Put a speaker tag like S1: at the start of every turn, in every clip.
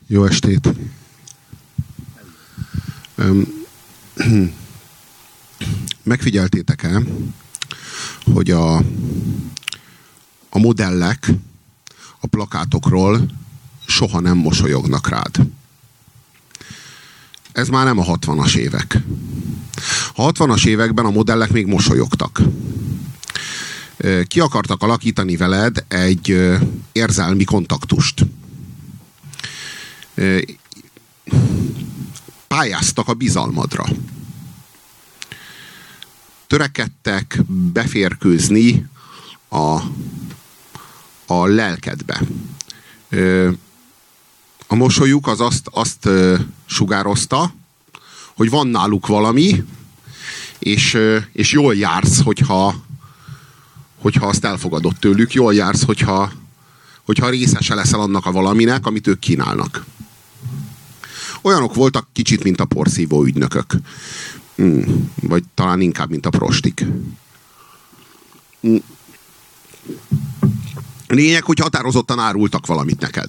S1: Jó estét! Megfigyeltétek-e, hogy a modellek a plakátokról soha nem mosolyognak rád? Ez már nem a 60-as évek. A 60-as években a modellek még mosolyogtak. Ki akartak alakítani veled egy érzelmi kontaktust. Pályáztak a bizalmadra. Törekedtek beférkőzni a lelkedbe. A mosolyuk az azt sugározta, hogy van náluk valami, és jól jársz, hogyha azt elfogadod tőlük, jól jársz, hogyha részese leszel annak a valaminek, amit ők kínálnak. Olyanok voltak kicsit, mint a porszívó ügynökök. Vagy talán inkább, mint a prostik. Lényeg, hogy határozottan árultak valamit neked.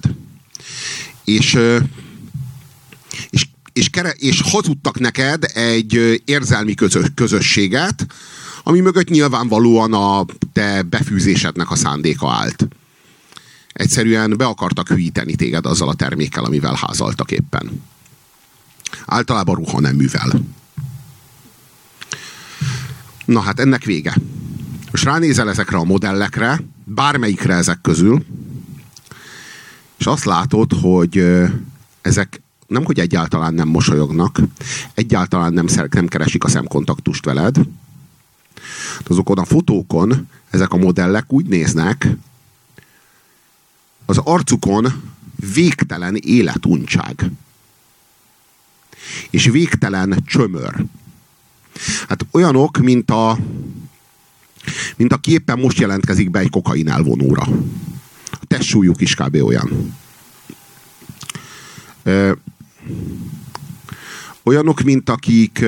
S1: És hazudtak neked egy érzelmi közösséget, ami mögött nyilvánvalóan a te befűzésednek a szándéka állt. Egyszerűen be akartak hülyíteni téged azzal a termékkel, amivel házaltak éppen. Általában ruhaneművel. Na hát ennek vége. Most ránézel ezekre a modellekre, bármelyikre ezek közül, és azt látod, hogy ezek nemhogy egyáltalán nem mosolyognak, egyáltalán nem keresik a szemkontaktust veled. Azokon a fotókon ezek a modellek úgy néznek, az arcukon végtelen életuntság. És végtelen csömör. Hát olyanok, mint aki éppen most jelentkezik be egy kokain elvonóra. A testsúlyuk is kb. Olyan. Olyanok, mint akik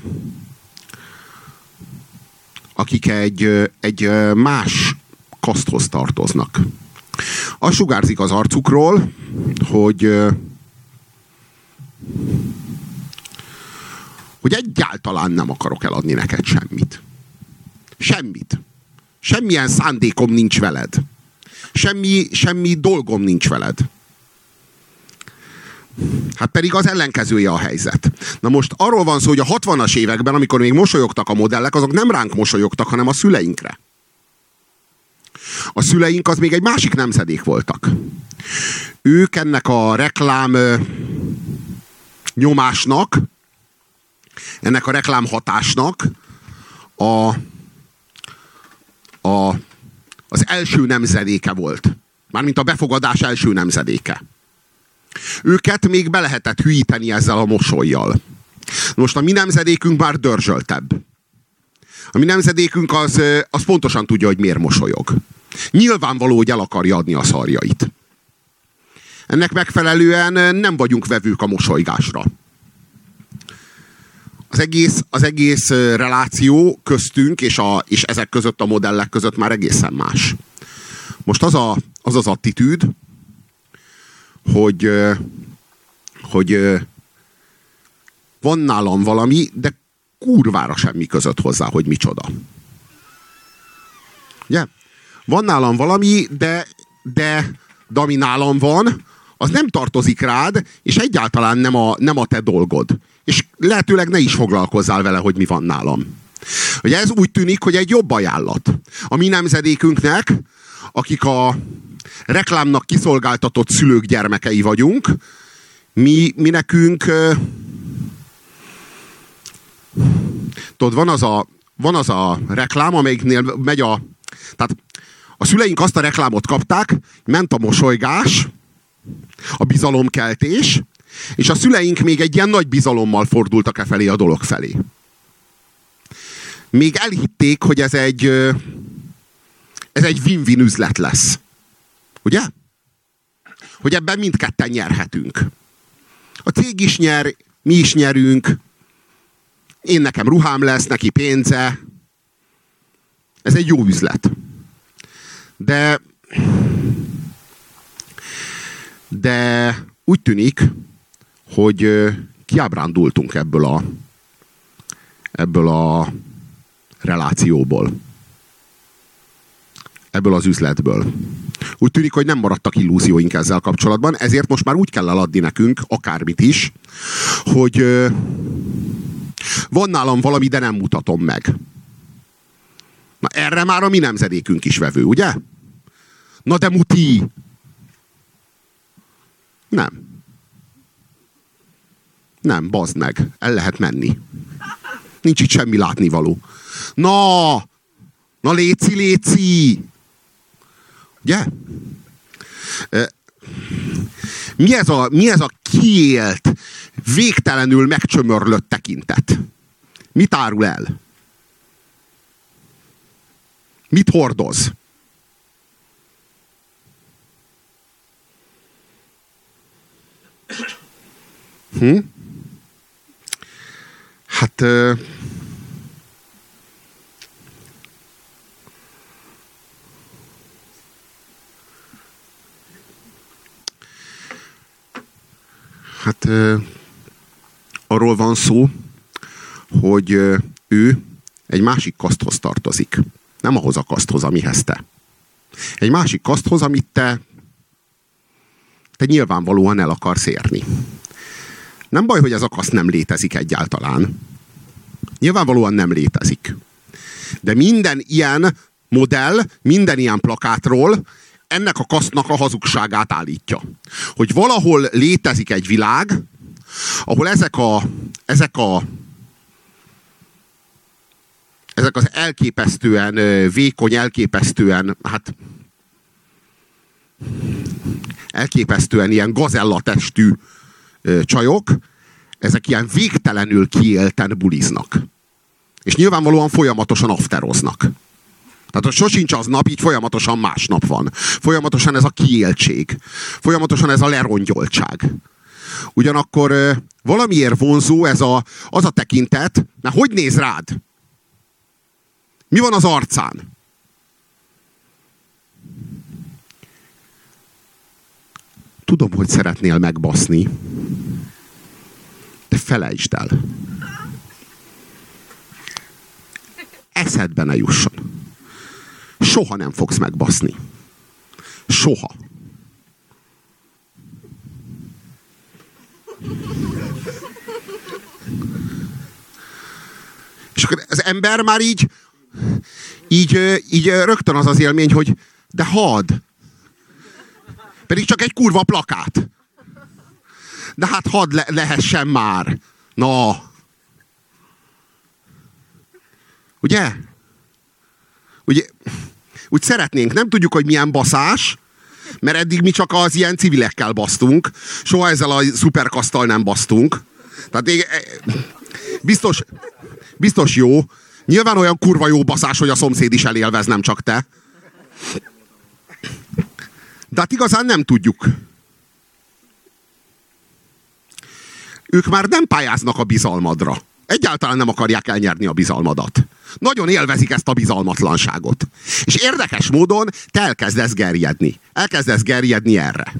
S1: egy más kaszthoz tartoznak. Az sugárzik az arcukról, hogy egyáltalán nem akarok eladni neked semmit. Semmit. Semmilyen szándékom nincs veled. Semmi dolgom nincs veled. Hát pedig az ellenkezője a helyzet. Na most arról van szó, hogy a 60-as években, amikor még mosolyogtak a modellek, azok nem ránk mosolyogtak, hanem a szüleinkre. A szüleink az még egy másik nemzedék voltak. Ők ennek a reklám nyomásnak, ennek a reklám hatásnak az első nemzedéke volt. Mármint a befogadás első nemzedéke. Őket még be lehetett hülyíteni ezzel a mosollyal. Most a mi nemzedékünk már dörzsöltebb. A mi nemzedékünk az pontosan tudja, hogy miért mosolyog. Nyilvánvaló, hogy el akarja adni a szarjait. Ennek megfelelően nem vagyunk vevők a mosolygásra. Az egész reláció köztünk és ezek között a modellek között már egészen más. Most az attitűd, hogy van nálam valami, de kurvára semmi között hozzá, hogy micsoda. Ugye? Van nálam valami, de ami nálam van, az nem tartozik rád, és egyáltalán nem a te dolgod. És lehetőleg ne is foglalkozzál vele, hogy mi van nálam. Ugye ez úgy tűnik, hogy egy jobb ajánlat. A mi nemzedékünknek, akik a reklámnak kiszolgáltatott szülők gyermekei vagyunk, mi nekünk tudod, van az a reklám, amelyiknél megy tehát a szüleink azt a reklámot kapták, ment a mosolygás, a bizalomkeltés, és a szüleink még egy ilyen nagy bizalommal fordultak felé a dolog felé. Még elhitték, hogy ez egy win-win üzlet lesz. Ugye? Hogy ebben mindketten nyerhetünk. A cég is nyer, mi is nyerünk, én nekem ruhám lesz, neki pénze. Ez egy jó üzlet. De úgy tűnik, hogy kiábrándultunk ebből a relációból. Ebből az üzletből. Úgy tűnik, hogy nem maradtak illúzióink ezzel kapcsolatban, ezért most már úgy kell eladni nekünk, akármit is, hogy van nálam valami, de nem mutatom meg. Na erre már a mi nemzedékünk is vevő, ugye? Na de muti! Nem. Nem, bazd meg. El lehet menni. Nincs itt semmi látnivaló. Na léci! Ugye? Mi ez a kiélt, végtelenül megcsömörlött tekintet? Mit árul el? Mit hordoz? Hát... arról van szó, hogy ő egy másik kaszthoz tartozik. Nem ahhoz a kaszthoz, amihez te. Egy másik kaszthoz, amit te nyilvánvalóan el akarsz érni. Nem baj, hogy ez a kaszt nem létezik egyáltalán. Nyilvánvalóan nem létezik. De minden ilyen modell, minden ilyen plakátról ennek a kasztnak a hazugságát állítja. Hogy valahol létezik egy világ, ahol ezek az elképesztően vékony, elképesztően ilyen gazellatestű csajok, ezek ilyen végtelenül kiélten buliznak. És nyilvánvalóan folyamatosan afteroznak. Tehát sosincs az nap, így folyamatosan más nap van. Folyamatosan ez a kiéltség. Folyamatosan ez a lerongyoltság. Ugyanakkor valamiért vonzó az a tekintet, mert hogy néz rád? Mi van az arcán? Tudom, hogy szeretnél megbaszni, de felejtsd el. Eszedbe ne jusson. Soha nem fogsz megbaszni. Soha. És akkor az ember már így rögtön az élmény, hogy de hadd. Pedig csak egy kurva plakát. De hát hadd lehessen már. Na. Ugye? Úgy szeretnénk, nem tudjuk, hogy milyen baszás, mert eddig mi csak az ilyen civilekkel basztunk. Soha ezzel a szuperkaszttal nem basztunk. Tehát biztos jó. Nyilván olyan kurva jó baszás, hogy a szomszéd is elélvez, nem csak te. De hát igazán nem tudjuk. Ők már nem pályáznak a bizalmadra. Egyáltalán nem akarják elnyerni a bizalmadat. Nagyon élvezik ezt a bizalmatlanságot. És érdekes módon te elkezdesz gerjedni. Elkezdesz gerjedni erre.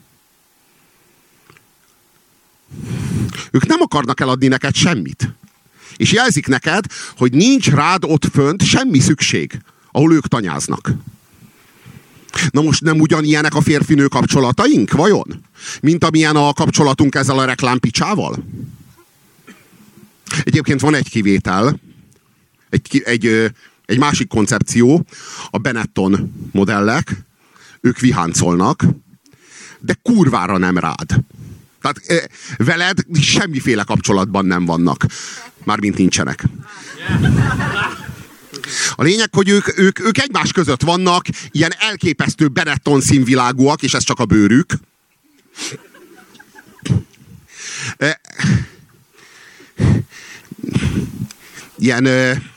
S1: Ők nem akarnak eladni neked semmit. És jelzik neked, hogy nincs rád ott fönt semmi szükség, ahol ők tanyáznak. Na most nem ugyanilyenek a férfinő kapcsolataink, vajon? Mint amilyen a kapcsolatunk ezzel a reklámpicsával? Egyébként van egy kivétel, egy másik koncepció, a Benetton modellek, ők viháncolnak, de kurvára nem rád. Tehát veled semmiféle kapcsolatban nem vannak. Mármint nincsenek. A lényeg, hogy ők egymás között vannak, ilyen elképesztő Benetton színvilágúak, és ez csak a bőrük. Ilyen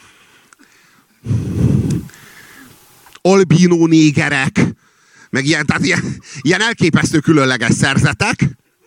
S1: albínó négerek, meg tehát ilyen elképesztő különleges szerzetek.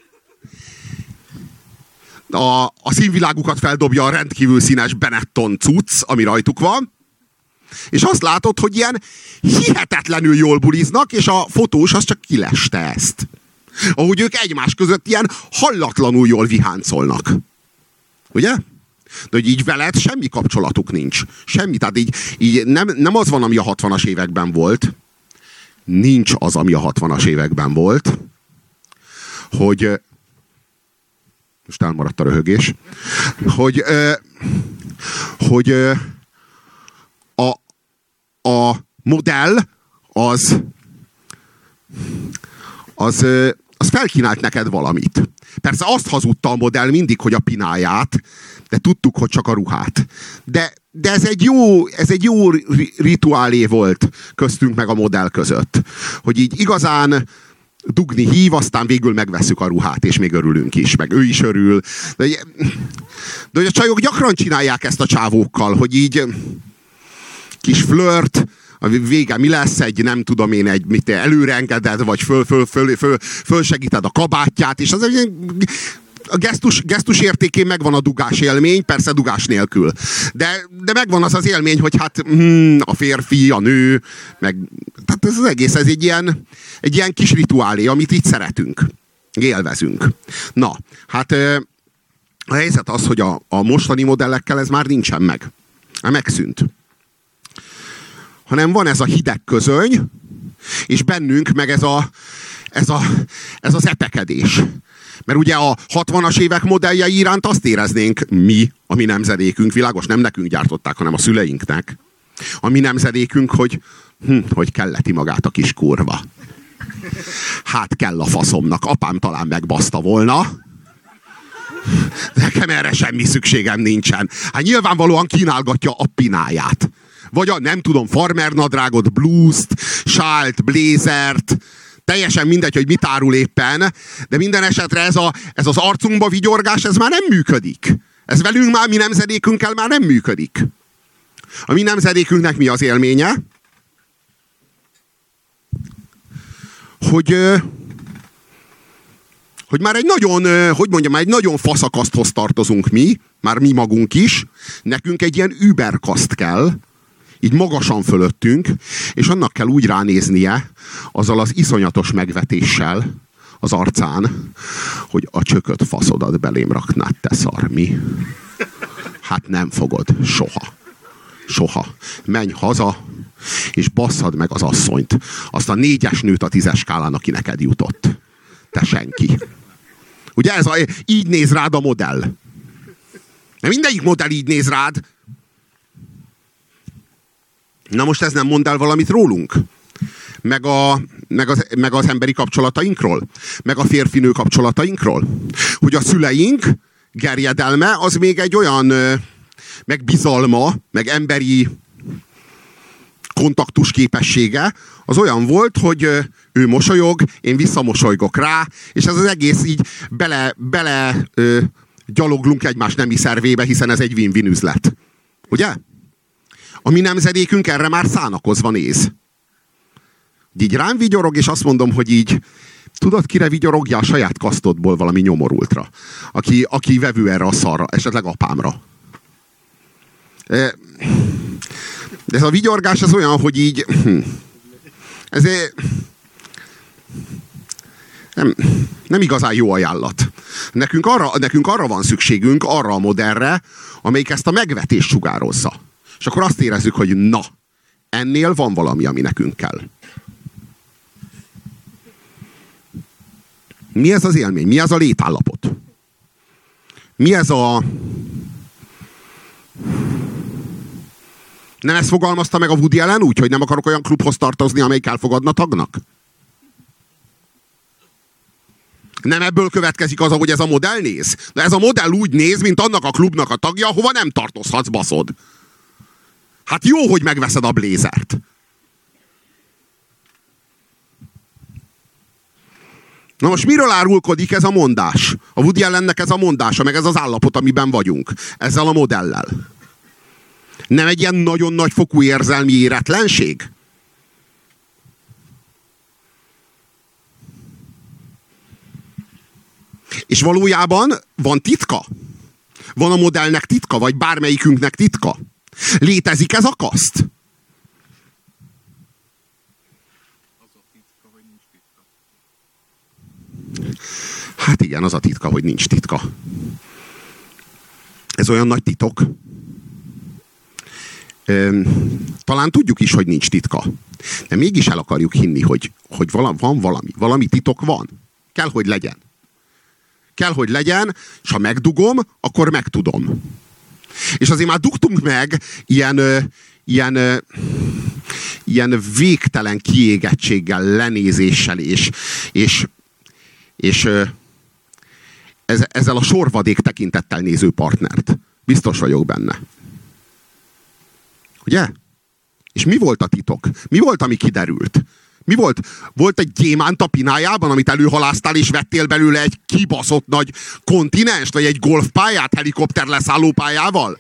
S1: A színvilágukat feldobja a rendkívül színes Benetton cucc, ami rajtuk van, és azt látod, hogy ilyen hihetetlenül jól buliznak, és a fotós az csak kileste ezt. Ahogy ők egymás között ilyen hallatlanul jól viháncolnak. Ugye? De hogy így veled semmi kapcsolatuk nincs. Semmi. Tehát így nem az van, ami a 60-as években volt. Nincs az, ami a 60-as években volt. Hogy... Most elmaradt a röhögés. Hogy a modell az felkínált neked valamit. Persze azt hazudta a modell mindig, hogy a pináját, de tudtuk, hogy csak a ruhát. De ez egy jó rituálé volt köztünk meg a modell között. Hogy így igazán dugni hív, aztán végül megvesszük a ruhát, és még örülünk is, meg ő is örül. De hogy a csajok gyakran csinálják ezt a csávókkal, hogy így kis flört, a vége mi lesz, nem tudom én, mit előreengeded, vagy fölsegíted a kabátját, és az a gesztus értékén megvan a dugás élmény, persze dugás nélkül. De megvan az élmény, hogy hát a férfi, a nő, meg tehát ez az egész, ez egy ilyen kis rituálé, amit így szeretünk, élvezünk. Na, hát a helyzet az, hogy a mostani modellekkel ez már nincsen meg. Megszűnt. Hanem van ez a hideg közöny, és bennünk meg ez az epekedés. Mert ugye a 60-as évek modelljei iránt azt éreznénk mi, a mi nemzedékünk, világos, nem nekünk gyártották, hanem a szüleinknek. A mi nemzedékünk, hogy kelleti magát a kis kurva. Hát kell a faszomnak, apám talán megbaszta volna. Nekem erre semmi szükségem nincsen. Hát nyilvánvalóan kínálgatja a pináját. Vagy nem tudom, farmernadrágot, blúzt, sált, blézert, teljesen mindegy, hogy mit árul éppen, de minden esetre ez az arcunkba vigyorgás, ez már nem működik. Ez velünk már, mi nemzedékünkkel már nem működik. A mi nemzedékünknek mi az élménye? Hogy már egy nagyon, egy nagyon faszakaszthoz tartozunk mi, már mi magunk is, nekünk egy ilyen überkaszt kell, így magasan fölöttünk, és annak kell úgy ránéznie, azzal az iszonyatos megvetéssel az arcán, hogy a csököt faszodat belém raknád, te szar, mi? Hát nem fogod, soha. Soha. Menj haza, és basszad meg az asszonyt. Azt a 4-es nőt a 10-es skálán, aki neked jutott. Te senki. Ugye így néz rád a modell. De mindegyik modell így néz rád. Na most ez nem mond el valamit rólunk? Meg az emberi kapcsolatainkról? Meg a férfinő kapcsolatainkról? Hogy a szüleink gerjedelme az még egy olyan meg bizalma, meg emberi kontaktus képessége, az olyan volt, hogy ő mosolyog, én visszamosolygok rá, és ez az egész így bele gyaloglunk egymás nemi szervébe, hiszen ez egy win-win üzlet. Ugye? A mi nemzedékünk erre már szánakozva néz. Így rám vigyorog, és azt mondom, hogy így tudod, kire vigyorogja? A saját kasztodból valami nyomorultra. Aki vevő erre a szarra, esetleg apámra. De ez a vigyorgás az olyan, hogy így nem igazán jó ajánlat. Nekünk arra van szükségünk, arra a modellre, amelyik ezt a megvetést sugározza. És akkor azt érezzük, hogy na, ennél van valami, ami nekünk kell. Mi ez az élmény? Mi ez a létállapot? Mi ez a... Nem ezt fogalmazta meg a Woody Allen úgy, hogy nem akarok olyan klubhoz tartozni, amelyik elfogadna tagnak? Nem ebből következik az, ahogy ez a modell néz? De ez a modell úgy néz, mint annak a klubnak a tagja, ahova nem tartozhatsz, baszod. Hát jó, hogy megveszed a blézert. Na most miről árulkodik ez a mondás? A Woody Allennek ez a mondása, meg ez az állapot, amiben vagyunk. Ezzel a modellel. Nem egy ilyen nagyon nagyfokú érzelmi éretlenség? És valójában van titka? Van a modellnek titka, vagy bármelyikünknek titka? Létezik ez a kaszt?
S2: Az a titka, hogy nincs titka.
S1: Hát igen, az a titka, hogy nincs titka. Ez olyan nagy titok. Talán tudjuk is, hogy nincs titka. De mégis el akarjuk hinni, hogy van valami. Valami titok van. Kell, hogy legyen. Kell, hogy legyen, és ha megdugom, akkor megtudom. És azért már dugtunk meg ilyen végtelen kiégettséggel, lenézéssel, és ezzel a sorvadék tekintettel néző partnert. Biztos vagyok benne. Ugye? És mi volt a titok? Mi volt, ami kiderült? Mi volt? Volt egy gyémánt a pinájában, amit előhaláztál, és vettél belőle egy kibaszott nagy kontinenst, vagy egy golfpályát helikopter leszállópályával?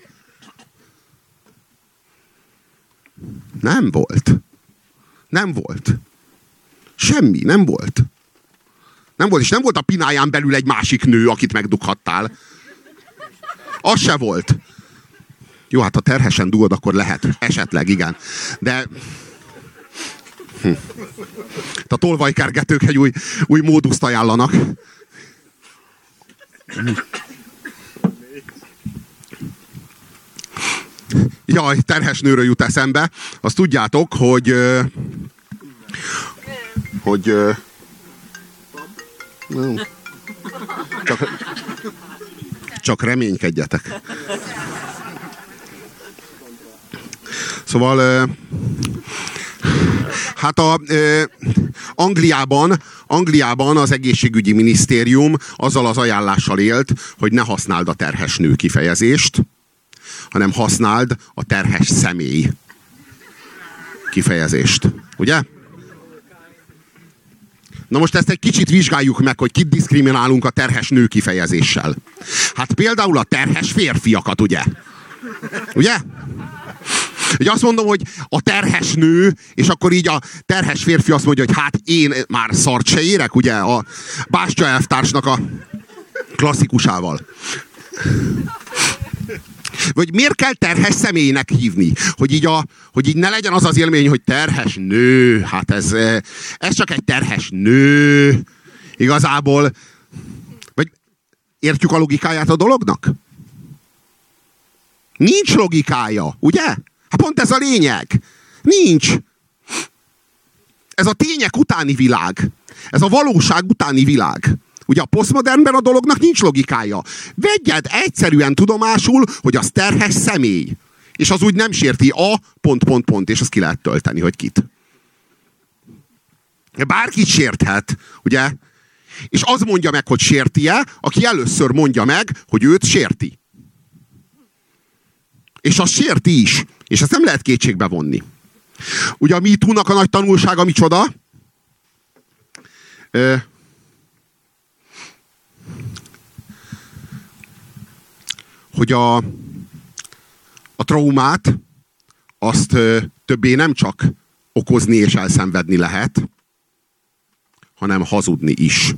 S1: Nem volt. Nem volt. Semmi, nem volt. Nem volt, és nem volt a pináján belül egy másik nő, akit megdughattál. Az se volt. Jó, hát ha terhesen dugod, akkor lehet. Esetleg, igen. De... A tolvajkergetők egy új móduszt ajánlanak. Jaj, terhes nőről jut eszembe. Azt tudjátok, hogy csak reménykedjetek. Szóval hát Angliában az egészségügyi minisztérium azzal az ajánlással élt, hogy ne használd a terhes nő kifejezést, hanem használd a terhes személy kifejezést. Ugye? Na most ezt egy kicsit vizsgáljuk meg, hogy kit diszkriminálunk a terhes nő kifejezéssel. Hát például a terhes férfiakat, ugye? Ugye? Ugye azt mondom, hogy a terhes nő, és akkor így a terhes férfi azt mondja, hogy hát én már szart se érek, ugye? A Bástya elvtársnak a klasszikusával. Vagy miért kell terhes személynek hívni? Hogy így ne legyen az az élmény, hogy terhes nő. Hát ez csak egy terhes nő. Igazából. Vagy értjük a logikáját a dolognak? Nincs logikája, ugye? Hát pont ez a lényeg. Nincs. Ez a tények utáni világ. Ez a valóság utáni világ. Ugye a posztmodernben a dolognak nincs logikája. Vegyed egyszerűen tudomásul, hogy az terhes személy. És az úgy nem sérti a ... és azt ki lehet tölteni, hogy kit. Bárkit sérthet, ugye? És az mondja meg, hogy sérti-e, aki először mondja meg, hogy őt sérti. És az sérti is. És ezt nem lehet kétségbe vonni. Ugye a MeToo-nak a nagy tanulsága micsoda? Hogy a traumát azt többé nem csak okozni és elszenvedni lehet, hanem hazudni is.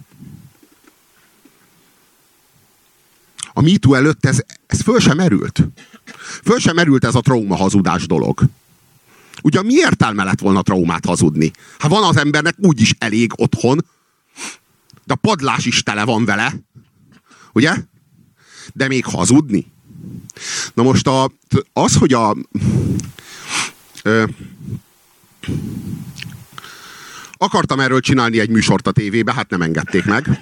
S1: A MeToo előtt ez föl sem merült. Föl sem merült ez a trauma hazudás dolog. Ugye mi értelme lett volna traumát hazudni? Hát van az embernek úgyis elég otthon, de a padlás is tele van vele. Ugye? De még hazudni? Na most az, hogy akartam erről csinálni egy műsort a tévébe, hát nem engedték meg.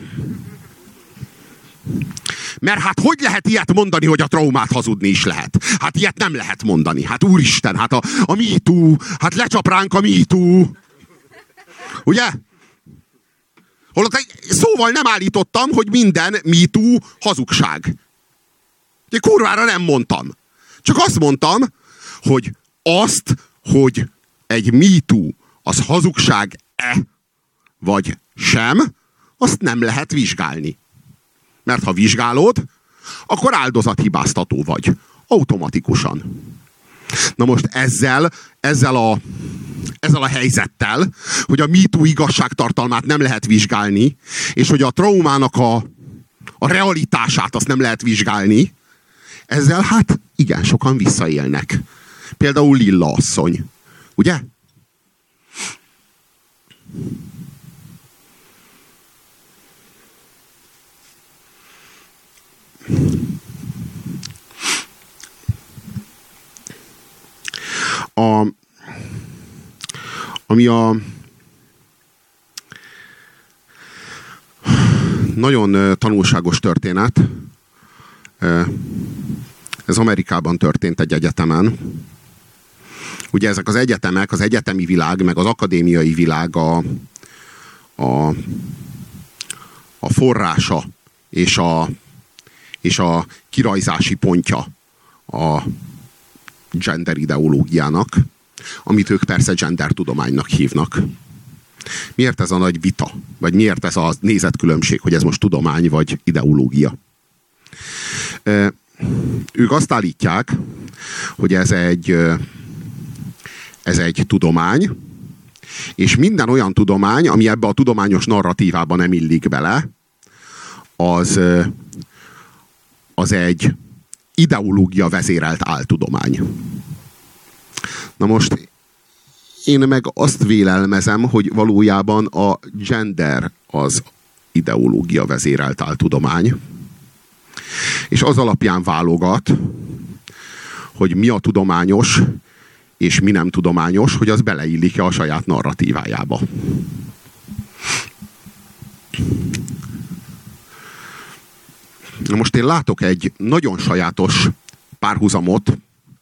S1: Mert hát hogy lehet ilyet mondani, hogy a traumát hazudni is lehet? Hát ilyet nem lehet mondani. Hát úristen, hát a MeToo, hát lecsap ránk a MeToo. Ugye? Holott szóval nem állítottam, hogy minden MeToo hazugság. Egy kurvára nem mondtam. Csak azt mondtam, hogy hogy egy MeToo az hazugság-e vagy sem, azt nem lehet vizsgálni. Mert ha vizsgálod, akkor áldozathibáztató vagy. Automatikusan. Na most ezzel a helyzettel, hogy a MeToo igazságtartalmát nem lehet vizsgálni, és hogy a traumának a realitását azt nem lehet vizsgálni, ezzel hát igen sokan visszaélnek. Például Lilla asszony. Ugye? ami a nagyon tanulságos történet. Ez Amerikában történt egy egyetemen. Ugye ezek az egyetemek, az egyetemi világ, meg az akadémiai világ a forrása és a kirajzási pontja a gender ideológiának, amit ők persze gender tudománynak hívnak. Miért ez a nagy vita? Vagy miért ez a nézetkülönbség, hogy ez most tudomány vagy ideológia? Ők azt állítják, hogy ez egy tudomány, és minden olyan tudomány, ami ebbe a tudományos narratívába nem illik bele, az egy ideológia vezérelt áltudomány. Na most én meg azt vélelmezem, hogy valójában a gender az ideológia vezérelt áltudomány, és az alapján válogat, hogy mi a tudományos, és mi nem tudományos, hogy az beleillik-e a saját narratívájába. Na most én látok egy nagyon sajátos párhuzamot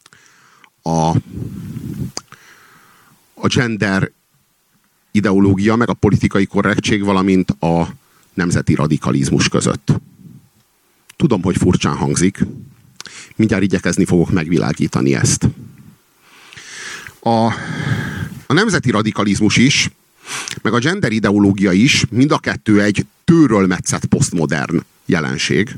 S1: a gender ideológia, meg a politikai korrektség, valamint a nemzeti radikalizmus között. Tudom, hogy furcsán hangzik. Mindjárt igyekezni fogok megvilágítani ezt. A nemzeti radikalizmus is, meg a gender ideológia is, mind a kettő egy tőről metszett posztmodern jelenség.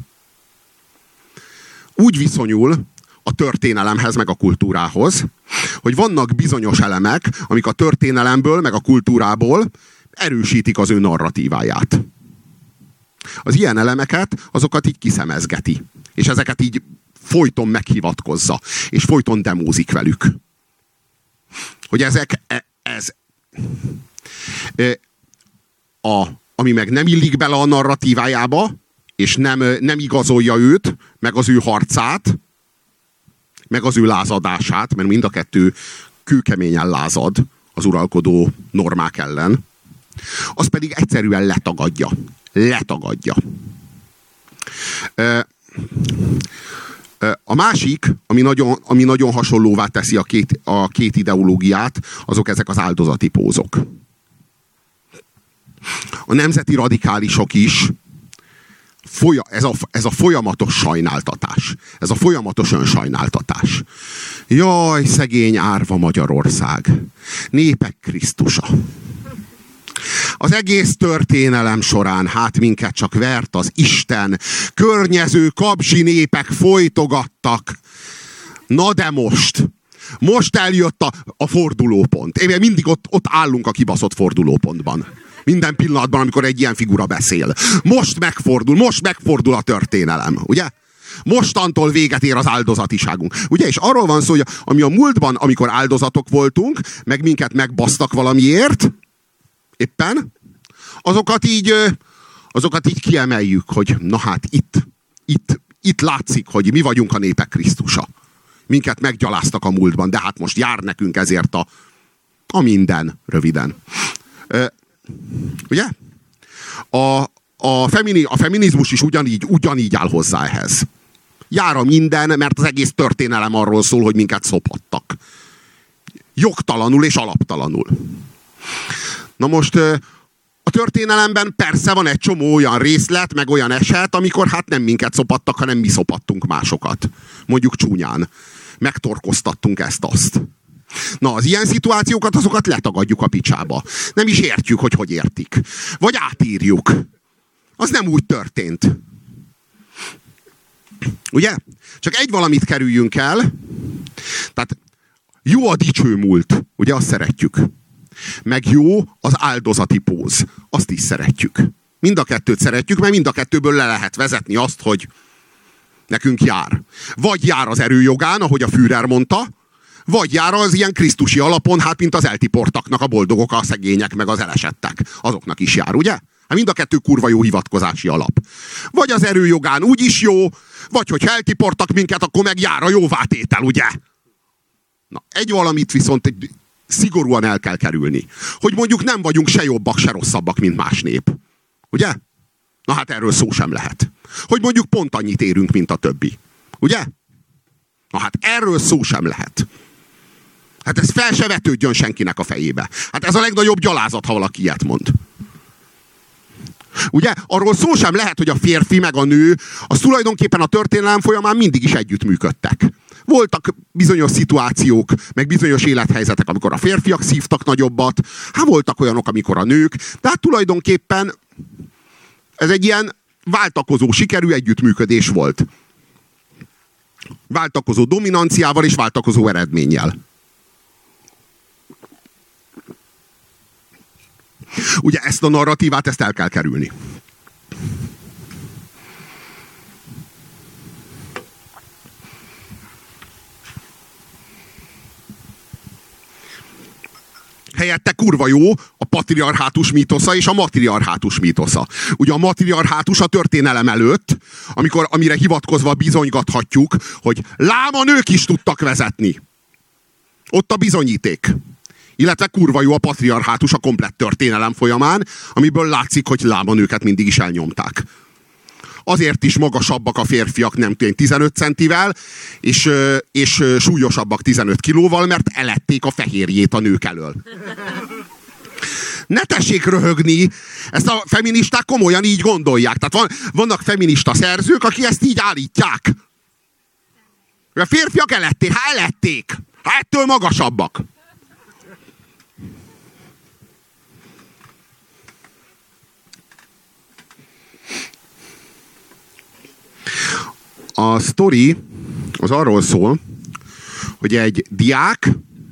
S1: Úgy viszonyul a történelemhez, meg a kultúrához, hogy vannak bizonyos elemek, amik a történelemből, meg a kultúrából erősítik az ő narratíváját. Az ilyen elemeket, azokat így kiszemezgeti. És ezeket így folyton meghivatkozza. És folyton demózik velük. Hogy ami meg nem illik bele a narratívájába, és nem igazolja őt, meg az ő harcát, meg az ő lázadását, mert mind a kettő kőkeményen lázad az uralkodó normák ellen, az pedig egyszerűen letagadja. Letagadja. A másik, ami nagyon hasonlóvá teszi a két ideológiát, azok ezek az áldozati pózok. A nemzeti radikálisok is ez a folyamatos sajnáltatás. Ez a folyamatos önsajnáltatás. Jaj, szegény árva Magyarország. Népek Krisztusa. Az egész történelem során hát minket csak vert az Isten. Környező kabzsi népek folytogattak. Na de most eljött a fordulópont. Én mindig ott állunk a kibaszott fordulópontban. Minden pillanatban, amikor egy ilyen figura beszél. Most megfordul a történelem, ugye? Mostantól véget ér az áldozatiságunk. Ugye? És arról van szó, hogy ami a múltban, amikor áldozatok voltunk, meg minket megbasztak valamiért, éppen, azokat így kiemeljük, hogy na hát itt látszik, hogy mi vagyunk a népek Krisztusa. Minket meggyaláztak a múltban, de hát most jár nekünk ezért a minden, röviden. Ugye? A feminizmus is ugyanígy áll hozzá ehhez. Jár a minden, mert az egész történelem arról szól, hogy minket szopattak. Jogtalanul és alaptalanul. Na most a történelemben persze van egy csomó olyan részlet, meg olyan eset, amikor hát nem minket szopattak, hanem mi szopattunk másokat. Mondjuk csúnyán. Megtorkoztattunk ezt-azt. Na, az ilyen szituációkat, azokat letagadjuk a picsába. Nem is értjük, hogy értik. Vagy átírjuk. Az nem úgy történt. Ugye? Csak egy valamit kerüljünk el. Tehát jó a dicső múlt. Ugye, azt szeretjük. Meg jó az áldozati póz. Azt is szeretjük. Mind a kettőt szeretjük, mert mind a kettőből le lehet vezetni azt, hogy nekünk jár. Vagy jár az erőjogán, ahogy a Führer mondta, vagy jár az ilyen krisztusi alapon, hát mint az eltiportaknak a boldogok, a szegények, meg az elesettek. Azoknak is jár, ugye? Hát mind a kettő kurva jó hivatkozási alap. Vagy az erőjogán úgy is jó, vagy hogy eltiportak minket, akkor meg jár a jóvátétel, ugye? Na, egy valamit viszont szigorúan el kell kerülni. Hogy mondjuk nem vagyunk se jobbak, se rosszabbak, mint más nép. Ugye? Na hát erről szó sem lehet. Hogy mondjuk pont annyit érünk, mint a többi. Ugye? Na hát erről szó sem lehet. Hát ez fel se vetődjön senkinek a fejébe. Hát ez a legnagyobb gyalázat, ha valaki ilyet mond. Ugye? Arról szó sem lehet, hogy a férfi meg a nő, az tulajdonképpen a történelem folyamán mindig is együttműködtek. Voltak bizonyos szituációk, meg bizonyos élethelyzetek, amikor a férfiak szívtak nagyobbat, hát voltak olyanok, amikor a nők, de hát tulajdonképpen ez egy ilyen váltakozó, sikerű együttműködés volt. Váltakozó dominanciával és váltakozó eredménnyel. Ugye ezt a narratívát, ezt el kell kerülni. Helyette kurva jó a patriarhátus mítosza és a matriarhátus mítosza. Ugye a matriarhátus a történelem előtt, amire hivatkozva bizonygathatjuk, hogy lám a nők is tudtak vezetni. Ott a bizonyíték. Illetve kurva jó a patriarhátus a komplett történelem folyamán, amiből látszik, hogy lám a nőket mindig is elnyomták. Azért is magasabbak a férfiak, nem tudom, 15 centivel, és súlyosabbak 15 kilóval, mert elették a fehérjét a nők elől. Ne tessék röhögni, ezt a feministák komolyan így gondolják. Tehát vannak feminista szerzők, akik ezt így állítják. A férfiak elették, elették. Ettől magasabbak. A sztori az arról szól, hogy egy diák,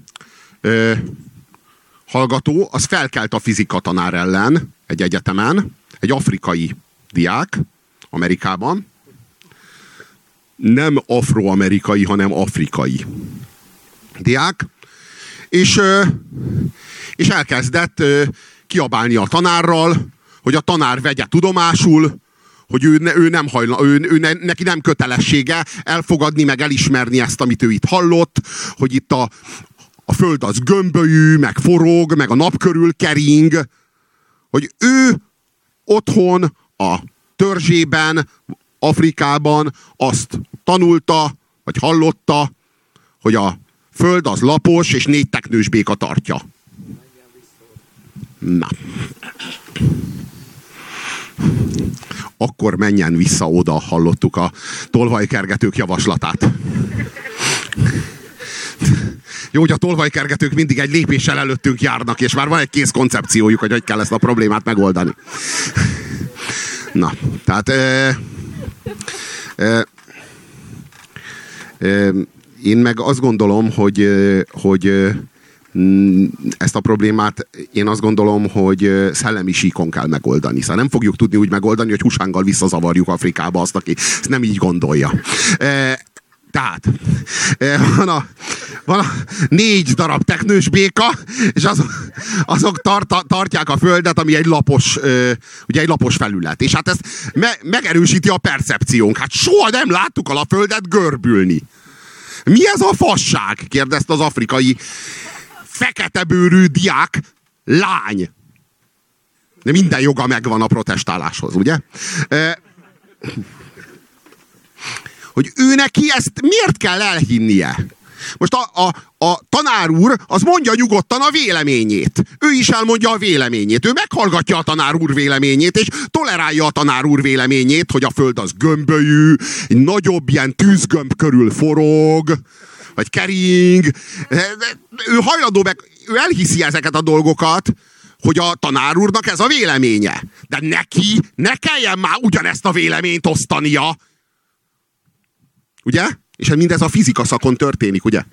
S1: hallgató, az felkelt a fizika tanár ellen egy egyetemen, egy afrikai diák, Amerikában. Nem afroamerikai, hanem afrikai diák. És elkezdett kiabálni a tanárral, hogy a tanár vegye tudomásul, hogy neki nem kötelessége elfogadni, meg elismerni ezt, amit ő itt hallott, hogy itt a föld az gömbölyű, meg forog, meg a nap körül kering, hogy ő otthon a törzsében, Afrikában azt tanulta, vagy hallotta, hogy a föld az lapos, és 4 teknős béka tartja. Na. Akkor menjen vissza oda, hallottuk a tolvajkergetők javaslatát. Jó, hogy a tolvajkergetők mindig egy lépéssel előttünk járnak, és már van egy kész koncepciójuk, hogy kell ezt a problémát megoldani. Na, tehát én meg azt gondolom, hogy ezt a problémát én azt gondolom, hogy szellemi síkon kell megoldani. Szóval nem fogjuk tudni úgy megoldani, hogy husánggal visszazavarjuk Afrikába azt, aki ezt nem így gondolja. Tehát van a 4 darab teknős béka, és azok tartják a földet, ami egy lapos, ugye egy lapos felület. És hát ezt megerősíti a percepciónk. Hát soha nem láttuk a földet görbülni. Mi ez a fasság? Kérdezte az afrikai feketebőrű diák lány. De minden joga megvan a protestáláshoz, ugye? Hogy ő neki ezt miért kell elhinnie? Most a tanár úr az mondja nyugodtan a véleményét. Ő is elmondja a véleményét. Ő meghallgatja a tanár úr véleményét, és tolerálja a tanár úr véleményét, hogy a föld az gömbölyű, egy nagyobb ilyen tűzgömb körül forog, vagy kering. Ő hajlandó ő elhiszi ezeket a dolgokat, hogy a tanár úrnak ez a véleménye. De neki ne kelljen már ugyanezt a véleményt osztania. Ugye? És mindez a fizika szakon történik, ugye?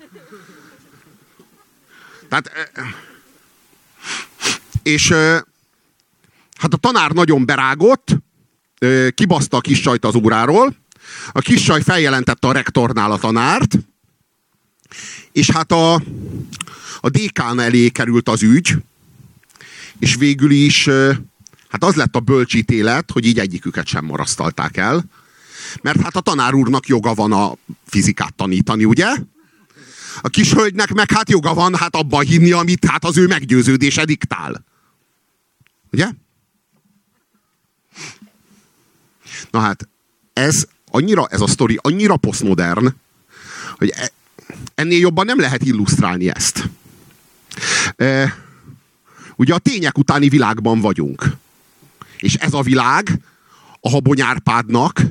S1: Tehát, és hát a tanár nagyon berágott, kibaszta a kis csajt az óráról, a kis csaj feljelentette a rektornál a tanárt, és hát a dékán elé került az ügy, és végül is hát az lett a bölcsítélet, hogy így egyiküket sem marasztalták el, mert hát a tanár úrnak joga van a fizikát tanítani, ugye? A kis hölgynek meg hát joga van hát abban hinni, amit hát az ő meggyőződése diktál. Ugye? Na hát, ez a sztori annyira posztmodern, hogy ennél jobban nem lehet illusztrálni ezt. Ugye a tények utáni világban vagyunk. És ez a világ a Habony Árpádnak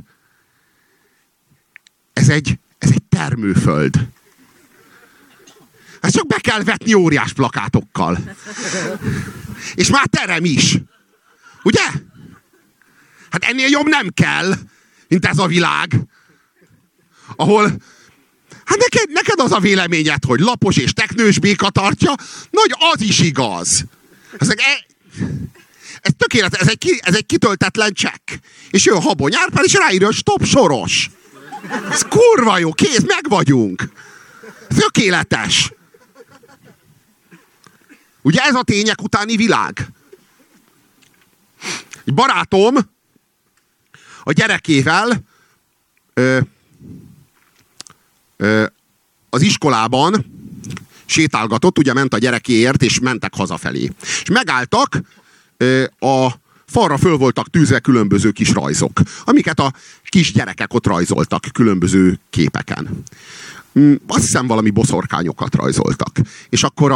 S1: ez egy termőföld. Ezt csak be kell vetni óriás plakátokkal. És már terem is. Ugye? Hát ennél jobb nem kell, mint ez a világ. Ahol, hát neked az a véleményed, hogy lapos és teknős béka tartja, nagy az is igaz. Ez tökéletes, ez egy kitöltetlen csekk. És jön Habony Árpád, és ráírja, hogy stop soros. Ez kurva jó, kész, meg vagyunk. Tökéletes. Ugye ez a tények utáni világ? Egy barátom a gyerekével az iskolában sétálgatott, ugye ment a gyerekéért, és mentek hazafelé. És megálltak, a falra föl voltak tűzve különböző kis rajzok, amiket a kis gyerekek ott rajzoltak különböző képeken. Azt hiszem valami boszorkányokat rajzoltak. És akkor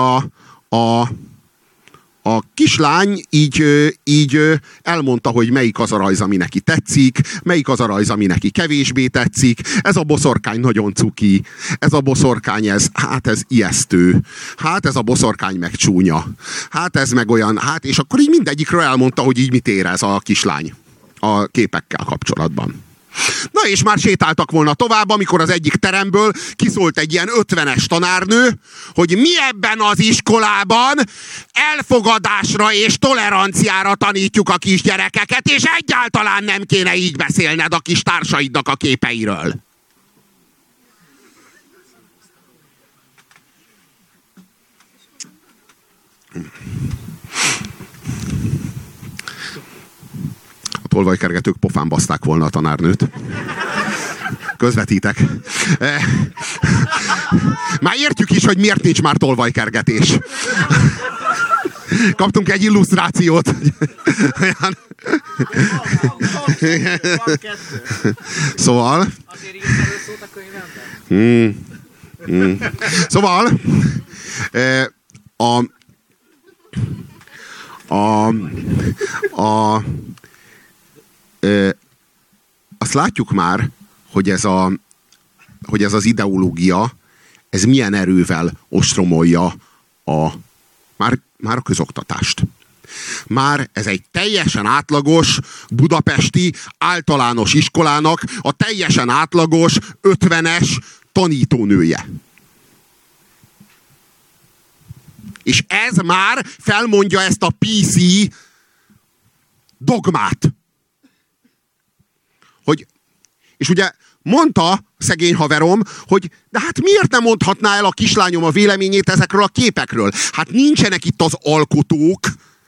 S1: a kislány így elmondta, hogy melyik az a rajz, ami neki tetszik, melyik az a rajz, ami neki kevésbé tetszik. Ez a boszorkány nagyon cuki. Ez a boszorkány, ez ijesztő. Hát ez a boszorkány meg csúnya. Hát ez meg olyan, és akkor így mindegyikről elmondta, hogy így mit érez a kislány a képekkel kapcsolatban. Na és már sétáltak volna tovább, amikor az egyik teremből kiszólt egy ilyen 50-es tanárnő, hogy mi ebben az iskolában elfogadásra és toleranciára tanítjuk a kisgyerekeket, és egyáltalán nem kéne így beszélned a kis társaidnak a képeiről. Tolvajkergetők pofán baszták volna a tanárnőt. Közvetítek. Már értjük is, hogy miért nincs már tolvajkergetés. Kaptunk egy illusztrációt. Szóval... Szóval... Azt látjuk már, hogy ez az ideológia, ez milyen erővel ostromolja már a közoktatást. Már ez egy teljesen átlagos budapesti általános iskolának a teljesen átlagos 50-es tanítónője. És ez már felmondja ezt a PC dogmát. És ugye mondta szegény haverom, hogy de hát miért nem mondhatná el a kislányom a véleményét ezekről a képekről? Hát nincsenek itt az alkotók.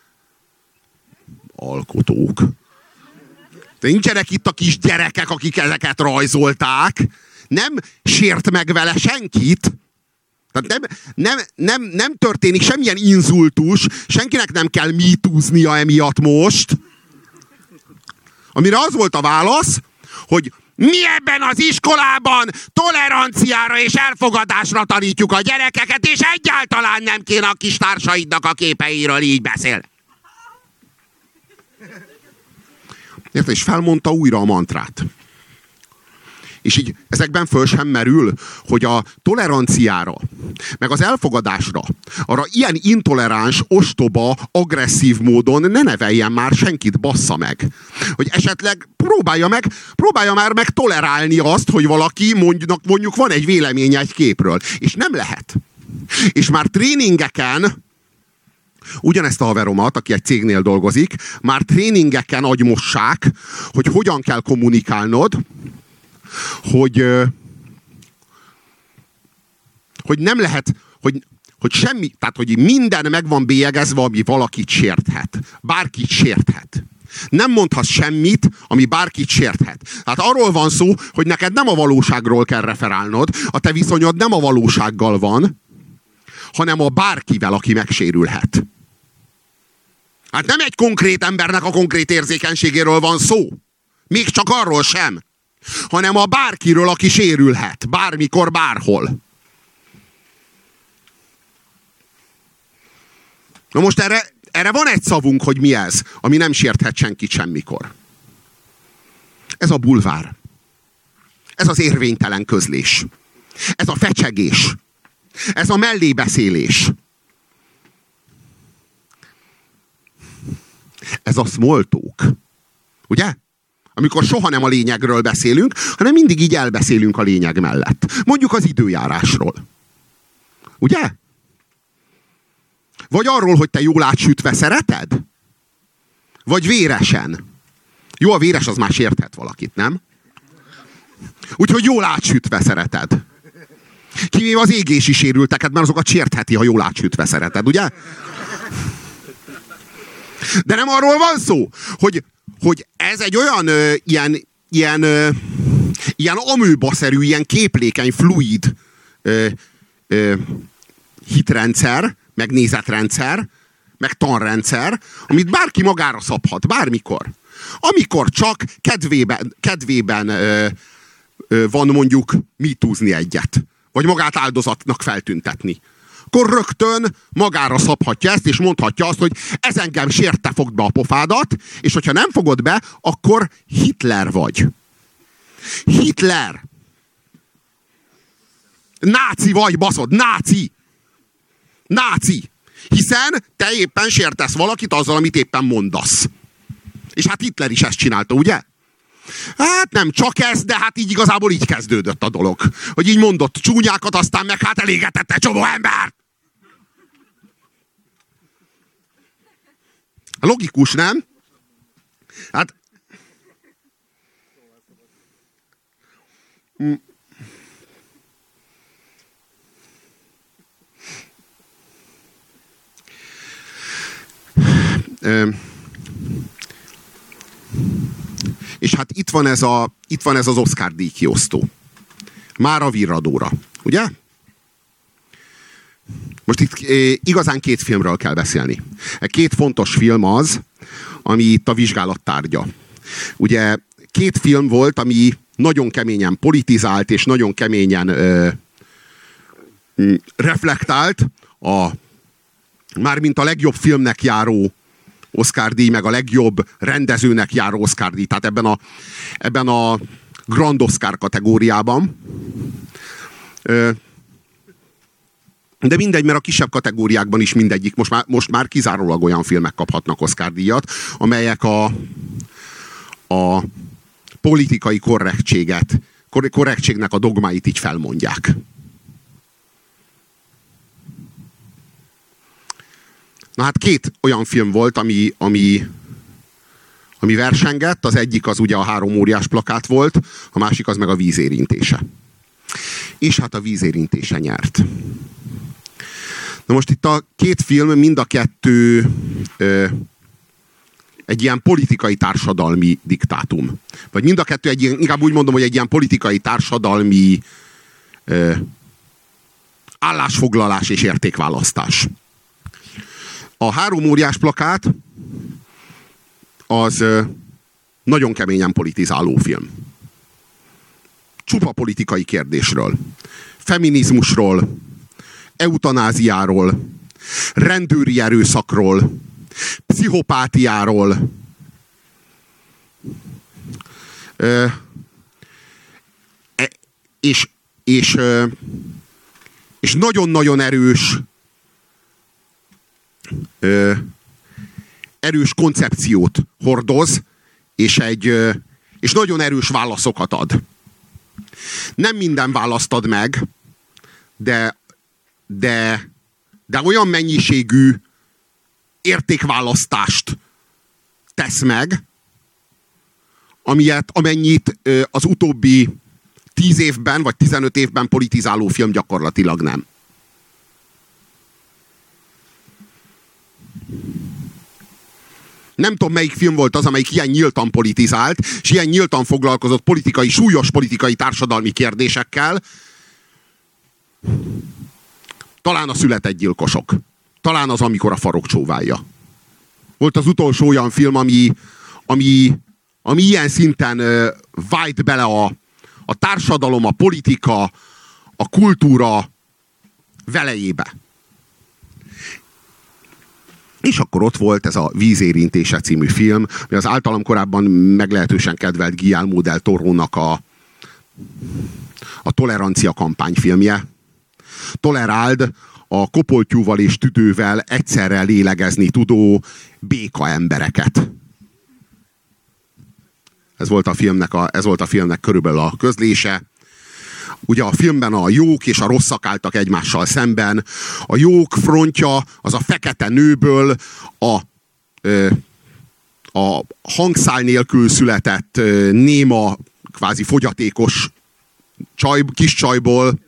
S1: De nincsenek itt a kis gyerekek, akik ezeket rajzolták. Nem sért meg vele senkit. Tehát nem történik semmilyen inzultus, senkinek nem kell mítúznia emiatt most. Amire az volt a válasz, hogy mi ebben az iskolában toleranciára és elfogadásra tanítjuk a gyerekeket, és egyáltalán nem kéne a kis társaidnak a képeiről így beszélni. Érted? És felmondta újra a mantrát. És így ezekben föl sem merül, hogy a toleranciára, meg az elfogadásra, arra ilyen intoleráns, ostoba, agresszív módon ne neveljen már senkit, bassza meg. Hogy esetleg próbálja már meg tolerálni azt, hogy valaki mondjuk van egy véleménye egy képről. És nem lehet. És már tréningeken, ugyanezt a haveromat, aki egy cégnél dolgozik, már tréningeken agymossák, hogy hogyan kell kommunikálnod, hogy nem lehet, hogy semmi, tehát hogy minden meg van bélyegezve, ami valakit sérthet. Bárkit sérthet. Nem mondhatsz semmit, ami bárkit sérthet. Tehát arról van szó, hogy neked nem a valóságról kell referálnod, a te viszonyod nem a valósággal van, hanem a bárkivel, aki megsérülhet. Hát nem egy konkrét embernek a konkrét érzékenységéről van szó. Még csak arról sem. Hanem a bárkiről, aki sérülhet. Bármikor, bárhol. Na most erre van egy szavunk, hogy mi ez, ami nem sérthet senkit semmikor. Ez a bulvár. Ez az érvénytelen közlés. Ez a fecsegés. Ez a mellébeszélés. Ez a small talk. Ugye? Amikor soha nem a lényegről beszélünk, hanem mindig így elbeszélünk a lényeg mellett. Mondjuk az időjárásról. Ugye? Vagy arról, hogy te jól átsütve szereted? Vagy véresen? Jó, a véres az már sérthet valakit, nem? Úgyhogy jól átsütve szereted. Kivéve az égési sérülteket, mert azokat sértheti, ha jól átsütve szereted, ugye? De nem arról van szó, hogy ez egy olyan ilyen amőbaszerű, ilyen képlékeny, fluid hitrendszer, meg nézetrendszer, meg tanrendszer, amit bárki magára szabhat, bármikor. Amikor csak kedvében van mondjuk mitúzni egyet, vagy magát áldozatnak feltüntetni. Akkor rögtön magára szabhatja ezt, és mondhatja azt, hogy ez engem sért, te fogd be a pofádat, és hogyha nem fogod be, akkor Hitler vagy. Hitler! Náci vagy, baszod, náci! Náci! Hiszen te éppen sértesz valakit azzal, amit éppen mondasz. És hát Hitler is ezt csinálta, ugye? Hát nem csak ez, de hát így igazából így kezdődött a dolog. Hogy így mondott csúnyákat, aztán meg hát elégetette csomó embert. Logikus, nem? Hát... És hát itt van ez az Oscar-díj kiosztó. Mára Virradóra. Ugye? Most itt igazán két filmről kell beszélni. Két fontos film az, ami itt a vizsgálat tárgya. Ugye két film volt, ami nagyon keményen politizált, és nagyon keményen reflektált mármint a legjobb filmnek járó Oscar-díj, meg a legjobb rendezőnek járó Oscar-díj. Tehát ebben a Grand Oscar kategóriában. De mindegy, mert a kisebb kategóriákban is mindegyik. Most már kizárólag olyan filmek kaphatnak Oscar-díjat, amelyek a politikai korrektségnek a dogmáit így felmondják. Na hát két olyan film volt, ami versengett. Az egyik az ugye a 3 óriás plakát volt, a másik az meg a Víz érintése. És hát a Víz érintése nyert. Na most itt a két film, mind a kettő egy ilyen politikai társadalmi diktátum. Vagy mind a kettő inkább úgy mondom, hogy egy ilyen politikai társadalmi állásfoglalás és értékválasztás. A 3 óriás plakát az nagyon keményen politizáló film. Csupa politikai kérdésről. Feminizmusról, eutanáziáról, rendőri erőszakról, pszichopátiáról, és nagyon-nagyon erős koncepciót hordoz, és nagyon erős válaszokat ad. Nem minden választ ad meg, de olyan mennyiségű értékválasztást tesz meg, amennyit az utóbbi 10 évben, vagy 15 évben politizáló film gyakorlatilag nem. Nem tudom, melyik film volt az, amelyik ilyen nyíltan politizált, és ilyen nyíltan foglalkozott súlyos politikai társadalmi kérdésekkel. Talán a Született gyilkosok. Talán az, amikor a farok csóválja. Volt az utolsó olyan film, ami ilyen szinten vájt bele a társadalom, a politika, a kultúra velejébe. És akkor ott volt ez a Vízérintése című film, ami az általam korábban meglehetősen kedvelt Guillermo del Torónak a tolerancia kampányfilmje. Toleráld a kopoltyúval és tüdővel egyszerre lélegezni tudó béka embereket. Ez volt a filmnek körülbelül a közlése. Ugye a filmben a jók és a rosszak álltak egymással szemben. A jók frontja az a fekete nőből a hangszál nélkül született néma, kvázi fogyatékos kis csajból,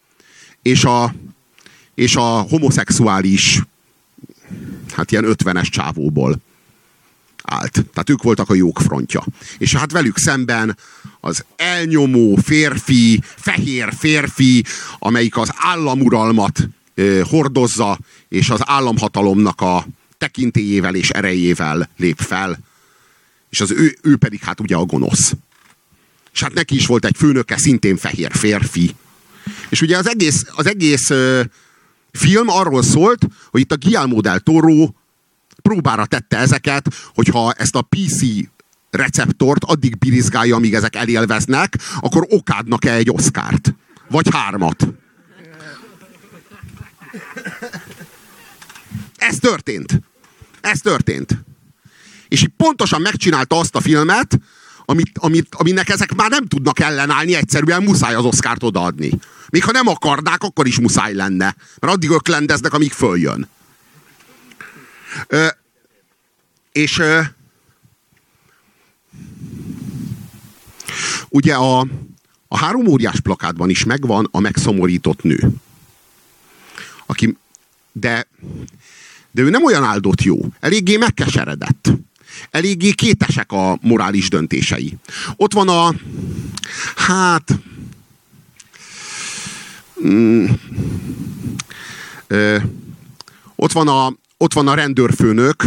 S1: és a homoszexuális, hát ilyen 50-es csávóból állt. Tehát ők voltak a jók frontja. És hát velük szemben az elnyomó férfi, fehér férfi, amelyik az államuralmat hordozza, és az államhatalomnak a tekintélyével és erejével lép fel. És ő pedig hát ugye a gonosz. És hát neki is volt egy főnöke, szintén fehér férfi. És ugye az egész film arról szólt, hogy itt a Guillermo del Toro próbára tette ezeket, hogyha ezt a PC receptort addig birizgálja, amíg ezek elélveznek, akkor okádnak-e egy Oscart? Vagy 3. Ez történt. És így pontosan megcsinálta azt a filmet, aminek ezek már nem tudnak ellenállni, egyszerűen muszáj az Oscart odaadni. Még ha nem akarnák, akkor is muszáj lenne. Mert addig öklendeznek, amíg följön. Ugye a 3 óriás plakátban is megvan a megszomorított nő. De ő nem olyan áldott jó. Eléggé megkeseredett. Eléggé kétesek a morális döntései. Ott van ott van a rendőrfőnök,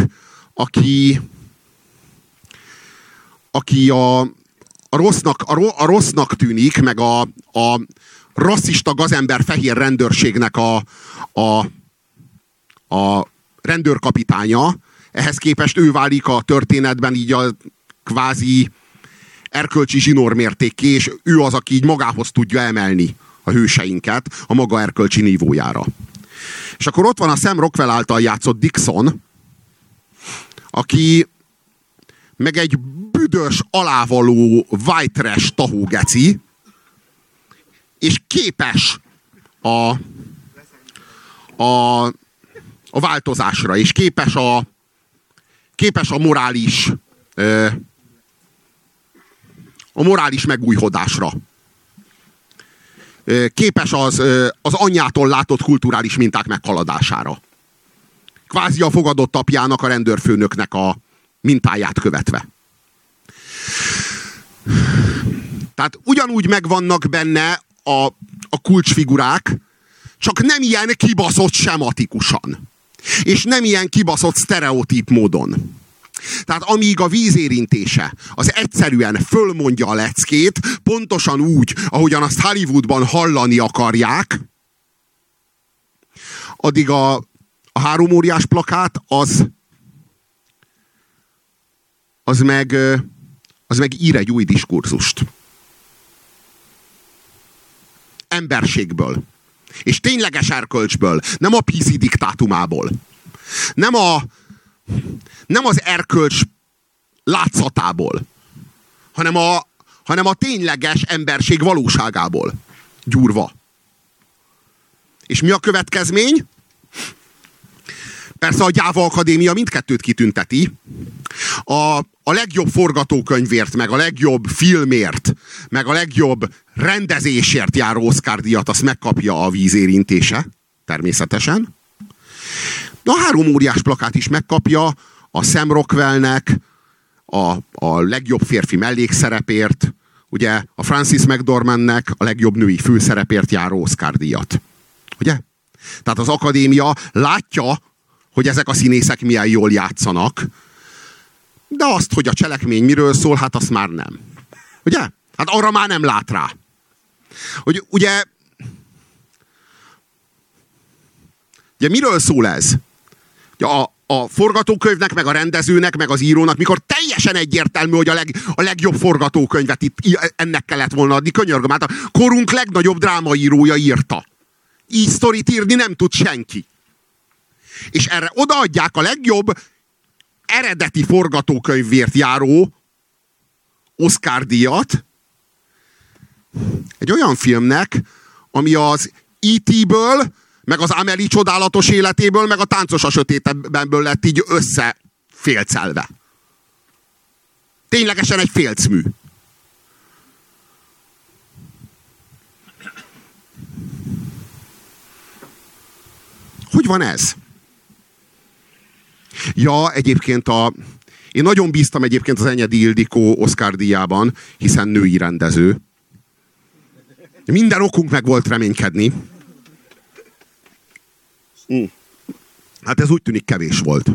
S1: aki a rossznak tűnik, meg a rasszista gazember fehér rendőrségnek a rendőrkapitánya. Ehhez képest ő válik a történetben így a kvázi erkölcsi zsinórmértékké, és ő az, aki így magához tudja emelni a hőseinket a maga erkölcsi nívójára. És akkor ott van a Sam Rockwell által játszott Dixon, aki meg egy büdös, alávaló, white trash tahógeci, és képes a változásra, és képes a morális megújhodásra. Képes az anyjától látott kulturális minták meghaladására. Kvázi a fogadott apjának, a rendőrfőnöknek a mintáját követve. Tehát ugyanúgy megvannak benne a kulcsfigurák, csak nem ilyen kibaszott sematikusan. És nem ilyen kibaszott sztereotíp módon. Tehát amíg a Vízérintése az egyszerűen fölmondja a leckét, pontosan úgy, ahogyan azt Hollywoodban hallani akarják, addig a 3 óriás plakát az meg ír egy új diskurzust. Emberségből. És tényleges erkölcsből. Nem a PC diktátumából. Nem az erkölcs látszatából. Hanem a tényleges emberség valóságából. Gyúrva. És mi a következmény? Persze a Gyáva Akadémia mindkettőt kitünteti. A legjobb forgatókönyvért, meg a legjobb filmért, meg a legjobb rendezésért járó Oscar-díjat azt megkapja a Vízérintése, természetesen. De a 3 óriás plakát is megkapja a Sam Rockwellnek a legjobb férfi mellékszerepért, ugye a Frances McDormandnek a legjobb női főszerepért járó Oscar-díjat. Ugye? Tehát az akadémia látja, hogy ezek a színészek milyen jól játszanak, de azt, hogy a cselekmény miről szól, hát azt már nem. Ugye? Hát arra már nem lát rá. Hogy ugye miről szól ez? A forgatókönyvnek, meg a rendezőnek, meg az írónak, mikor teljesen egyértelmű, hogy a legjobb forgatókönyvet itt ennek kellett volna adni. Könyörgöm, hát a korunk legnagyobb drámaírója írta. Így sztorit írni nem tud senki. És erre odaadják a legjobb eredeti forgatókönyvért járó Oscar-díjat egy olyan filmnek, ami az E.T.-ből, meg az Amélie csodálatos életéből, meg a Táncos a sötétbenből lett így összefélcelve. Ténylegesen egy félcmű. Hogy van ez? Ja, egyébként én nagyon bíztam egyébként az Enyedi Ildikó Oscar-díjában, hiszen női rendező. Minden okunk meg volt reménykedni. Hát ez úgy tűnik kevés volt.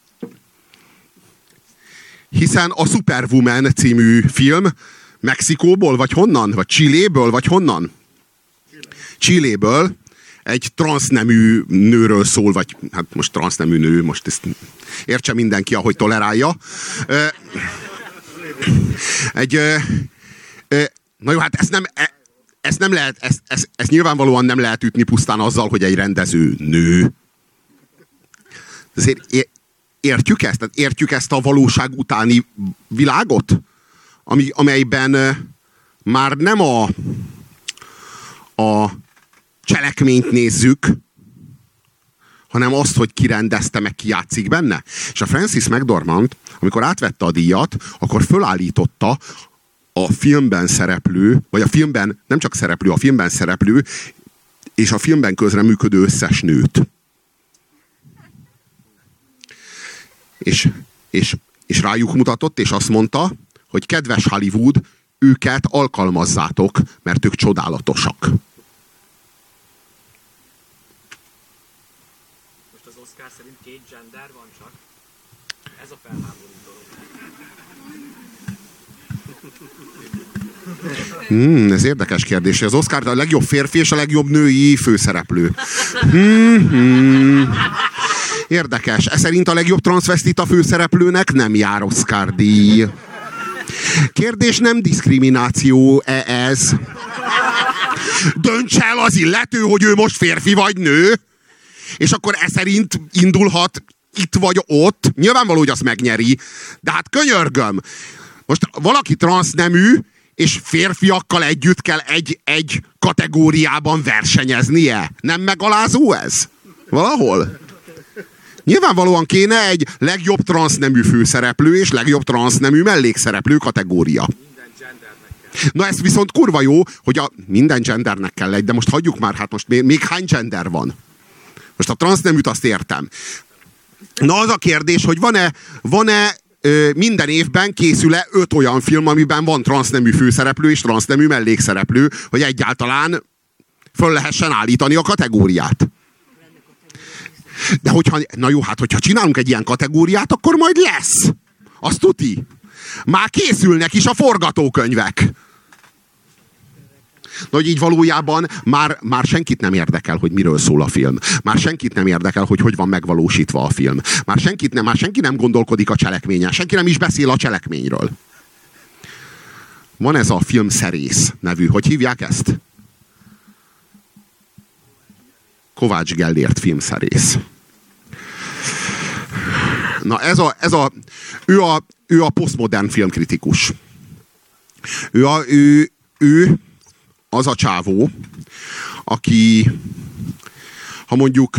S1: Hiszen a Superwoman című film Mexikóból, vagy honnan? Vagy Chiléből, vagy honnan? Chiléből egy transznemű nőről szól, vagy hát most transznemű nő, most ezt értse mindenki, ahogy tolerálja. Na jó, hát ezt nem lehet, ezt nyilvánvalóan nem lehet ütni pusztán azzal, hogy egy rendező nő. Azért értjük ezt? Tehát értjük ezt a valóság utáni világot? Amelyben már nem a cselekményt nézzük, hanem azt, hogy ki rendezte, meg ki játszik benne. És a Frances McDormand, amikor átvette a díjat, akkor fölállította a filmben szereplő, vagy a filmben, nem csak szereplő, a filmben szereplő, és a filmben közreműködő összes nőt. És rájuk mutatott, és azt mondta, hogy kedves Hollywood, őket alkalmazzátok, mert ők csodálatosak.
S2: Most az Oscar szerint 2 gender van csak? Ez a felháborító.
S1: Ez érdekes kérdés. Az Oscar a legjobb férfi és a legjobb női főszereplő. Érdekes. Ez szerint a legjobb transzvesztita főszereplőnek nem jár Oscar-díj. Kérdés, nem diszkrimináció-e ez? Dönts el az illető, hogy ő most férfi vagy nő, és akkor ez szerint indulhat itt vagy ott. Nyilvánvaló, hogy azt megnyeri. De hát könyörgöm. Most valaki transznemű, és férfiakkal együtt kell egy kategóriában versenyeznie. Nem megalázó ez? Valahol? Nyilvánvalóan kéne egy legjobb transznemű főszereplő és legjobb transznemű mellékszereplő kategória. Na ez viszont kurva jó, hogy minden gendernek kell egy, de most hagyjuk már, hát most még hány gender van? Most a transzneműt azt értem. Na az a kérdés, hogy van-e minden évben készül-e 5 olyan film, amiben van transznemű főszereplő és transznemű mellékszereplő, hogy egyáltalán föl lehessen állítani a kategóriát. De hogyha csinálunk egy ilyen kategóriát, akkor majd lesz. Azt tuti. Már készülnek is a forgatókönyvek. De hogy így valójában már senkit nem érdekel, hogy miről szól a film. Már senkit nem érdekel, hogy van megvalósítva a film. Már senki nem gondolkodik a cselekményen. Senki nem is beszél a cselekményről. Van ez a filmszerész nevű. Hogy hívják ezt? Kovács Gellért filmszerész. Na ő a posztmodern filmkritikus. Ő az a csávó, aki ha mondjuk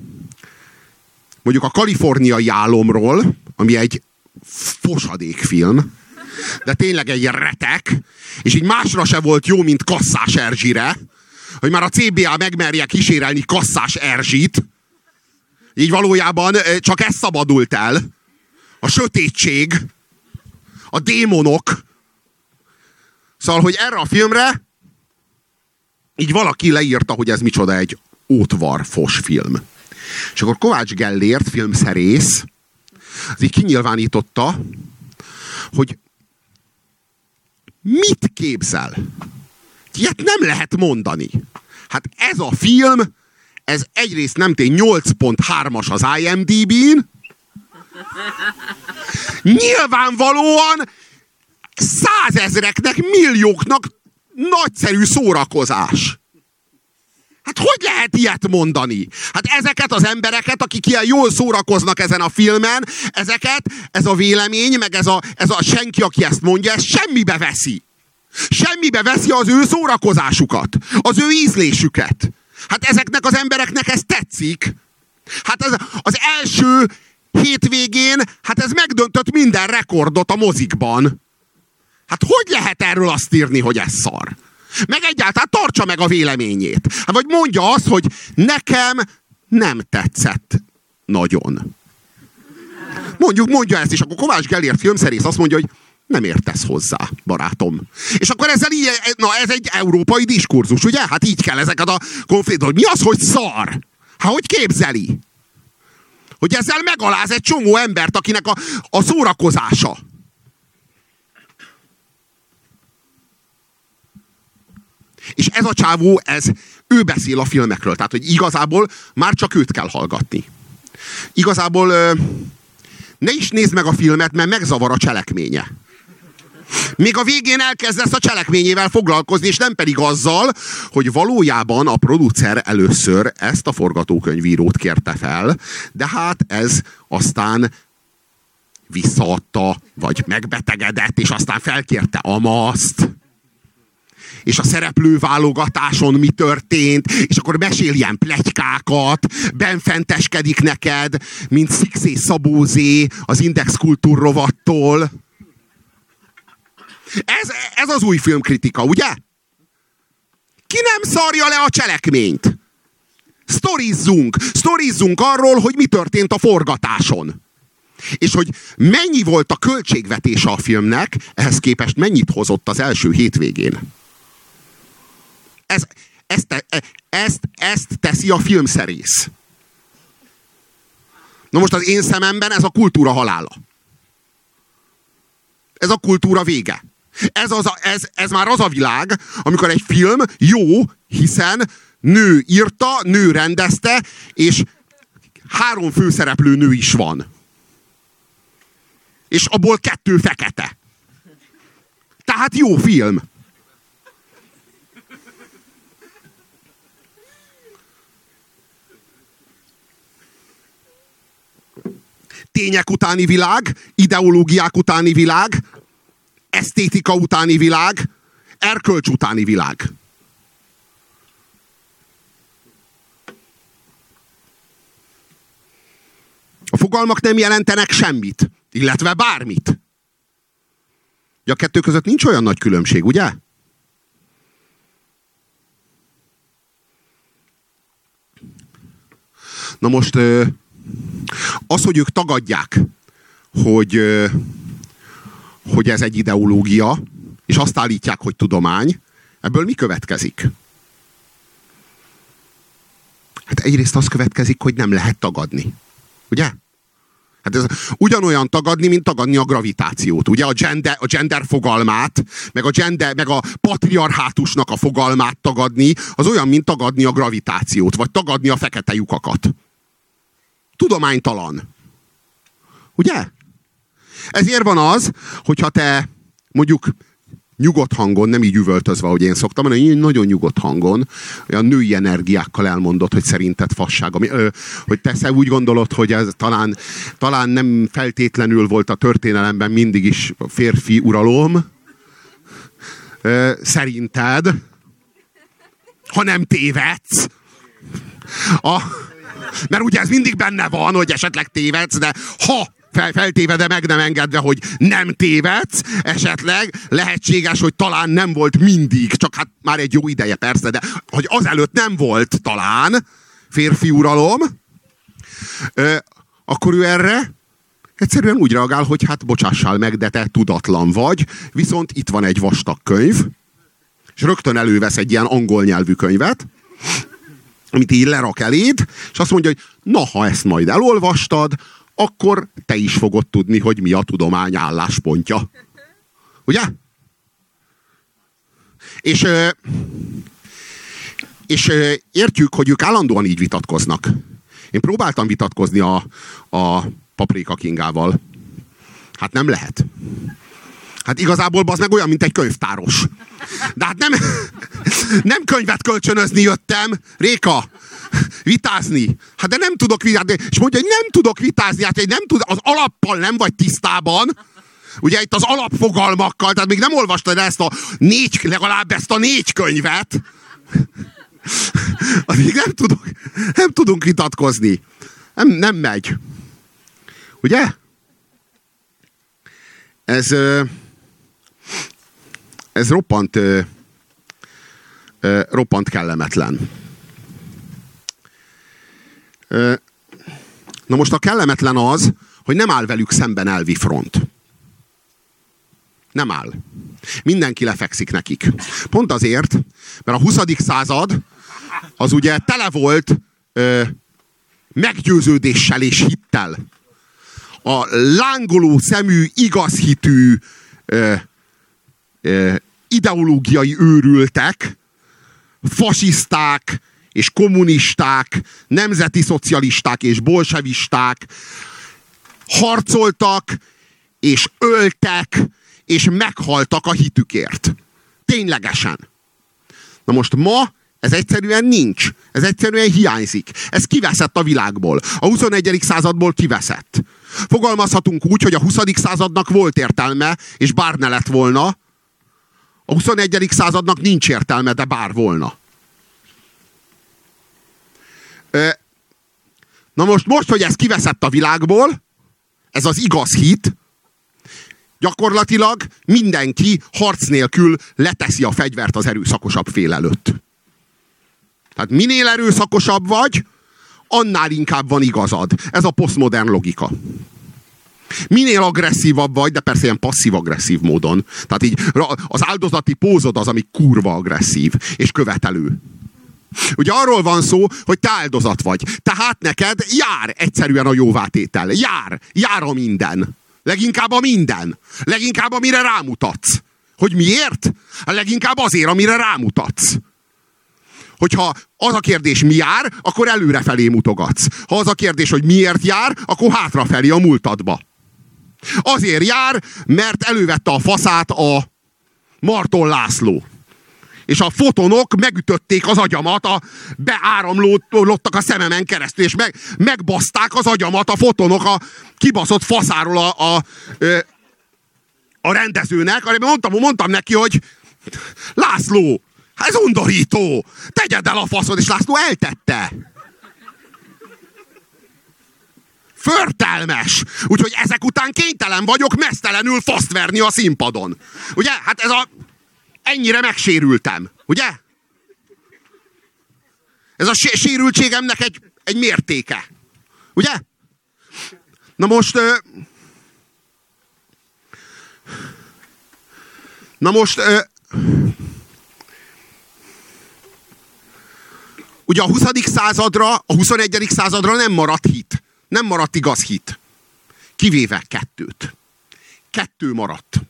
S1: a Kaliforniai álomról, ami egy fosadékfilm, de tényleg egy retek, és így másra se volt jó, mint Kasszás Erzsire, hogy már a CBA megmerje kísérelni Kasszás Erzsit, így valójában csak ez szabadult el, a sötétség, a démonok. Szóval, hogy erre a filmre így valaki leírta, hogy ez micsoda egy ótvarfos film. És akkor Kovács Gellért, filmszerész, az így kinyilvánította, hogy mit képzel? Ilyet nem lehet mondani. Hát ez a film, ez egyrészt nem tény 8.3-as az IMDb-n, nyilvánvalóan 100 000-eknek, millióknak nagyszerű szórakozás. Hát hogy lehet ilyet mondani? Hát ezeket az embereket, akik ilyen jól szórakoznak ezen a filmen, ez a vélemény, meg ez a senki, aki ezt mondja, ez semmibe veszi. Semmibe veszi az ő szórakozásukat, az ő ízlésüket. Hát ezeknek az embereknek ez tetszik. Hát ez az első hétvégén, hát ez megdöntött minden rekordot a mozikban. Hát hogy lehet erről azt írni, hogy ez szar? Meg egyáltalán tartsa meg a véleményét. Hát vagy mondja azt, hogy nekem nem tetszett nagyon. Mondja ezt, és akkor Kovács Gellért filmszerész azt mondja, hogy nem értesz hozzá, barátom. És akkor ezzel így, ez egy európai diskurzus, ugye? Hát így kell ezeket a konfliktusokat. Mi az, hogy szar? Hát hogy képzeli? Hogy ezzel megaláz egy csomó embert, akinek a szórakozása. És ez a csávó, ő beszél a filmekről. Tehát, hogy igazából már csak őt kell hallgatni. Igazából ne is nézd meg a filmet, mert megzavar a cselekménye. Még a végén elkezdesz a cselekményével foglalkozni, és nem pedig azzal, hogy valójában a producer először ezt a forgatókönyvírót kérte fel, de hát ez aztán visszaadta, vagy megbetegedett, és aztán felkérte Amaszt, és a szereplőválogatáson mi történt, és akkor mesél ilyen pletykákat, benfenteskedik neked, mint Szikszé Szabózé az Index Kultúr rovattól. Ez az új filmkritika, ugye? Ki nem szarja le a cselekményt? Sztorizzunk arról, hogy mi történt a forgatáson. És hogy mennyi volt a költségvetése a filmnek, ehhez képest mennyit hozott az első hétvégén. Ezt teszi a filmszerész. Na most az én szememben ez a kultúra halála. Ez a kultúra vége. Ez már az a világ, amikor egy film jó, hiszen nő írta, nő rendezte, és 3 főszereplő nő is van. És abból 2 fekete. Tehát jó film. Tények utáni világ, ideológiák utáni világ, esztétika utáni világ, erkölcs utáni világ. A fogalmak nem jelentenek semmit, illetve bármit. A 2 között nincs olyan nagy különbség, ugye? Na most az, hogy ők tagadják, hogy ez egy ideológia, és azt állítják, hogy tudomány, ebből mi következik? Hát egyrészt az következik, hogy nem lehet tagadni. Ugye? Hát ez ugyanolyan tagadni, mint tagadni a gravitációt. Ugye? A gender fogalmát, meg a patriarhátusnak a fogalmát tagadni, az olyan, mint tagadni a gravitációt, vagy tagadni a fekete lyukakat. Tudománytalan. Ugye? Ezért van az, hogyha te mondjuk nyugodt hangon, nem így üvöltözve, ahogy én szoktam, hanem így nagyon nyugodt hangon, olyan női energiákkal elmondod, hogy szerinted fasság. Hogy te úgy gondolod, hogy ez talán nem feltétlenül volt a történelemben mindig is férfi uralom. Szerinted, ha nem tévedsz. Mert ugye ez mindig benne van, hogy esetleg tévedsz, de ha feltéve, de meg nem engedve, hogy nem tévedsz, esetleg lehetséges, hogy talán nem volt mindig, csak hát már egy jó ideje persze, de hogy azelőtt nem volt talán férfi uralom, akkor ő erre Egyszerűen úgy reagál, hogy hát bocsássál meg, de te tudatlan vagy, viszont itt van egy vastag könyv, és rögtön elővesz egy ilyen angol nyelvű könyvet, amit így lerak eléd, és azt mondja, hogy na, ha ezt majd elolvastad, akkor te is fogod tudni, hogy mi a tudomány álláspontja. Ugye? És értjük, hogy ők állandóan így vitatkoznak. Én próbáltam vitatkozni a Paprika Kingával. Hát nem lehet. Hát igazából az meg olyan, mint egy könyvtáros. De hát nem könyvet kölcsönözni jöttem, Réka, vitázni. Hát de nem tudok vitázni. És mondja, hogy nem tudok vitázni, hát hogy nem tud, az alappal nem vagy tisztában. Ugye itt az alapfogalmakkal, tehát még nem olvastad legalább ezt a 4 könyvet. Addig nem tudunk vitatkozni. Nem megy. Ugye? Ez roppant kellemetlen. Na most a kellemetlen az, hogy nem áll velük szemben elvi front. Nem áll. Mindenki lefekszik nekik. Pont azért, mert a 20. század az ugye tele volt meggyőződéssel és hittel. A lángoló szemű, igazhitű ideológiai őrültek, fasiszták és kommunisták, nemzeti szocialisták és bolsevisták harcoltak és öltek és meghaltak a hitükért. Ténylegesen. Na most ma ez egyszerűen nincs. Ez egyszerűen hiányzik. Ez kiveszett a világból. A 21. századból kiveszett. Fogalmazhatunk úgy, hogy a 20. századnak volt értelme, és bár ne lett volna. A 21. századnak nincs értelme, de bár volna. Na most, hogy ez kiveszett a világból, ez az igaz hit, gyakorlatilag mindenki harc nélkül leteszi a fegyvert az erőszakosabb fél előtt. Tehát minél erőszakosabb vagy, annál inkább van igazad. Ez a posztmodern logika. Minél agresszívabb vagy, de persze ilyen passzív-agresszív módon. Tehát így az áldozati pózod az, ami kurva agresszív és követelő. Ugye arról van szó, hogy te áldozat vagy. Tehát neked jár egyszerűen a jóvátétel. Jár a minden. Leginkább a minden. Leginkább amire rámutatsz. Hogy miért? Leginkább azért, amire rámutatsz. Hogyha az a kérdés mi jár, akkor előrefelé mutogatsz. Ha az a kérdés, hogy miért jár, akkor hátrafelé a múltadba. Azért jár, mert elővette a faszát a Marton László. És a fotonok megütötték az agyamat, beáramlottak a szememen keresztül, és megbaszták az agyamat a fotonok a kibaszott faszáról a rendezőnek. Mondtam neki, hogy László, ez undorító! Tegyed el a faszod, és László eltette. Förtelmes! Úgyhogy ezek után kénytelen vagyok meztelenül faszt verni a színpadon. Ugye? Hát ennyire megsérültem. Ugye? Ez a sérültségemnek egy mértéke. Ugye? Na most... ugye a 20. századra, a 21. századra nem maradt hit. Nem maradt igaz hit. Kivéve 2. 2 maradt.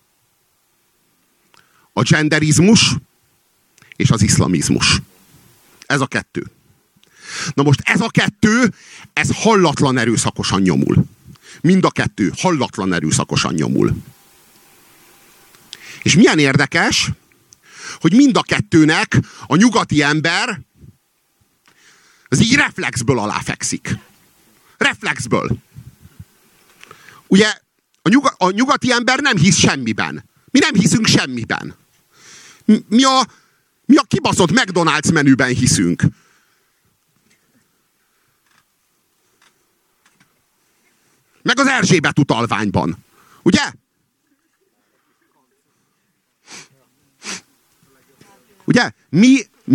S1: A genderizmus és az iszlamizmus. Ez a 2. Na most ez a 2, ez hallatlan erőszakosan nyomul. Mind a 2 hallatlan erőszakosan nyomul. És milyen érdekes, hogy mind a 2-nek a nyugati ember az így reflexből aláfekszik. Reflexből. Ugye a nyugati ember nem hisz semmiben. Mi nem hiszünk semmiben. Mi a kibaszott McDonald's menüben hiszünk. Meg az Erzsébet utalványban. Ugye? Ugye?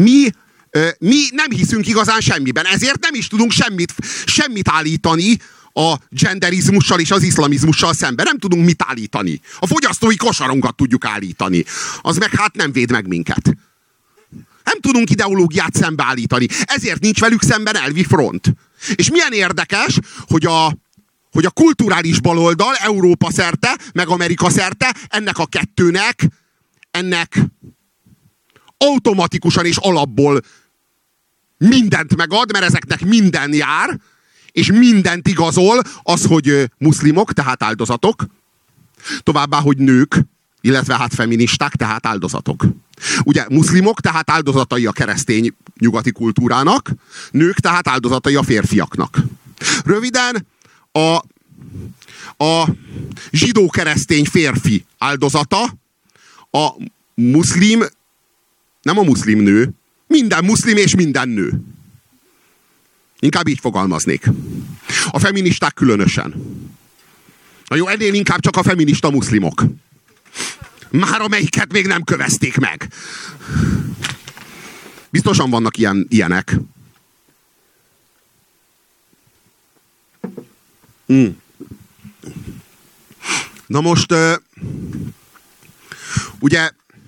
S1: Mi nem hiszünk igazán semmiben, ezért nem is tudunk semmit állítani a genderizmussal és az iszlamizmussal szemben. Nem tudunk mit állítani. A fogyasztói kosarunkat tudjuk állítani. Az meg hát nem véd meg minket. Nem tudunk ideológiát szembeállítani. Ezért nincs velük szemben elvi front. És milyen érdekes, hogy a kulturális baloldal Európa szerte, meg Amerika szerte ennek a kettőnek, ennek automatikusan és alapból mindent megad, mert ezeknek minden jár, és mindent igazol az, hogy muszlimok, tehát áldozatok, továbbá, hogy nők, illetve hát feministák, tehát áldozatok. Ugye muszlimok, tehát áldozatai a keresztény nyugati kultúrának, nők, tehát áldozatai a férfiaknak. Röviden, a zsidó-keresztény férfi áldozata, a muszlim, nem a muszlim nő, minden muszlim és minden nő. Inkább így fogalmaznék. A feministák különösen. Na jó, ennél inkább csak a feminista muszlimok. Már amelyiket még nem kövezték meg. Biztosan vannak ilyenek. Na most, ugye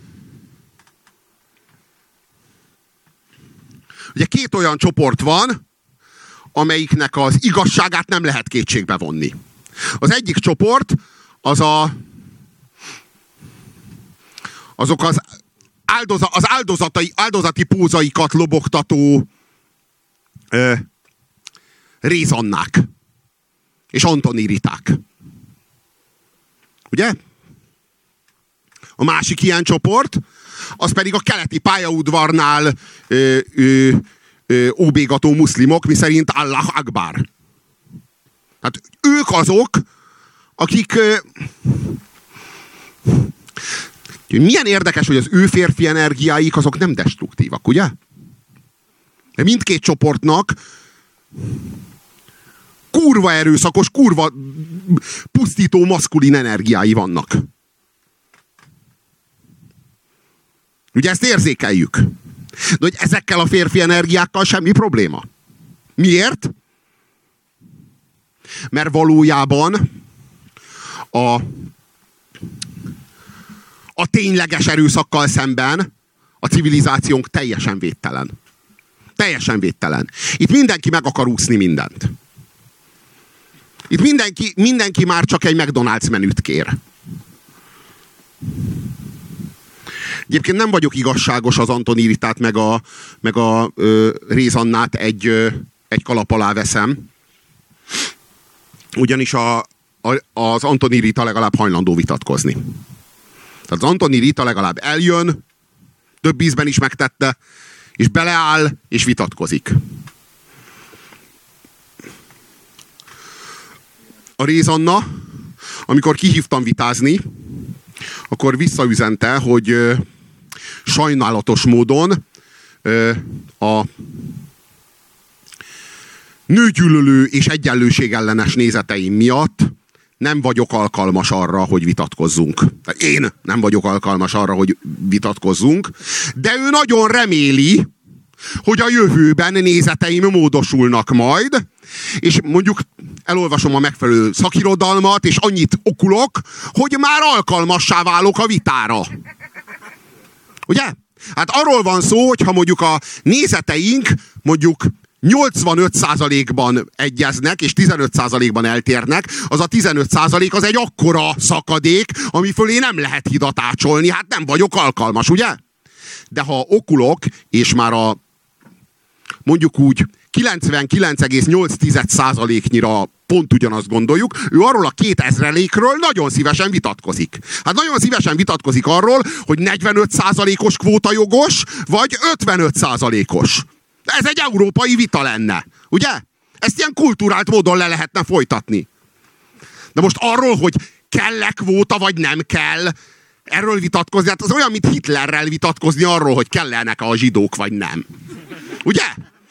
S1: két olyan csoport van, amelyiknek az igazságát nem lehet kétségbe vonni. Az egyik csoport azok az áldozati pózaikat lobogtató Rézannák és Antoni-Riták. Ugye? A másik ilyen csoport, az pedig a keleti pályaudvarnál óbégató muszlimok, miszerint Allah Akbar. Hát ők azok, akik... Milyen érdekes, hogy az ő férfi energiáik azok nem destruktívak, ugye? De mindkét csoportnak kurva erőszakos, kurva pusztító maszkulin energiái vannak. Ugye ezt érzékeljük. De hogy ezekkel a férfi energiákkal semmi probléma. Miért? Mert valójában a tényleges erőszakkal szemben a civilizációnk teljesen védtelen. Teljesen védtelen. Itt mindenki meg akar úszni mindent. Itt mindenki már csak egy McDonald's menüt kér. Egyébként nem vagyok igazságos, az Antoni-Ritát meg a Rézannát egy kalap alá veszem. Ugyanis az Antoni-Rita legalább hajlandó vitatkozni. Tehát az Antoni-Rita legalább eljön, több ízben is megtette, és beleáll, és vitatkozik. A Rézanna, amikor kihívtam vitázni, akkor visszaüzente, hogy sajnálatos módon a nőgyűlölő és egyenlőségellenes nézeteim miatt nem vagyok alkalmas arra, hogy vitatkozzunk. Én nem vagyok alkalmas arra, hogy vitatkozzunk, de ő nagyon reméli, hogy a jövőben nézeteim módosulnak majd, és mondjuk elolvasom a megfelelő szakirodalmat, és annyit okulok, hogy már alkalmassá válok a vitára. Ugye? Hát arról van szó, hogyha mondjuk a nézeteink mondjuk 85%-ban egyeznek, és 15%-ban eltérnek, az a 15% az egy akkora szakadék, ami fölé nem lehet hidat ácsolni, hát nem vagyok alkalmas, ugye? De ha okulok, és már mondjuk úgy 99,8%-nyira pont ugyanazt gondoljuk, ő arról a 2000-lékről nagyon szívesen vitatkozik. Hát nagyon szívesen vitatkozik arról, hogy 45%-os kvóta jogos, vagy 55%-os. Ez egy európai vita lenne, ugye? Ezt ilyen kulturált módon le lehetne folytatni. De most arról, hogy kell-e kvóta, vagy nem kell, erről vitatkozni, hát az olyan, mint Hitlerrel vitatkozni arról, hogy kellenek a zsidók, vagy nem. Ugye?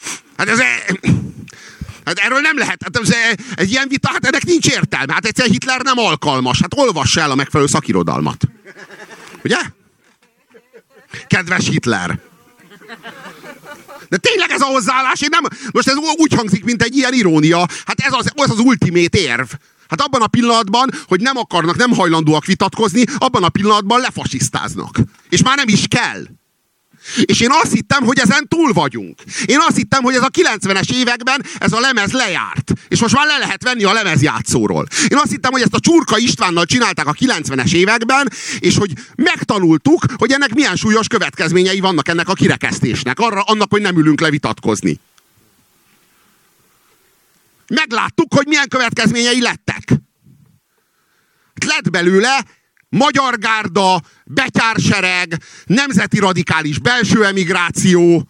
S1: Hát erről nem lehet. Hát egy ilyen vita, hát ennek nincs értelme. Hát egyszer Hitler nem alkalmas. Hát olvassa el a megfelelő szakirodalmat. Ugye? Kedves Hitler! De tényleg ez a hozzáállás, most ez úgy hangzik, mint egy ilyen irónia. Hát ez az ultimate érv. Hát abban a pillanatban, hogy nem akarnak, nem hajlandóak vitatkozni, abban a pillanatban lefasisztáznak. És már nem is kell. És én azt hittem, hogy ezen túl vagyunk. Én azt hittem, hogy ez a 90-es években ez a lemez lejárt. És most már le lehet venni a lemezjátszóról. Én azt hittem, hogy ezt a Csurka Istvánnal csinálták a 90-es években, és hogy megtanultuk, hogy ennek milyen súlyos következményei vannak ennek a kirekesztésnek. Annak, hogy nem ülünk le vitatkozni. Megláttuk, hogy milyen következményei lettek. Lett belőle magyar gárda, betyársereg, nemzeti radikális belső emigráció.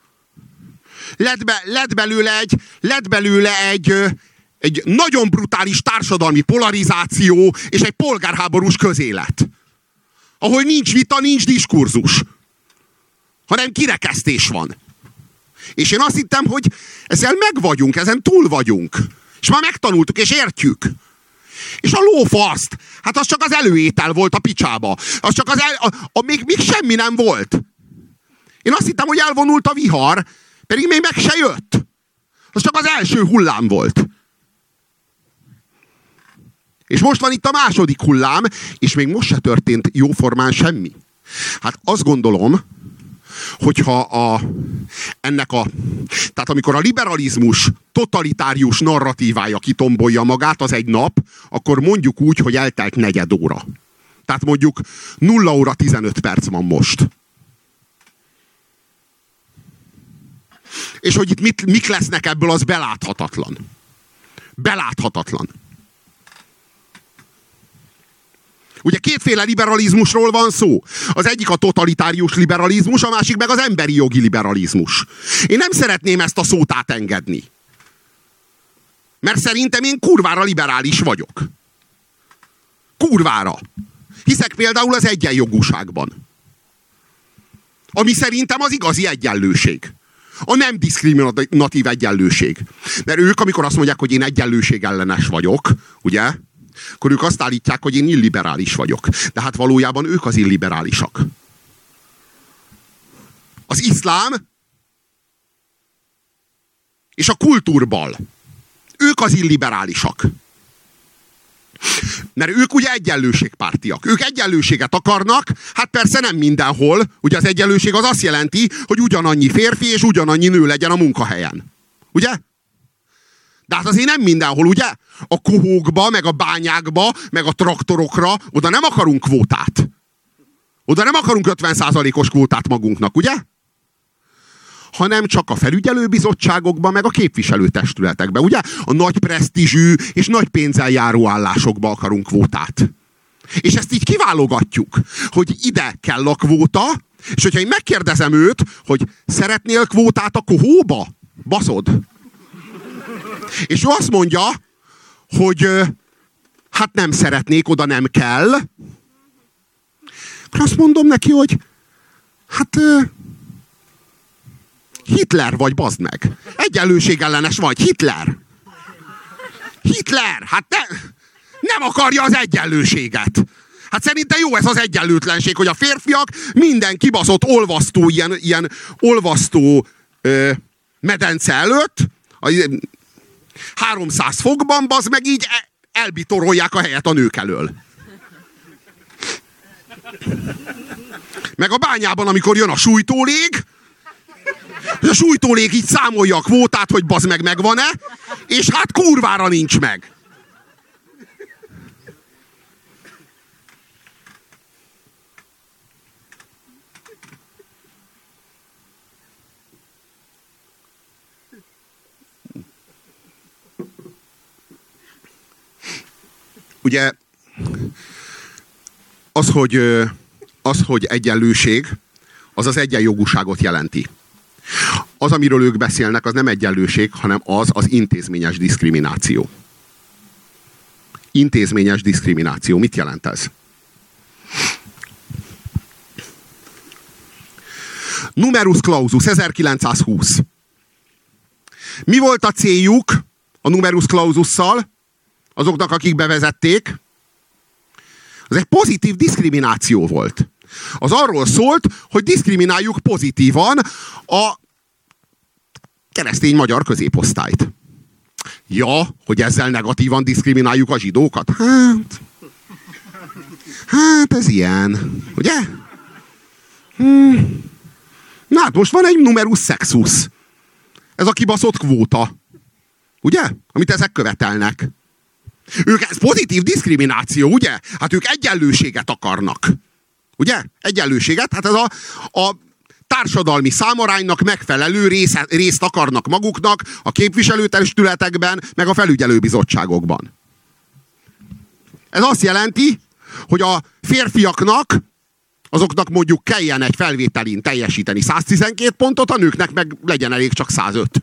S1: Lett belőle egy nagyon brutális társadalmi polarizáció és egy polgárháborús közélet. Ahol nincs vita, nincs diskurzus, hanem kirekesztés van. És én azt hittem, hogy ezzel megvagyunk, ezen túl vagyunk. És már megtanultuk, és értjük. És a lófaszt, hát az csak az előétel volt a picsába. Az csak még semmi nem volt. Én azt hittem, hogy elvonult a vihar, pedig még meg se jött. Az csak az első hullám volt. És most van itt a második hullám, és még most se történt jóformán semmi. Hát azt gondolom, hogyha tehát amikor a liberalizmus totalitárius narratívája kitombolja magát, az egy nap, akkor mondjuk úgy, hogy eltelt 4 óra. Tehát mondjuk 0 óra 15 perc van most. És hogy itt mik lesznek ebből, az beláthatatlan. Beláthatatlan. Ugye kétféle liberalizmusról van szó. Az egyik a totalitárius liberalizmus, a másik meg az emberi jogi liberalizmus. Én nem szeretném ezt a szót átengedni. Mert szerintem én kurvára liberális vagyok. Kurvára. Hiszek például az egyenjogúságban. Ami szerintem az igazi egyenlőség. A nem diszkriminatív egyenlőség. Mert ők, amikor azt mondják, hogy én egyenlőség ellenes vagyok, ugye? Akkor ők azt állítják, hogy én illiberális vagyok. De hát valójában ők az illiberálisak. Az iszlám és a kultúrbal. Ők az illiberálisak. Mert ők ugye egyenlőségpártiak. Ők egyenlőséget akarnak, hát persze nem mindenhol. Ugye az egyenlőség az azt jelenti, hogy ugyanannyi férfi és ugyanannyi nő legyen a munkahelyen. Ugye? De hát azért nem mindenhol, ugye? A kohókba, meg a bányákba, meg a traktorokra, oda nem akarunk kvótát. Oda nem akarunk 50%-os kvótát magunknak, ugye? Hanem csak a felügyelőbizottságokban, meg a képviselőtestületekben, ugye? A nagy presztízsű és nagy pénzzel járó állásokba akarunk kvótát. És ezt így kiválogatjuk, hogy ide kell a kvóta, és hogyha én megkérdezem őt, hogy szeretnél kvótát a kohóba? Baszod. És ő azt mondja, hogy hát nem szeretnék, oda nem kell. Akkor azt mondom neki, hogy hát Hitler vagy, bazd meg. Egyenlőségellenes vagy, Hitler. Hitler, hát nem akarja az egyenlőséget. Hát szerintem jó ez az egyenlőtlenség, hogy a férfiak minden kibaszott olvasztó, ilyen olvasztó medence előtt, 300 fokban, bazd meg, így elbitorolják a helyet a nők elől. Meg a bányában, amikor jön a sújtólég, a sújtólég így számolja a kvótát, hogy bazd meg megvan-e, és hát kurvára nincs meg. Ugye az, hogy egyenlőség, az az egyenjogúságot jelenti. Az, amiről ők beszélnek, az nem egyenlőség, hanem az intézményes diszkrimináció. Intézményes diszkrimináció. Mit jelent ez? Numerus clausus, 1920. Mi volt a céljuk a numerus claususszal? Azoknak, akik bevezették? Az egy pozitív diszkrimináció volt. Az arról szólt, hogy diszkrimináljuk pozitívan a keresztény magyar középosztályt. Ja, hogy ezzel negatívan diszkrimináljuk a zsidókat? Hát ez ilyen, ugye? Na hát most van egy numerus sexus. Ez a kibaszott kvóta. Ugye? Amit ezek követelnek. Ez pozitív diszkrimináció, ugye? Hát ők egyenlőséget akarnak. Ugye? Egyenlőséget. Hát ez a társadalmi számaránynak megfelelő részt akarnak maguknak a képviselőtestületekben, meg a felügyelőbizottságokban. Ez azt jelenti, hogy a férfiaknak, azoknak mondjuk kelljen egy felvételin teljesíteni 112 pontot, a nőknek meg legyen elég csak 105.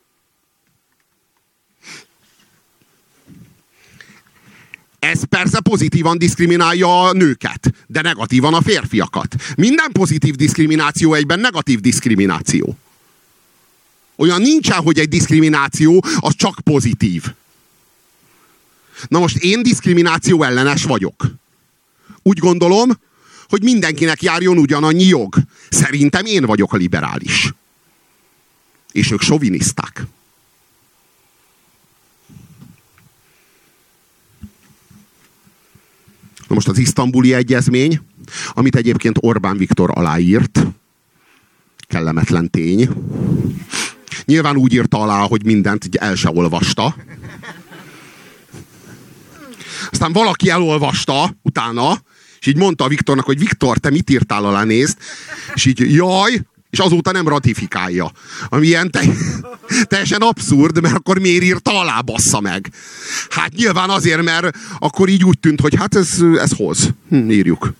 S1: Ez persze pozitívan diszkriminálja a nőket, de negatívan a férfiakat. Minden pozitív diszkrimináció egyben negatív diszkrimináció. Olyan nincsen, hogy egy diszkrimináció az csak pozitív. Na most én diszkrimináció ellenes vagyok. Úgy gondolom, hogy mindenkinek járjon ugyanannyi jog. Szerintem én vagyok a liberális. És ők soviniszták. Na most az isztambuli egyezmény, amit egyébként Orbán Viktor aláírt, kellemetlen tény. Nyilván úgy írta alá, hogy mindent el se olvasta. Aztán valaki elolvasta utána, és így mondta a Viktornak, hogy Viktor, te mit írtál alá, nézd? És így, jaj, és azóta nem ratifikálja. Ami ilyen teljesen abszurd, mert akkor miért írta alá, bassza meg? Hát nyilván azért, mert akkor így úgy tűnt, hogy hát ez hoz. Írjuk.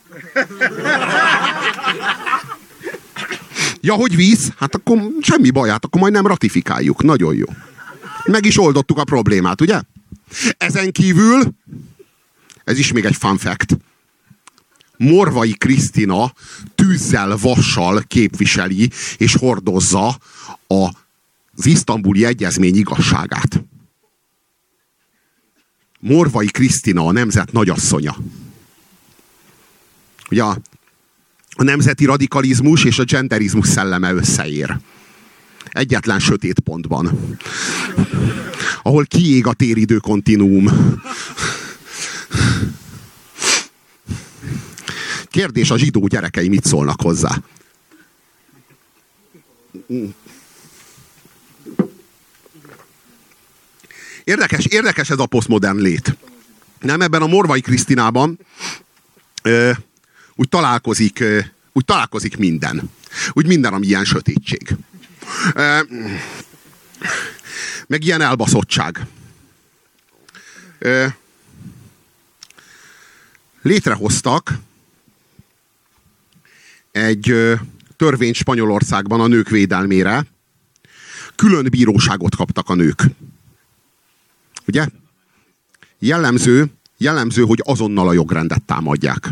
S1: Ja, hogy víz? Hát akkor semmi baj, hát akkor majd nem ratifikáljuk. Nagyon jó. Meg is oldottuk a problémát, ugye? Ezen kívül, ez is még egy fun fact, Morvai Krisztina tűzzel, vassal képviseli és hordozza az isztambuli egyezmény igazságát. Morvai Krisztina, a nemzet nagyasszonya. Ugye a nemzeti radikalizmus és a genderizmus szelleme összeér. Egyetlen sötét pontban. Ahol kiég a téridő kontinuum. Kérdés, a zsidó gyerekei mit szólnak hozzá? Érdekes ez a posztmodern lét. Nem, ebben a Morvai Krisztinában úgy találkozik minden. Úgy minden, ami ilyen sötétség. Meg ilyen elbaszottság. Létrehoztak egy törvényt Spanyolországban a nők védelmére. Külön bíróságot kaptak a nők. Ugye? Jellemző, hogy azonnal a jogrendet támadják.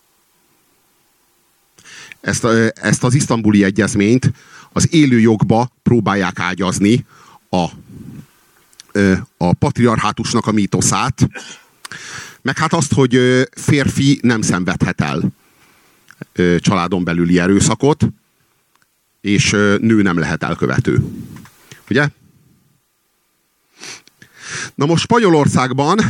S1: Ezt az isztambuli egyezményt az élő jogba próbálják ágyazni a patriarhátusnak a mítoszát, meg hát azt, hogy férfi nem szenvedhet el családon belüli erőszakot, és nő nem lehet elkövető. Ugye? Na most Spanyolországban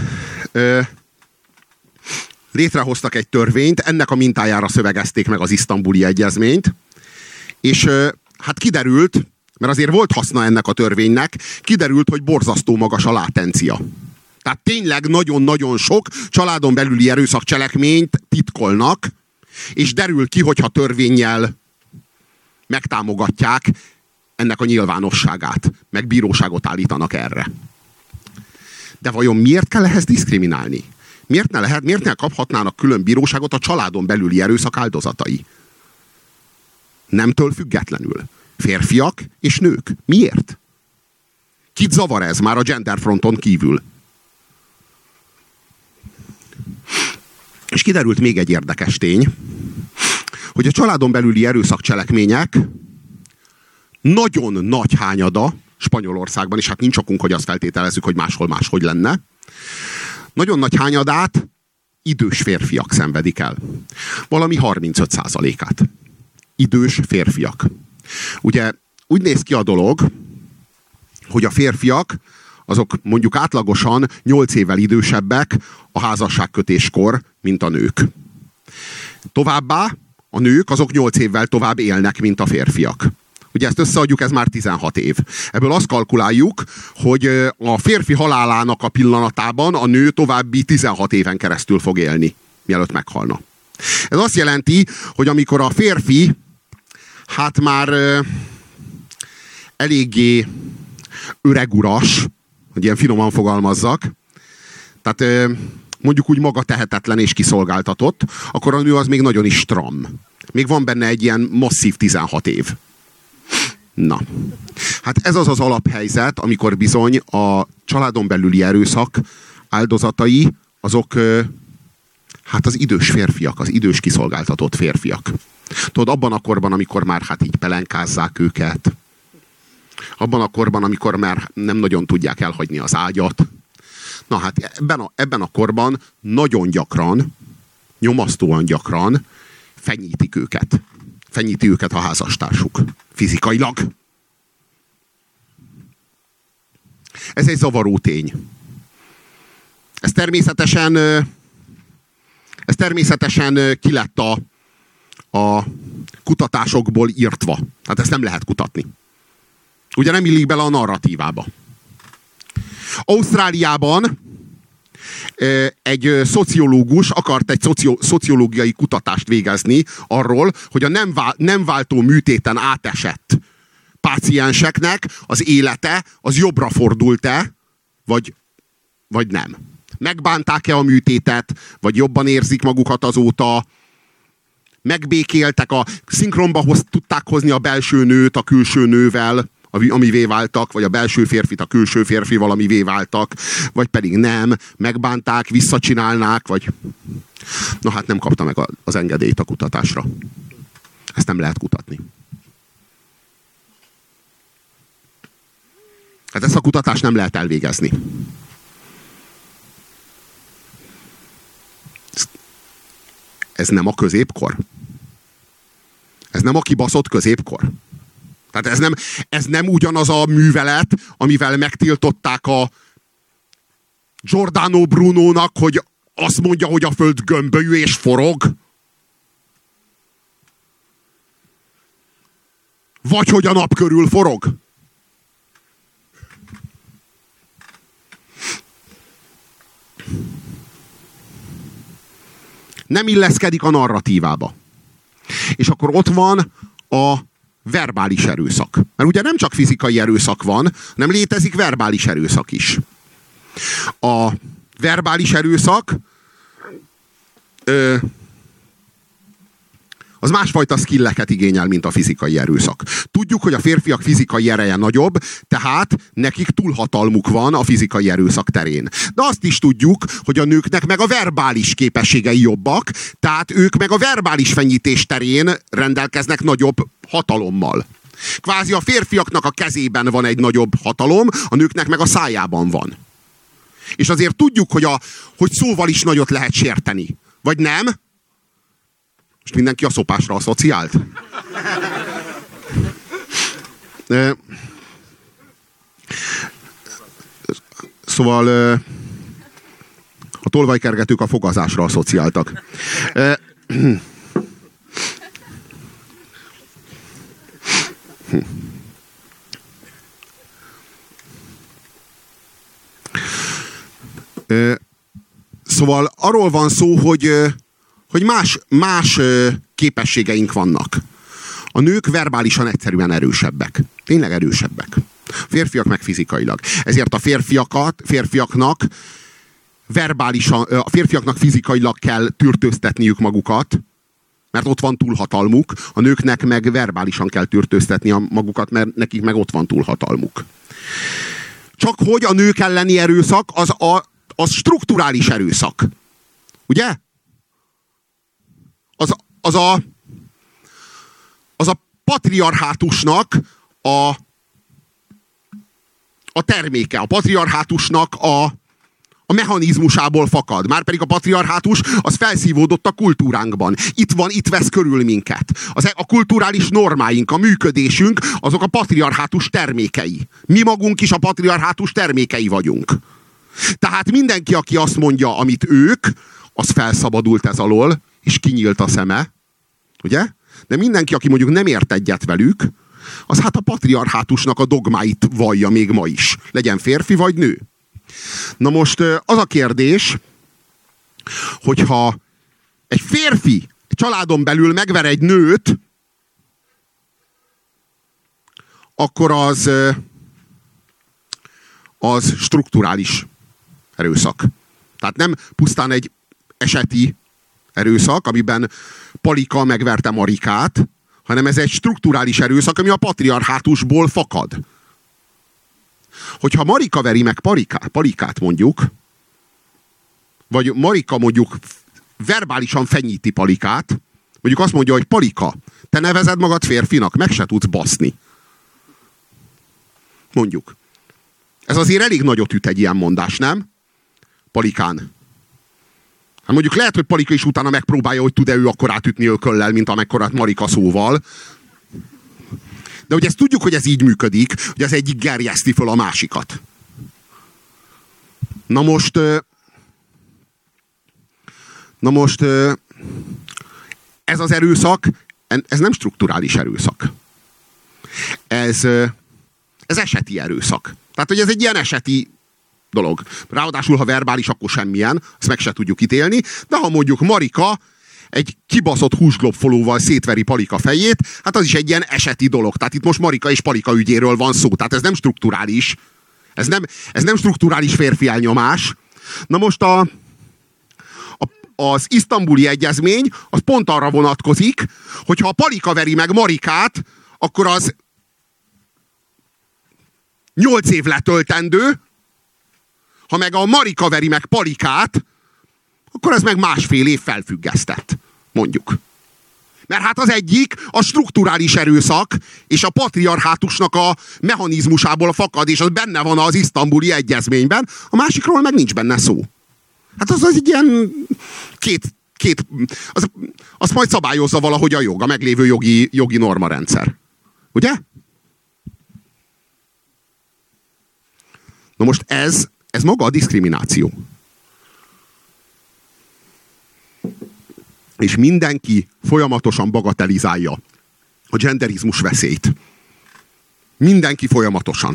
S1: létrehoztak egy törvényt, ennek a mintájára szövegezték meg az isztambuli egyezményt, és hát kiderült, mert azért volt haszna ennek a törvénynek, kiderült, hogy borzasztó magas a látencia. Tehát tényleg nagyon-nagyon sok családon belüli erőszakcselekményt titkolnak, és derül ki, hogyha törvénnyel megtámogatják ennek a nyilvánosságát, meg bíróságot állítanak erre. De vajon miért kell ehhez diszkriminálni? Miért ne kaphatnának külön bíróságot a családon belüli erőszak áldozatai? Nemtől függetlenül. Férfiak és nők. Miért? Kit zavar ez már a genderfronton kívül? És kiderült még egy érdekes tény, hogy a családon belüli erőszakcselekmények nagyon nagy hányada Spanyolországban, és hát nincs okunk, hogy azt feltételezzük, hogy máshogy lenne, nagyon nagy hányadát idős férfiak szenvedik el. Valami 35%-át. Idős férfiak. Ugye úgy néz ki a dolog, hogy a férfiak azok mondjuk átlagosan 8 évvel idősebbek a házasságkötéskor, mint a nők. Továbbá a nők azok 8 évvel tovább élnek, mint a férfiak. Ugye ezt összeadjuk, ez már 16 év. Ebből azt kalkuláljuk, hogy a férfi halálának a pillanatában a nő további 16 éven keresztül fog élni, mielőtt meghalna. Ez azt jelenti, hogy amikor a férfi hát már eléggé öreguras, hogy ilyen finoman fogalmazzak, tehát mondjuk úgy maga tehetetlen és kiszolgáltatott, akkor a nő az még nagyon is stram. Még van benne egy ilyen masszív 16 év. Na, hát ez az az alaphelyzet, amikor bizony a családon belüli erőszak áldozatai azok hát az idős férfiak, az idős kiszolgáltatott férfiak. Tudod, abban a korban, amikor már hát így pelenkázzák őket, abban a korban, amikor már nem nagyon tudják elhagyni az ágyat. Na hát ebben a korban nagyon gyakran, nyomasztóan gyakran fenyítik őket. Fenyíti őket a házastársuk. Fizikailag. Ez egy zavaró tény. Ez természetesen ki lett a kutatásokból írtva. Hát ezt nem lehet kutatni. Ugye nem illik bele a narratívába. Ausztráliában egy szociológus akart egy szociológiai kutatást végezni arról, hogy a nem váltó műtéten átesett pácienseknek az élete az jobbra fordult-e, vagy nem. Megbánták-e a műtétet, vagy jobban érzik magukat azóta, megbékéltek, szinkronba tudták hozni a belső nőt a külső nővel, amivé váltak, vagy a belső férfit a külső férfival, amivé váltak, vagy pedig nem, megbánták, visszacsinálnák, vagy... Na hát nem kapta meg az engedélyt a kutatásra. Ezt nem lehet kutatni. Hát ezt a kutatást nem lehet elvégezni. Ez nem a középkor. Ez nem a kibaszott középkor. Tehát ez nem ugyanaz a művelet, amivel megtiltották a Giordano Brunónak, hogy azt mondja, hogy a föld gömbölyű és forog. Vagy hogy a nap körül forog. Nem illeszkedik a narratívába. És akkor ott van a verbális erőszak. Mert ugye nem csak fizikai erőszak van, hanem létezik verbális erőszak is. A verbális erőszak az másfajta skilleket igényel, mint a fizikai erőszak. Tudjuk, hogy a férfiak fizikai ereje nagyobb, tehát nekik túlhatalmuk van a fizikai erőszak terén. De azt is tudjuk, hogy a nőknek meg a verbális képességei jobbak, tehát ők meg a verbális fenyítés terén rendelkeznek nagyobb hatalommal. Kvázi a férfiaknak a kezében van egy nagyobb hatalom, a nőknek meg a szájában van. És azért tudjuk, hogy szóval is nagyot lehet sérteni. Vagy nem? Most mindenki a szopásra asszociált? Szóval a tolvajkergetők a fogazásra asszociáltak. Szóval arról van szó, hogy más képességeink vannak. A nők verbálisan egyszerűen erősebbek. Tényleg erősebbek. Férfiak meg fizikailag. Ezért a férfiaknak fizikailag kell tűrtőztetniük magukat, mert ott van túlhatalmuk, a nőknek meg verbálisan kell tűrtőztetni magukat, mert nekik meg ott van túlhatalmuk. Csak hogy a nők elleni erőszak az strukturális erőszak. Ugye? Az a patriarhátusnak a terméke, a patriarhátusnak a mechanizmusából fakad. Márpedig a patriarhátus az felszívódott a kultúránkban. Itt van, itt vesz körül minket. A kulturális normáink, a működésünk, azok a patriarhátus termékei. Mi magunk is a patriarhátus termékei vagyunk. Tehát mindenki, aki azt mondja, amit ők, az felszabadult ez alól, és kinyílt a szeme. Ugye? De mindenki, aki mondjuk nem ért egyet velük, az hát a patriarhátusnak a dogmáit vallja még ma is. Legyen férfi vagy nő. Na most az a kérdés, hogyha egy férfi egy családon belül megver egy nőt, akkor az strukturális erőszak. Tehát nem pusztán egy eseti erőszak, amiben Palika megverte Marikát, hanem ez egy strukturális erőszak, ami a patriarhátusból fakad. Hogyha Marika veri meg Palikát mondjuk, vagy Marika mondjuk verbálisan fenyíti Palikát, mondjuk azt mondja, hogy Palika, te nevezed magad férfinak, meg se tudsz baszni. Mondjuk. Ez azért elég nagyot üt egy ilyen mondás, nem? Palikán. Hát mondjuk lehet, hogy Palika is utána megpróbálja, hogy tud-e ő akkor átütni ököllel, mint amekkorát Marika szóval. De ugye ezt tudjuk, hogy ez így működik, hogy az egyik gerjeszti föl a másikat. Na most ez az erőszak, ez nem strukturális erőszak. Ez eseti erőszak. Tehát, hogy ez egy ilyen eseti dolog. Ráadásul, ha verbális, akkor semmilyen, azt meg se tudjuk ítélni, de ha mondjuk Marika egy kibaszott húsglobfolóval szétveri Palika fejét, hát az is egy ilyen eseti dolog. Tehát itt most Marika és Palika ügyéről van szó. Tehát ez nem strukturális. Ez nem strukturális férfi elnyomás. Na most az isztambuli egyezmény az pont arra vonatkozik, hogyha a Palika veri meg Marikát, akkor az 8 év letöltendő, ha meg a Marika veri meg Palikát, akkor ez meg 1,5 év felfüggesztett, mondjuk. Mert hát az egyik a strukturális erőszak, és a patriarhátusnak a mechanizmusából fakad, és az benne van az isztambuli egyezményben, a másikról meg nincs benne szó. Hát az egy ilyen azt majd szabályozza valahogy a jog, a meglévő jogi normarendszer. Ugye? Na most ez maga a diszkrimináció. És mindenki folyamatosan bagatelizálja a genderizmus veszélyt. Mindenki folyamatosan.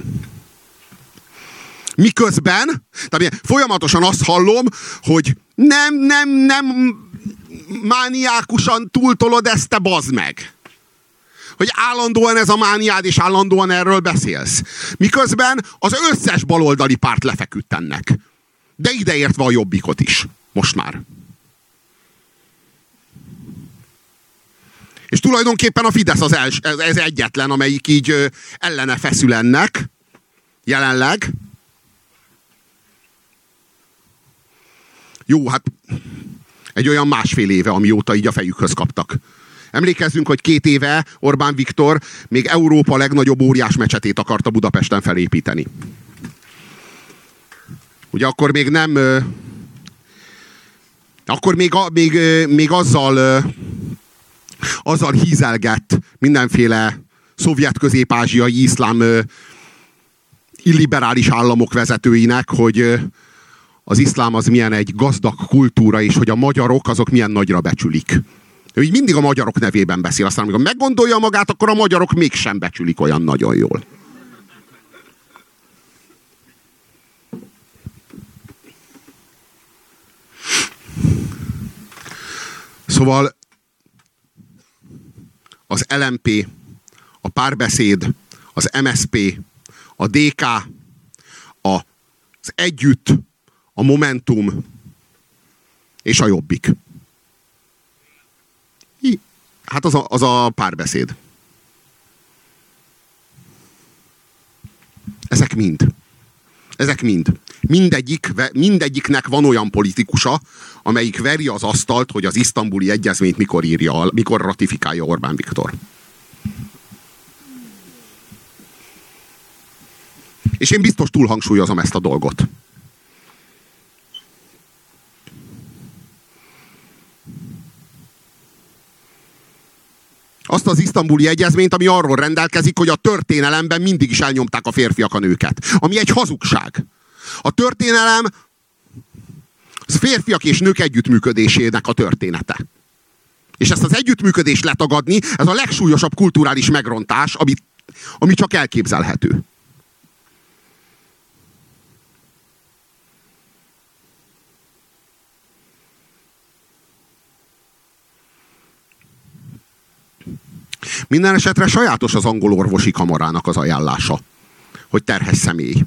S1: Miközben, tehát folyamatosan azt hallom, hogy nem mániákusan túltolod ezt, te bazd meg. Hogy állandóan ez a mániád, és állandóan erről beszélsz. Miközben az összes baloldali párt lefeküdt ennek. De ideértve a Jobbikot is. Most már. És tulajdonképpen a Fidesz ez egyetlen, amelyik így ellene feszül ennek. Jelenleg. Jó, hát egy olyan 1,5 éve, amióta így a fejükhöz kaptak. Emlékezzünk, hogy 2 éve Orbán Viktor még Európa legnagyobb óriás mecsetét akarta Budapesten felépíteni. Ugye akkor még nem... Akkor még azzal hízelgett mindenféle szovjet-közép-ázsiai iszlám illiberális államok vezetőinek, hogy az iszlám az milyen egy gazdag kultúra, és hogy a magyarok azok milyen nagyra becsülik. Ő így mindig a magyarok nevében beszél, aztán amikor meggondolja magát, akkor a magyarok mégsem becsülik olyan nagyon jól. Szóval az LMP, a Párbeszéd, az MSZP, a DK, az Együtt, a Momentum és a Jobbik. Hát az a Párbeszéd. Ezek mind. Mindegyiknek van olyan politikusa, amelyik veri az asztalt, hogy az isztambuli egyezményt mikor ratifikálja Orbán Viktor. És én biztos túlhangsúlyozom ezt a dolgot. azt az isztambuli egyezményt, ami arról rendelkezik, hogy a történelemben mindig is elnyomták a férfiak a nőket. Ami egy hazugság. A történelem az férfiak és nők együttműködésének a története. És ezt az együttműködést letagadni, ez a legsúlyosabb kulturális megrontás, ami csak elképzelhető. Minden esetre sajátos az angol orvosi kamarának az ajánlása, hogy terhes személy.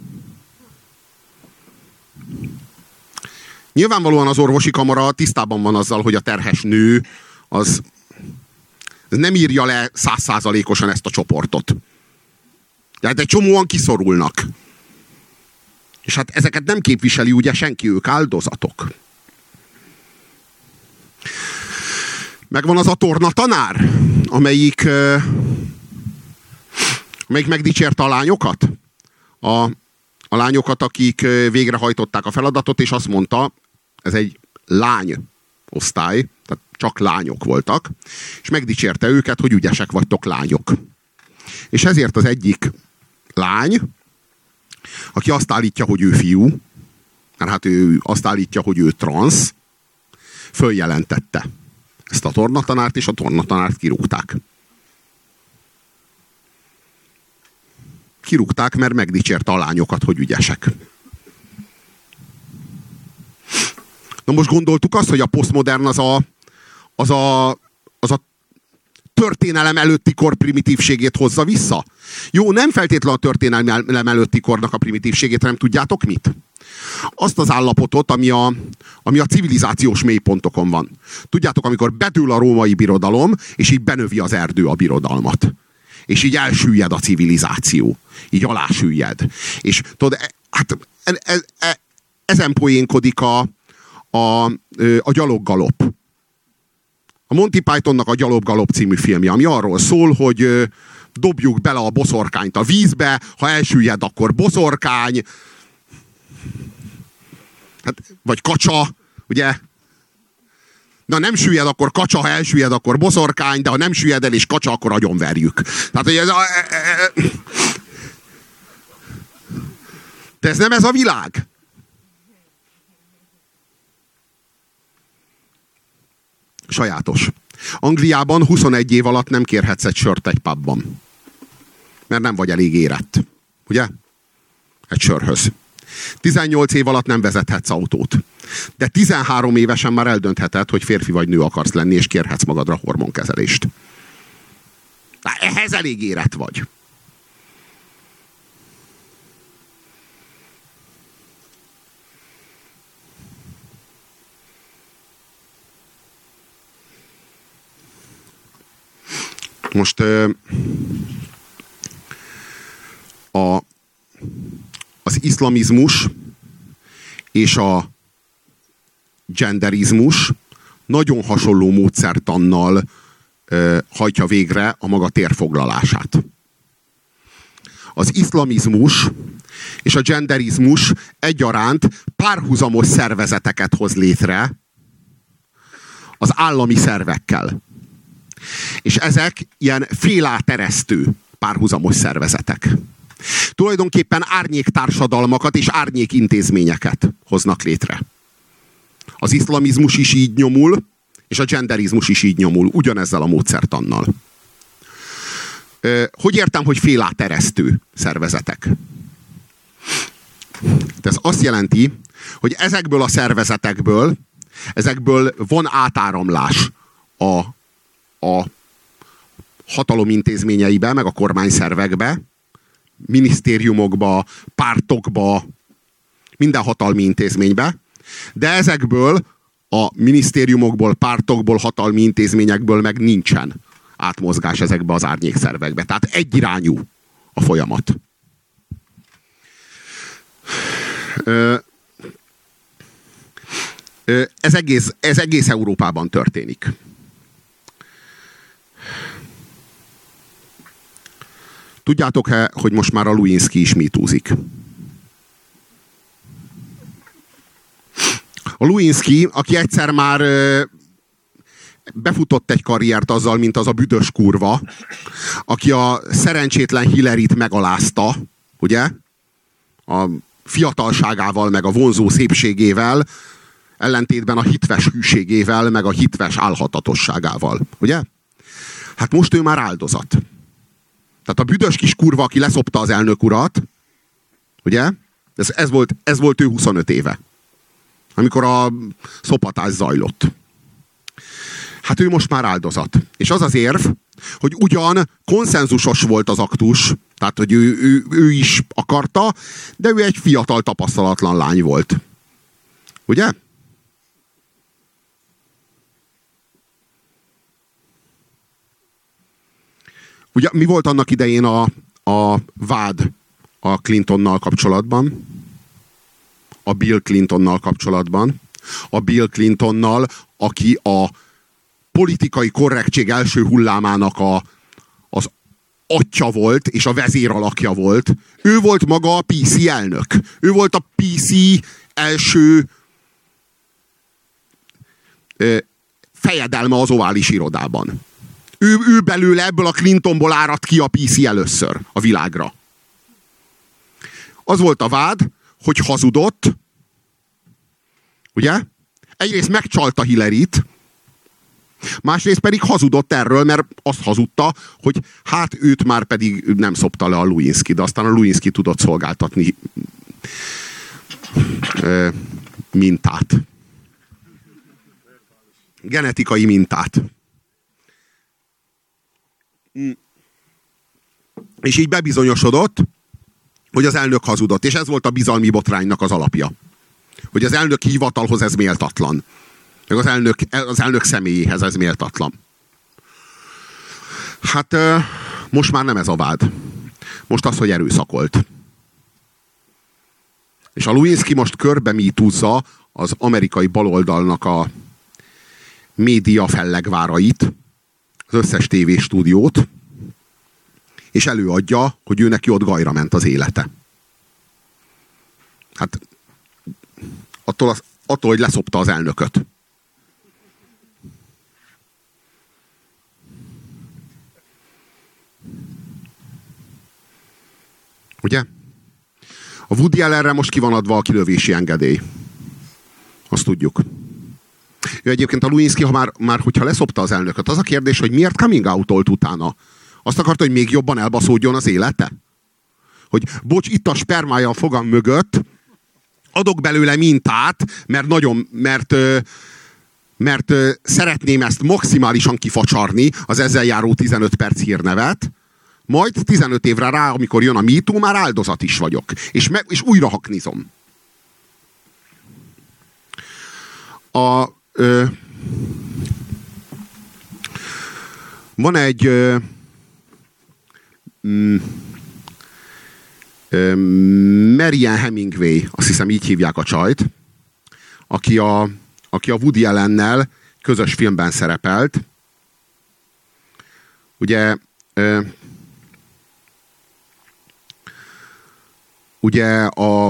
S1: Nyilvánvalóan az orvosi kamara tisztában van azzal, hogy a terhes nő az nem írja le 100%-osan ezt a csoportot. Tehát egy csomóan kiszorulnak. És hát ezeket nem képviseli ugye senki, ők áldozatok. Megvan az a tornatanár, amelyik megdicsérte a lányokat. A lányokat, akik végrehajtották a feladatot, és azt mondta, ez egy lány osztály, tehát csak lányok voltak, és megdicsérte őket, hogy ügyesek vagytok lányok. És ezért az egyik lány, aki azt állítja, hogy ő fiú, mert hát ő azt állítja, hogy ő transz, följelentette ezt a tornatanárt, és a tornatanárt kirúgták. Kirúgták, mert megdicsérte a lányokat, hogy ügyesek. Na most gondoltuk azt, hogy a posztmodern az a történelem előtti kor primitívségét hozza vissza? Jó, nem feltétlenül a történelem előtti kornak a primitívségét, hanem tudjátok mit? Azt az állapotot, ami a civilizációs mélypontokon van. Tudjátok, amikor bedől a római birodalom, és így benövi az erdő a birodalmat. És így elsüllyed a civilizáció. Így alásüllyed. És tudod, hát ezen poénkodik a gyaloggalop. A Monty Pythonnak a Gyaloggalop című filmje, ami arról szól, hogy dobjuk bele a boszorkányt a vízbe, ha elsüllyed, akkor boszorkány, hát, vagy kacsa, ugye? Na nem süllyed, akkor kacsa, ha elsüllyed, akkor boszorkány, de ha nem süllyed el és kacsa, akkor agyonverjük. Tehát, hogy de ez nem ez a világ. Sajátos. Angliában 21 év alatt nem kérhetsz egy sört egy pubban. Mert nem vagy elég érett. Ugye? Egy sörhöz. 18 év alatt nem vezethetsz autót. De 13 évesen már eldöntheted, hogy férfi vagy nő akarsz lenni, és kérhetsz magadra hormonkezelést. Ehhez elég érett vagy. Most az iszlamizmus és a genderizmus nagyon hasonló módszertannal hajtja végre a maga térfoglalását. Az iszlamizmus és a genderizmus egyaránt párhuzamos szervezeteket hoz létre az állami szervekkel. És ezek ilyen féláteresztő párhuzamos szervezetek. Tulajdonképpen árnyéktársadalmakat és árnyékintézményeket hoznak létre. Az iszlamizmus is így nyomul, és a genderizmus is így nyomul, ugyanezzel a módszertannal. Hogy értem, hogy féláteresztő szervezetek? Ez azt jelenti, hogy ezekből a szervezetekből van átáramlás a hatalom intézményeibe, meg a kormányszervekbe, minisztériumokba, pártokba, minden hatalmi intézménybe, de ezekből a minisztériumokból, pártokból, hatalmi intézményekből meg nincsen átmozgás ezekbe az árnyékszervekbe. Tehát egyirányú a folyamat. Ez egész Európában történik. Tudjátok-e, hogy most már a Lewinsky is mitúzik? A Lewinsky, aki egyszer már befutott egy karriert azzal, mint az a büdös kurva, aki a szerencsétlen Hillaryt megalázta, ugye? A fiatalságával, meg a vonzó szépségével, ellentétben a hitves hűségével, meg a hitves álhatatosságával, ugye? Hát most ő már áldozat. Tehát a büdös kis kurva, aki leszopta az elnök urat, ugye? Ez volt ő 25 éve. Amikor a szopatás zajlott. Hát ő most már áldozat. És az az érv, hogy ugyan konszenzusos volt az aktus, tehát hogy ő is akarta, de ő egy fiatal, tapasztalatlan lány volt. Ugye? Ugye mi volt annak idején a vád a Clintonnal kapcsolatban? A Bill Clintonnal kapcsolatban? A Bill Clintonnal, aki a politikai korrektség első hullámának az atya volt, és a vezéralakja volt. Ő volt maga a PC elnök. Ő volt a PC első fejedelme az ovális irodában. Ő belőle, ebből a Clintonból áradt ki a PC először a világra. Az volt a vád, hogy hazudott, ugye? Egyrészt megcsalta Hillaryt, másrészt pedig hazudott erről, mert azt hazudta, hogy hát őt már pedig nem szopta le a Lewinsky, de aztán a Lewinsky tudott szolgáltatni mintát. Genetikai mintát. És így bebizonyosodott, hogy az elnök hazudott, és ez volt a bizalmi botránynak az alapja. Hogy az elnöki hivatalhoz ez méltatlan. Meg az elnök személyéhez ez méltatlan. Hát most már nem ez a vád. Most az, hogy erőszakolt. És a Lewinsky most körbe mítúzza az amerikai baloldalnak a média fellegvárait, az összes tévéstúdiót, és előadja, hogy ő neki ott gajra ment az élete. Hát attól, hogy leszopta az elnököt. Ugye? A Woody Allenre most ki van adva a kilövési engedély. Azt tudjuk. Ő egyébként a Lewinsky, ha már hogyha leszopta az elnököt, az a kérdés, hogy miért coming out-olt utána? Azt akarta, hogy még jobban elbaszódjon az élete? Hogy bocs, itt a spermája a fogam mögött, adok belőle mintát, mert szeretném ezt maximálisan kifacsarni, az ezzel járó 15 perc hírnevet, majd 15 évre rá, amikor jön a MeToo, már áldozat is vagyok. És újra haknizom. Van egy Marianne Hemingway, azt hiszem így hívják a csajt, aki a Woody Allennel közös filmben szerepelt. Ugye a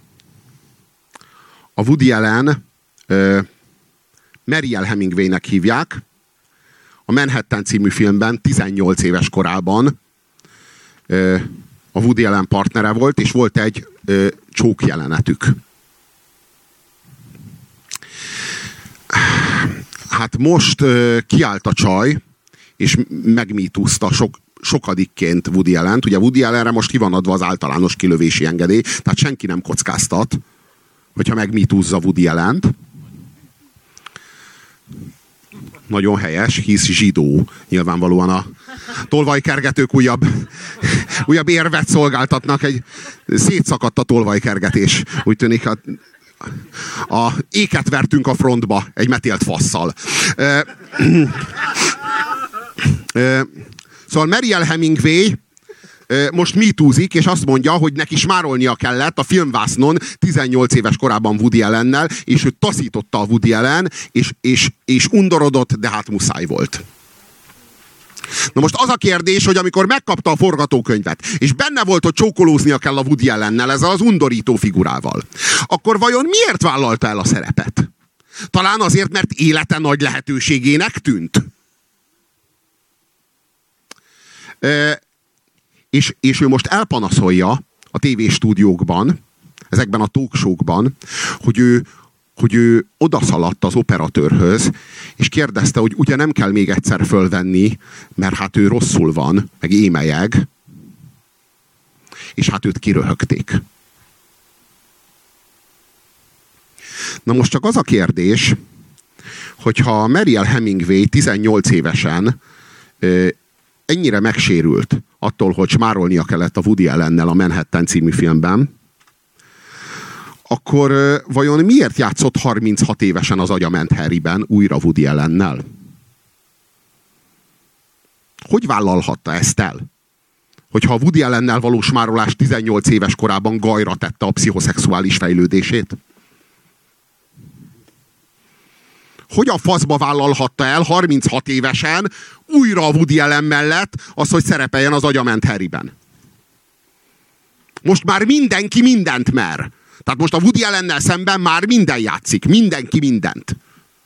S1: Woody Allen Marianne Hemingwaynek hívják. A Manhattan című filmben 18 éves korában a Woody Allen partnere volt, és volt egy csók jelenetük. Hát most kiállt a csaj, és megmítúzta sokadikként Woody Allent. Ugye Woody Allenre most ki van adva az általános kilövési engedély, tehát senki nem kockáztat, hogyha megmítúzza Woody Allent. Nagyon helyes, hisz zsidó. Nyilvánvalóan a tolvajkergetők újabb érvet szolgáltatnak. Szétszakadt a tolvajkergetés. Úgy tűnik, éket vertünk a frontba egy metélt fasszal. Szóval Marianne Hemingway most MeToozik, és azt mondja, hogy neki smárolnia kellett a filmvásznon 18 éves korában Woody Allennel, és ő taszította a Woody Allen, és undorodott, de hát muszáj volt. Na most az a kérdés, hogy amikor megkapta a forgatókönyvet, és benne volt, hogy csókolóznia kell a Woody Allennel, ezzel az undorító figurával, akkor vajon miért vállalta el a szerepet? Talán azért, mert élete nagy lehetőségének tűnt. És ő most elpanaszolja a tévéstúdiókban, ezekben a talkshowkban, hogy ő odaszaladt az operatőrhöz, és kérdezte, hogy ugye nem kell még egyszer fölvenni, mert hát ő rosszul van, meg émelyeg, és hát őt kiröhögték. Na most csak az a kérdés, hogyha Mariel Hemingway 18 évesen ennyire megsérült attól, hogy smárolnia kellett a Woody Allennel a Manhattan című filmben, akkor vajon miért játszott 36 évesen az Agyament Harryben újra Woody Allennel? Hogy vállalhatta ezt el? Hogyha a Woody Allennel való smárolás 18 éves korában gajra tette a pszichoszexuális fejlődését? Hogy a faszba vállalhatta el 36 évesen újra a Woody Allen mellett az, hogy szerepeljen az Agyament Harryben? Most már mindenki mindent mer. Tehát most a Woody Allennel szemben már minden játszik. Mindenki mindent.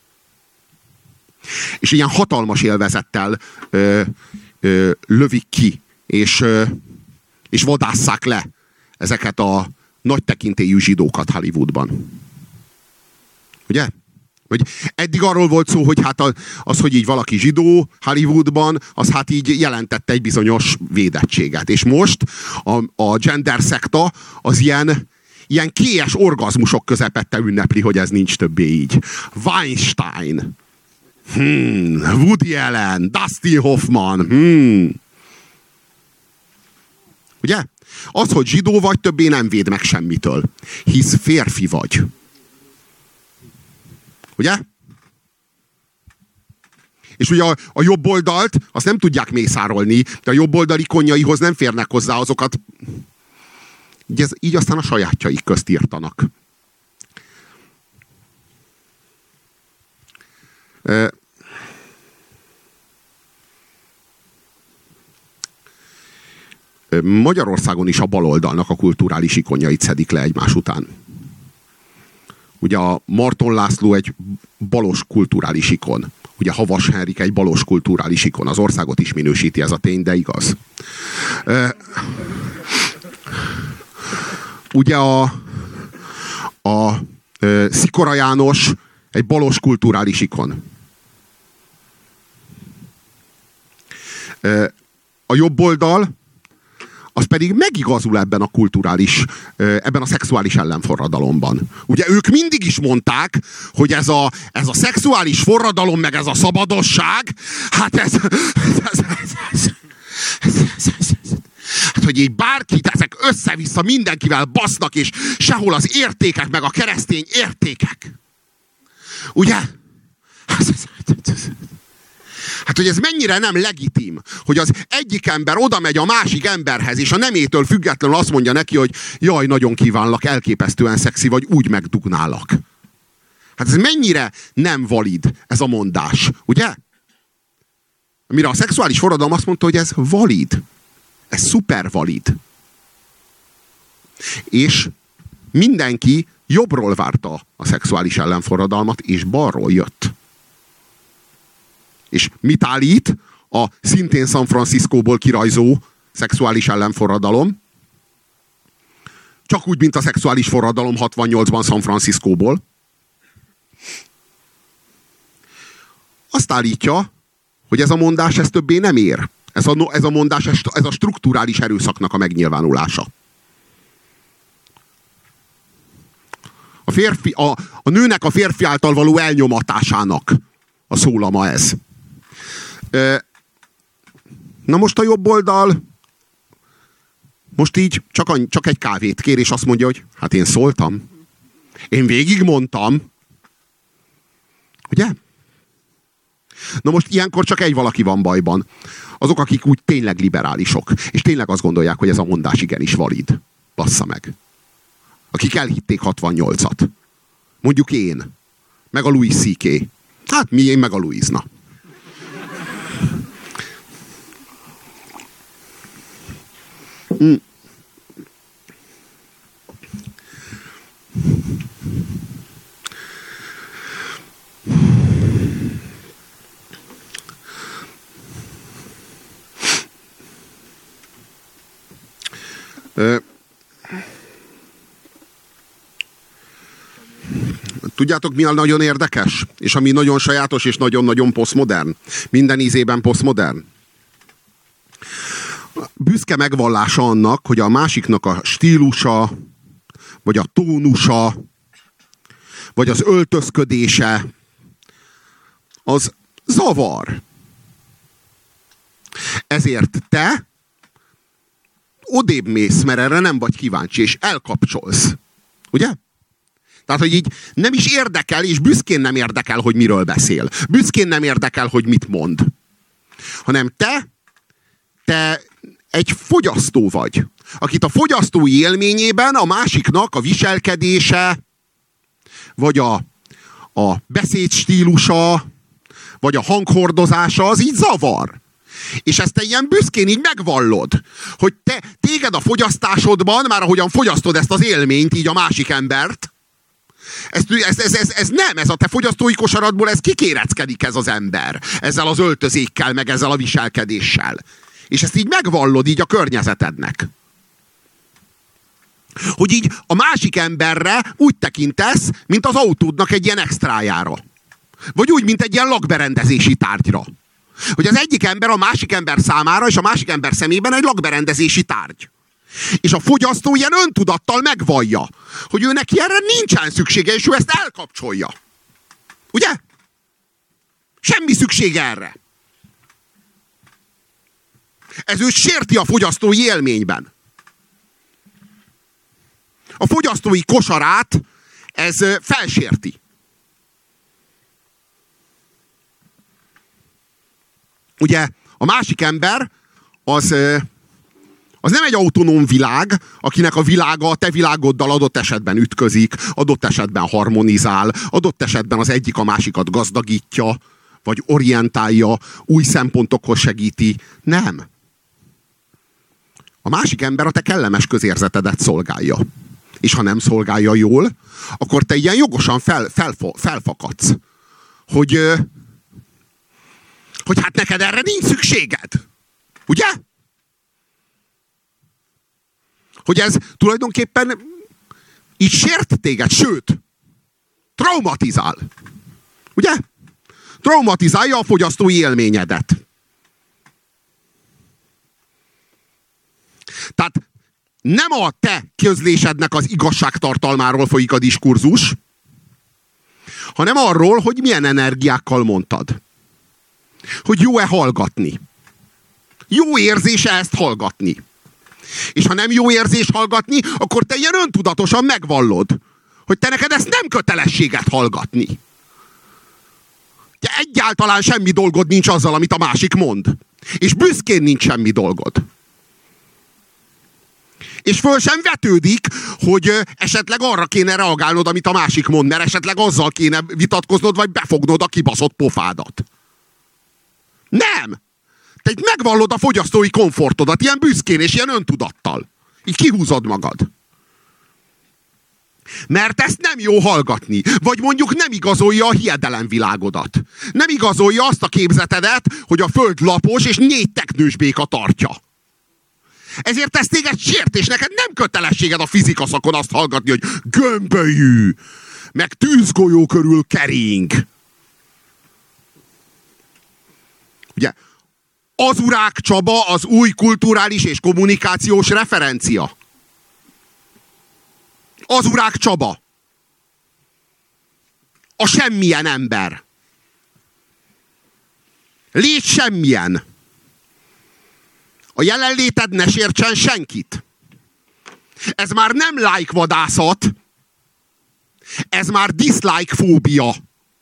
S1: És ilyen hatalmas élvezettel lövik ki, és vadásszák le ezeket a nagy tekintélyű zsidókat Hollywoodban. Ugye? Hogy eddig arról volt szó, hogy hát az, hogy így valaki zsidó Hollywoodban, az hát így jelentette egy bizonyos védettséget. És most a gender szekta az ilyen kélyes orgazmusok közepette ünnepli, hogy ez nincs többé így. Weinstein, Woody Allen, Dustin Hoffman, Ugye? Az, hogy zsidó vagy, többé nem véd meg semmitől. Hisz férfi vagy. Ugye? És ugye a jobb oldalt azt nem tudják mészárolni, de a jobb oldal ikonjaihoz nem férnek hozzá azokat. Így aztán a sajátjaik közt írtanak. Magyarországon is a baloldalnak a kulturális ikonjait szedik le egymás után. Ugye a Marton László egy balos kulturális ikon. Ugye Havas Henrik egy balos kulturális ikon. Az országot is minősíti ez a tény, de igaz. Ugye a Szikora János egy balos kulturális ikon. A jobb oldal az pedig megigazul ebben a kulturális, ebben a szexuális ellenforradalomban. Ugye ők mindig is mondták, hogy ez a szexuális forradalom, meg ez a szabadosság, hát hát, hogy így bárkit, ezek össze-vissza mindenkivel basznak, és sehol az értékek, meg a keresztény értékek. Ugye? Hát, hogy ez mennyire nem legitim, hogy az egyik ember oda megy a másik emberhez, és a nemétől függetlenül azt mondja neki, hogy jaj, nagyon kívánlak, elképesztően szexi vagy, úgy megdugnálak. Hát ez mennyire nem valid, ez a mondás, ugye? Amire a szexuális forradalom azt mondta, hogy ez valid. Ez szuper valid. És mindenki jobbról várta a szexuális ellenforradalmat, és balról jött. És mit állít a szintén San Franciscóból kirajzó szexuális ellenforradalom? Csak úgy, mint a szexuális forradalom 68-ban San Franciscóból. Azt állítja, hogy ez a mondás ez többé nem ér. Ez a mondás, ez a strukturális erőszaknak a megnyilvánulása. A nőnek a férfi által való elnyomatásának a szólama ez. Na most a jobb oldal most így csak egy kávét kér, és azt mondja, hogy hát én szóltam. Én végigmondtam. Ugye? Na most ilyenkor csak egy valaki van bajban. Azok, akik úgy tényleg liberálisok, és tényleg azt gondolják, hogy ez a mondás igenis valid. Bassza meg. Akik elhitték 68-at. Mondjuk én. Meg a Louis C.K. Hát én meg a Louis, na. Tudjátok, mi a nagyon érdekes? És ami nagyon sajátos, és nagyon-nagyon posztmodern? Minden ízében posztmodern. Büszke megvallása annak, hogy a másiknak a stílusa, vagy a tónusa, vagy az öltözködése, az zavar. Ezért te odébb mész, mert erre nem vagy kíváncsi, és elkapcsolsz. Ugye? Tehát, hogy így nem is érdekel, és büszkén nem érdekel, hogy miről beszél. Büszkén nem érdekel, hogy mit mond. Hanem te egy fogyasztó vagy, akit a fogyasztói élményében a másiknak a viselkedése, vagy a beszédstílusa, vagy a hanghordozása, az így zavar. És ezt te ilyen büszkén így megvallod, hogy téged a fogyasztásodban, már ahogyan fogyasztod ezt az élményt, így a másik embert, ez a te fogyasztói kosaradból ez kikéreckedik ez az ember. Ezzel az öltözékkel, meg ezzel a viselkedéssel. És ezt így megvallod így a környezetednek. Hogy így a másik emberre úgy tekintesz, mint az autódnak egy ilyen extrájára. Vagy úgy, mint egy ilyen lakberendezési tárgyra. Hogy az egyik ember a másik ember számára, és a másik ember szemében egy lakberendezési tárgy. És a fogyasztó ilyen öntudattal megvallja, hogy ő neki erre nincsen szüksége, és ő ezt elkapcsolja. Ugye? Semmi szüksége erre. Ez őt sérti a fogyasztói élményben. A fogyasztói kosarát ez felsérti. Ugye a másik ember az nem egy autonóm világ, akinek a világa a te világoddal adott esetben ütközik, adott esetben harmonizál, adott esetben az egyik a másikat gazdagítja, vagy orientálja, új szempontokhoz segíti. Nem. A másik ember a te kellemes közérzetedet szolgálja. És ha nem szolgálja jól, akkor te ilyen jogosan felfakadsz. Hogy hát neked erre nincs szükséged. Ugye? Hogy ez tulajdonképpen így sért téged, sőt, traumatizál. Ugye? Traumatizálja a fogyasztói élményedet. Tehát nem a te közlésednek az igazságtartalmáról folyik a diskurzus, hanem arról, hogy milyen energiákkal mondtad. Hogy jó-e hallgatni. Jó érzése ezt hallgatni. És ha nem jó érzés hallgatni, akkor te ilyen öntudatosan megvallod, hogy te neked ezt nem kötelességet hallgatni. Te egyáltalán semmi dolgod nincs azzal, amit a másik mond. És büszkén nincs semmi dolgod. És föl sem vetődik, hogy esetleg arra kéne reagálnod, amit a másik mond, mert esetleg azzal kéne vitatkoznod, vagy befognod a kibaszott pofádat. Nem! Te itt megvallod a fogyasztói komfortodat, ilyen büszkén és ilyen öntudattal. Így kihúzod magad. Mert ezt nem jó hallgatni. Vagy mondjuk nem igazolja a hiedelemvilágodat. Nem igazolja azt a képzetedet, hogy a föld lapos és 4 teknős béka tartja. Ezért ez téged sért, és neked nem kötelességed a fizika szakon azt hallgatni, hogy gömbölyű, meg tűzgolyó körül kering. Ugye, Azurák Csaba az új kulturális és kommunikációs referencia. Azurák Csaba. A semmilyen ember. Légy semmilyen. A jelenléted ne sértsen senkit. Ez már nem like vadászat. Ez már dislike fóbia.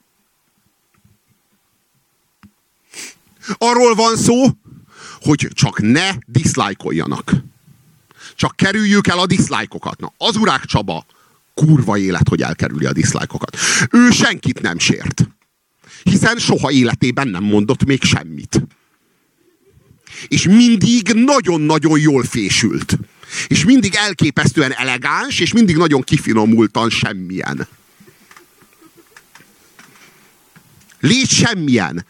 S1: Arról van szó, hogy csak ne diszlájkoljanak. Csak kerüljük el a diszlájkokat. Na, Azurák Csaba kurva élet, hogy elkerüli a diszlájkokat. Ő senkit nem sért. Hiszen soha életében nem mondott még semmit. És mindig nagyon-nagyon jól fésült. És mindig elképesztően elegáns, és mindig nagyon kifinomultan semmilyen. Légy semmilyen.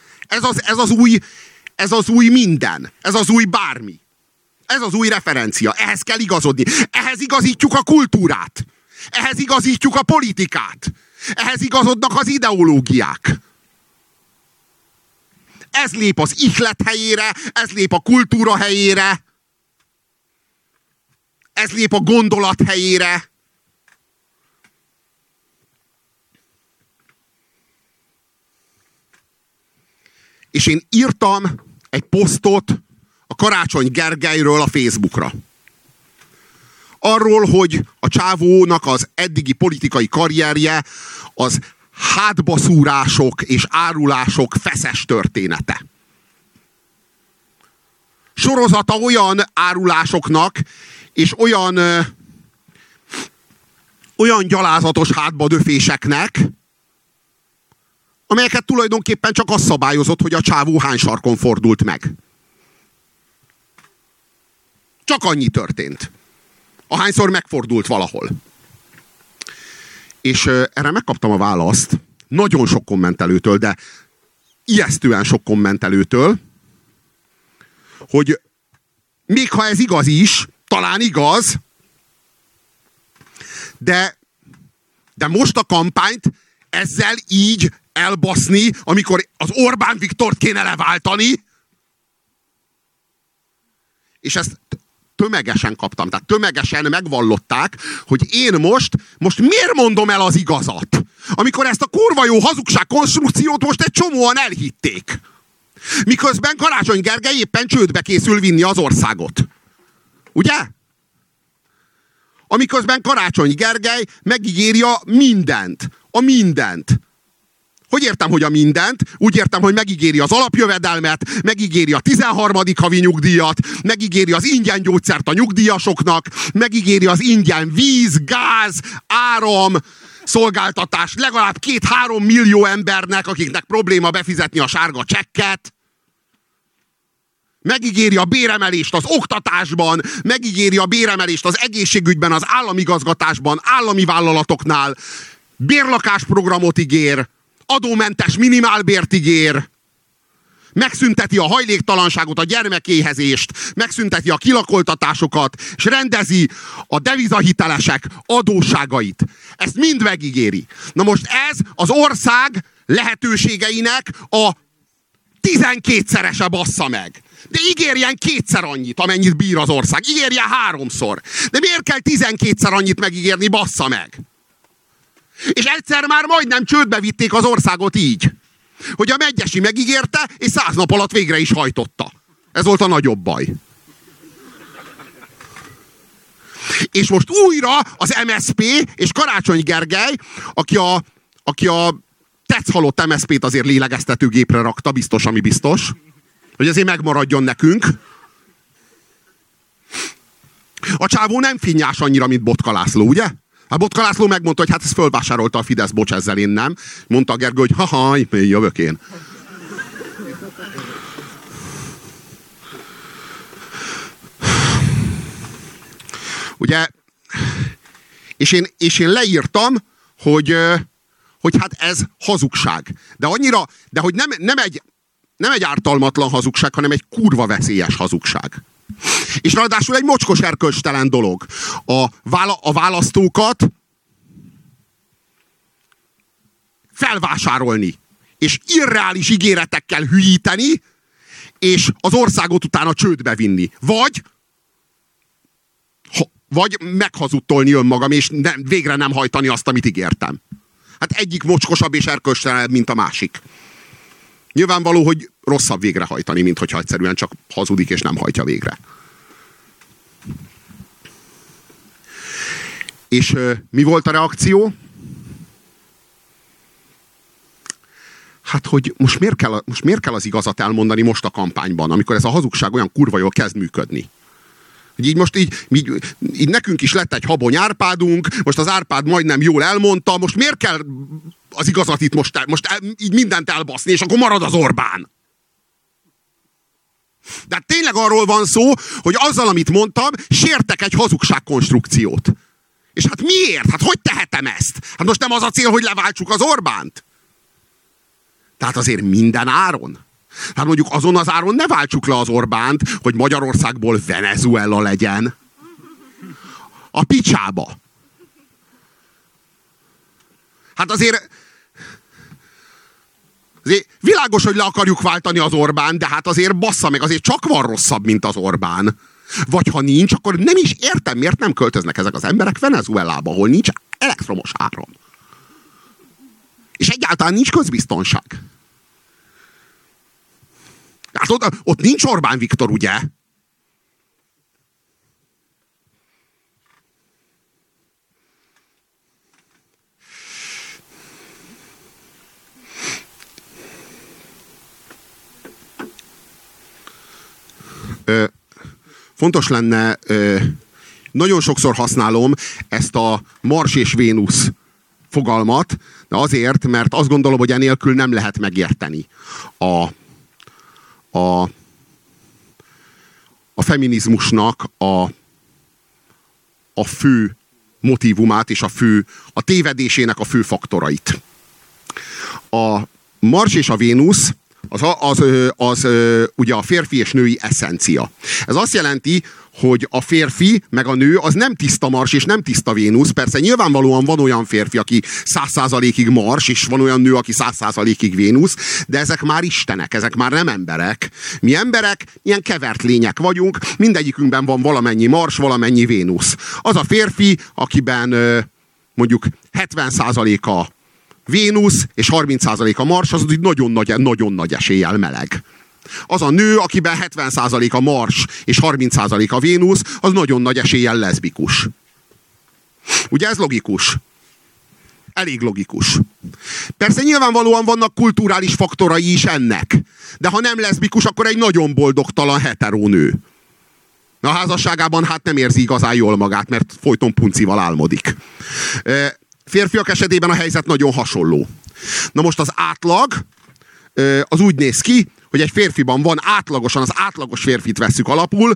S1: Ez az új minden. Ez az új bármi. Ez az új referencia. Ehhez kell igazodni. Ehhez igazítjuk a kultúrát. Ehhez igazítjuk a politikát. Ehhez igazodnak az ideológiák. Ez lép az ihlet helyére, ez lép a kultúra helyére, ez lép a gondolat helyére. És én írtam egy posztot a Karácsony Gergelyről a Facebookra. Arról, hogy a csávónak az eddigi politikai karrierje az hátbaszúrások és árulások feszes története. Sorozata olyan árulásoknak és olyan gyalázatos hátbadöféseknek, amelyeket tulajdonképpen csak az szabályozott, hogy a csávó hány sarkon fordult meg. Csak annyi történt. Ahányszor megfordult valahol. És erre megkaptam a választ nagyon sok kommentelőtől, de ijesztően sok kommentelőtől, hogy még ha ez igaz is, talán igaz, de most a kampányt ezzel így elbaszni, amikor az Orbán Viktort kéne leváltani, és ezt tömegesen kaptam, tehát tömegesen megvallották, hogy én most miért mondom el az igazat? Amikor ezt a kurva jó hazugság konstrukciót most egy csomóan elhitték. Miközben Karácsony Gergely éppen csődbe készül vinni az országot. Ugye? Amiközben Karácsony Gergely megígéri a mindent. A mindent. Hogy értem, hogy a mindent? Úgy értem, hogy megígéri az alapjövedelmet, megígéri a 13. havi nyugdíjat, megígéri az ingyen gyógyszert a nyugdíjasoknak, megígéri az ingyen víz, gáz, áram, szolgáltatás legalább 2-3 millió embernek, akiknek probléma befizetni a sárga csekket. Megígéri a béremelést az oktatásban, megígéri a béremelést az egészségügyben, az államigazgatásban, állami vállalatoknál, bérlakásprogramot ígér, adómentes minimálbért ígér, megszünteti a hajléktalanságot, a gyermekéhezést, megszünteti a kilakoltatásokat, és rendezi a devizahitelesek adósságait. Ezt mind megígéri. Na most ez az ország lehetőségeinek a 12-szerese bassza meg. De ígérjen 2-szer annyit, amennyit bír az ország. Ígérjen 3-szor. De miért kell 12-szer annyit megígérni, bassza meg? És egyszer már majdnem csődbe vitték az országot így, hogy a Medgyessy megígérte, és 100 nap alatt végre is hajtotta. Ez volt a nagyobb baj. És most újra az MSZP és Karácsony Gergely, aki a tetszhalott MSZP-t azért lélegeztetőgépre rakta, biztos, ami biztos, hogy azért megmaradjon nekünk. A csávó nem finnyás annyira, mint Botka László, ugye? Hát Botka László megmondta, hogy hát ezt fölvásárolta a Fidesz, bocs, ezzel én nem. Mondta a Gergő, hogy haha, jövök én. Ugye, és én leírtam, hogy hát ez hazugság. De hogy nem egy ártalmatlan hazugság, hanem egy kurva veszélyes hazugság. És ráadásul egy mocskos erkölcstelen dolog. A választókat felvásárolni, és irreális ígéretekkel hülyíteni, és az országot utána csődbe vinni. Vagy meghazudtolni önmagam, és végre nem hajtani azt, amit ígértem. Hát egyik mocskosabb és erkölcstelenebb, mint a másik. Nyilvánvaló, hogy rosszabb végrehajtani, mint hogyha egyszerűen csak hazudik és nem hajtja végre. És mi volt a reakció? Hát, hogy most miért kell az igazat elmondani most a kampányban, amikor ez a hazugság olyan kurva jól kezd működni. Hogy így nekünk is lett egy Habony Árpádunk, most az Árpád majdnem jól elmondta, most miért kell az igazat itt most így mindent elbaszni, és akkor marad az Orbán. De tényleg arról van szó, hogy azzal, amit mondtam, sértek egy hazugságkonstrukciót. És hát miért? Hát hogy tehetem ezt? Hát most nem az a cél, hogy leváltsuk az Orbánt? Tehát azért minden áron? Hát mondjuk azon az áron ne váltsuk le az Orbánt, hogy Magyarországból Venezuela legyen. A picsába. Hát azért világos, hogy le akarjuk váltani az Orbán, de hát azért bassza meg, azért csak van rosszabb, mint az Orbán. Vagy ha nincs, akkor nem is értem, miért nem költöznek ezek az emberek Venezuelába, ahol nincs elektromos áram. És egyáltalán nincs közbiztonság. Hát ott nincs Orbán Viktor, ugye? Fontos lenne, nagyon sokszor használom ezt a Mars és Vénusz fogalmat, de azért, mert azt gondolom, hogy enélkül nem lehet megérteni a feminizmusnak a fő motívumát és a tévedésének a fő faktorait. A Mars és a Vénusz az ugye a férfi és női eszencia. Ez azt jelenti, hogy a férfi meg a nő az nem tiszta Mars és nem tiszta Vénusz. Persze nyilvánvalóan van olyan férfi, aki 100%-ig Mars, és van olyan nő, aki 100%-ig Vénusz, de ezek már istenek, ezek már nem emberek. Mi emberek ilyen kevert lények vagyunk, mindegyikünkben van valamennyi Mars, valamennyi Vénusz. Az a férfi, akiben mondjuk 70%-a Vénusz és 30% a Mars, az nagyon nagy eséllyel meleg. Az a nő, akiben 70% a Mars és 30% a Vénusz, az nagyon nagy eséllyel leszbikus. Ugye ez logikus? Elég logikus. Persze nyilvánvalóan vannak kulturális faktorai is ennek. De ha nem leszbikus, akkor egy nagyon boldogtalan heteró nő. A házasságában hát nem érzi igazán jól magát, mert folyton puncival álmodik. Férfiak esetében a helyzet nagyon hasonló. Na most az átlag az úgy néz ki, hogy egy férfiban van átlagosan, az átlagos férfit vesszük alapul,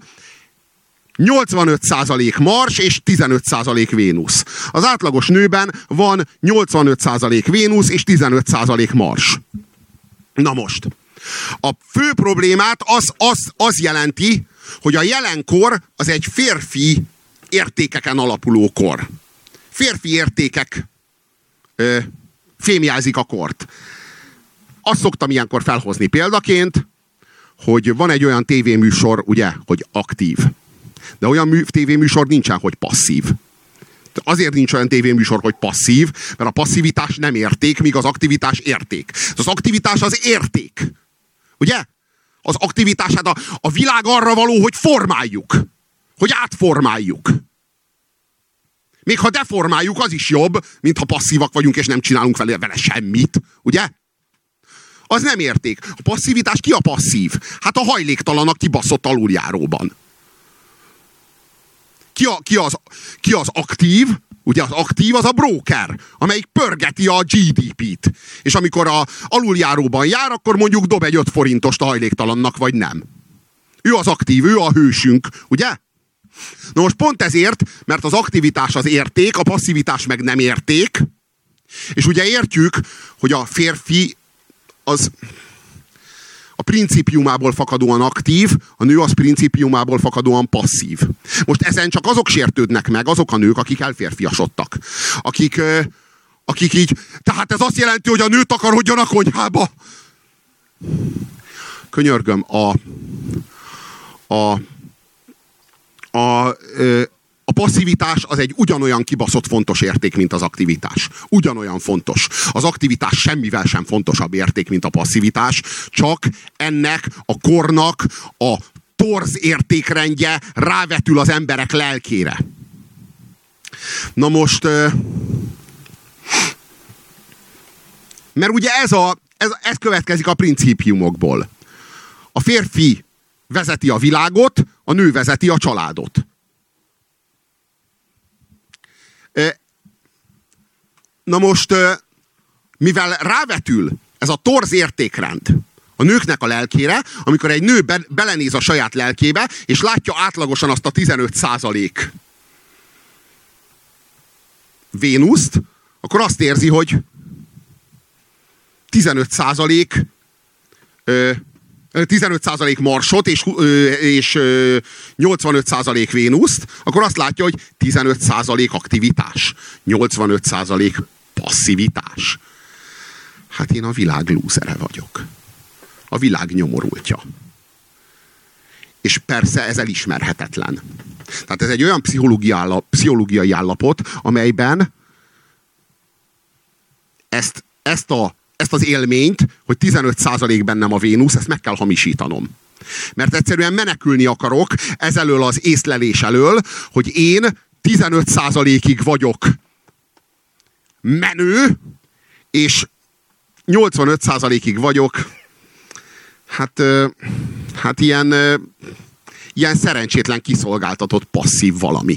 S1: 85% Mars és 15% Vénusz. Az átlagos nőben van 85% Vénusz és 15% Mars. Na most, a fő problémát az jelenti, hogy a jelenkor az egy férfi értékeken alapuló kor. Férfi értékek fémjelzik a kort. Azt szoktam ilyenkor felhozni példaként, hogy van egy olyan tévéműsor, ugye, hogy aktív. De olyan tévéműsor nincsen, hogy passzív. Azért nincs olyan tévéműsor, hogy passzív, mert a passzivitás nem érték, míg az aktivitás érték. Az aktivitás az érték. Ugye? Az aktivitás, hát a világ arra való, hogy formáljuk. Hogy átformáljuk. Még ha deformáljuk, az is jobb, mint ha passzívak vagyunk, és nem csinálunk vele semmit. Ugye? Az nem érték. A passzivitás ki a passzív? Hát a hajléktalanak kibaszott aluljáróban. Ki az aktív? Ugye az aktív az a broker, amelyik pörgeti a GDP-t. És amikor a aluljáróban jár, akkor mondjuk dob egy 5 forintost a hajléktalannak, vagy nem. Ő az aktív, ő a hősünk, ugye? Na most pont ezért, mert az aktivitás az érték, a passzivitás meg nem érték, és ugye értjük, hogy a férfi az a principiumából fakadóan aktív, a nő az principiumából fakadóan passzív. Most ezen csak azok sértődnek meg, azok a nők, akik elférfiasodtak. Akik így, tehát ez azt jelenti, hogy a nő takarodjon a konyhába. Könyörgöm, a passzivitás az egy ugyanolyan kibaszott fontos érték, mint az aktivitás. Ugyanolyan fontos. Az aktivitás semmivel sem fontosabb érték, mint a passzivitás, csak ennek a kornak a torz értékrendje rávetül az emberek lelkére. Na most, mert ugye ez következik a principiumokból. A férfi vezeti a világot, a nő vezeti a családot. Na most, mivel rávetül ez a torz értékrend a nőknek a lelkére, amikor egy nő belenéz a saját lelkébe, és látja átlagosan azt a 15% Vénuszt, akkor azt érzi, hogy 15% Marsot és 85% Vénuszt, akkor azt látja, hogy 15% aktivitás, 85% passzivitás. Hát én a világ lúzere vagyok. A világ nyomorultja. És persze ez elismerhetetlen. Tehát ez egy olyan pszichológiai állapot, amelyben ezt az élményt, hogy 15% bennem a Vénusz, ezt meg kell hamisítanom. Mert egyszerűen menekülni akarok ezelől az észlelés elől, hogy én 15%-ig vagyok menő, és 85%-ig vagyok hát ilyen szerencsétlen kiszolgáltatott passzív valami.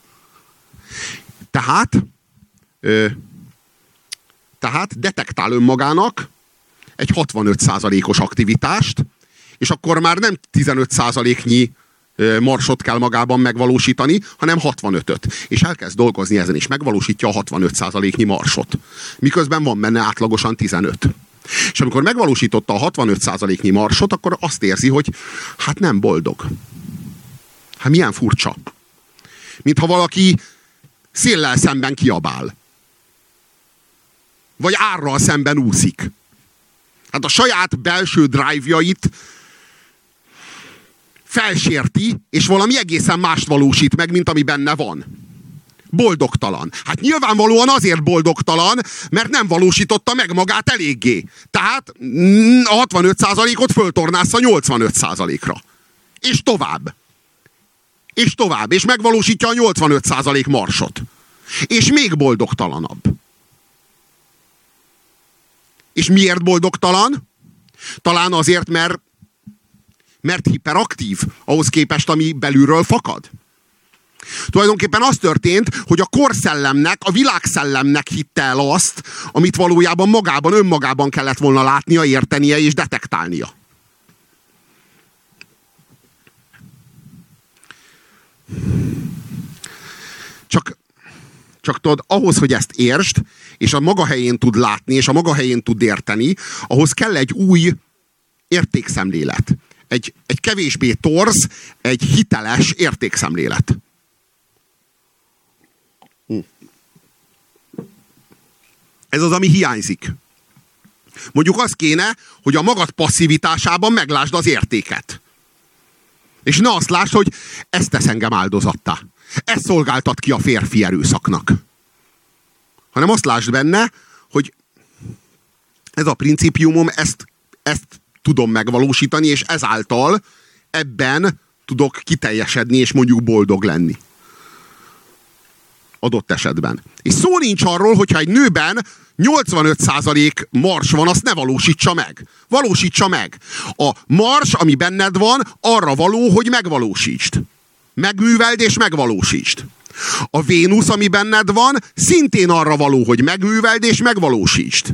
S1: Tehát detektál önmagának egy 65%-os aktivitást, és akkor már nem 15%-nyi marsot kell magában megvalósítani, hanem 65-öt. És elkezd dolgozni ezen, és megvalósítja a 65%-nyi marsot. Miközben van benne átlagosan 15. És amikor megvalósította a 65%-nyi marsot, akkor azt érzi, hogy hát nem boldog. Hát milyen furcsa. Mintha valaki széllel szemben kiabál. Vagy árral szemben úszik. Hát a saját belső drive-jait felsérti, és valami egészen mást valósít meg, mint ami benne van. Boldogtalan. Hát nyilvánvalóan azért boldogtalan, mert nem valósította meg magát eléggé. Tehát a 65%-ot föltornásza 85%-ra. És tovább. És tovább. És megvalósítja a 85% marsot. És még boldogtalanabb. És miért boldogtalan? Talán azért, mert hiperaktív ahhoz képest, ami belülről fakad. Tulajdonképpen az történt, hogy a korszellemnek, a világszellemnek hitte el azt, amit valójában önmagában kellett volna látnia, értenie és detektálnia. Csak tudod, ahhoz, hogy ezt értsd, és a maga helyén tud látni, és a maga helyén tud érteni, ahhoz kell egy új értékszemlélet. Egy kevésbé torz, egy hiteles értékszemlélet. Ez az, ami hiányzik. Mondjuk az kéne, hogy a magad passzivitásában meglásd az értéket. És ne azt lásd, hogy ezt tesz engem áldozattá. Ez szolgáltat ki a férfi erőszaknak. Hanem azt lásd benne, hogy ez a principiumom, ezt tudom megvalósítani, és ezáltal ebben tudok kiteljesedni, és mondjuk boldog lenni. Adott esetben. És szó nincs arról, hogyha egy nőben 85% mars van, azt ne valósítsa meg. Valósítsa meg. A mars, ami benned van, arra való, hogy megvalósítsd. Megműveld és megvalósítsd. A Vénusz, ami benned van, szintén arra való, hogy megműveld és megvalósítsd.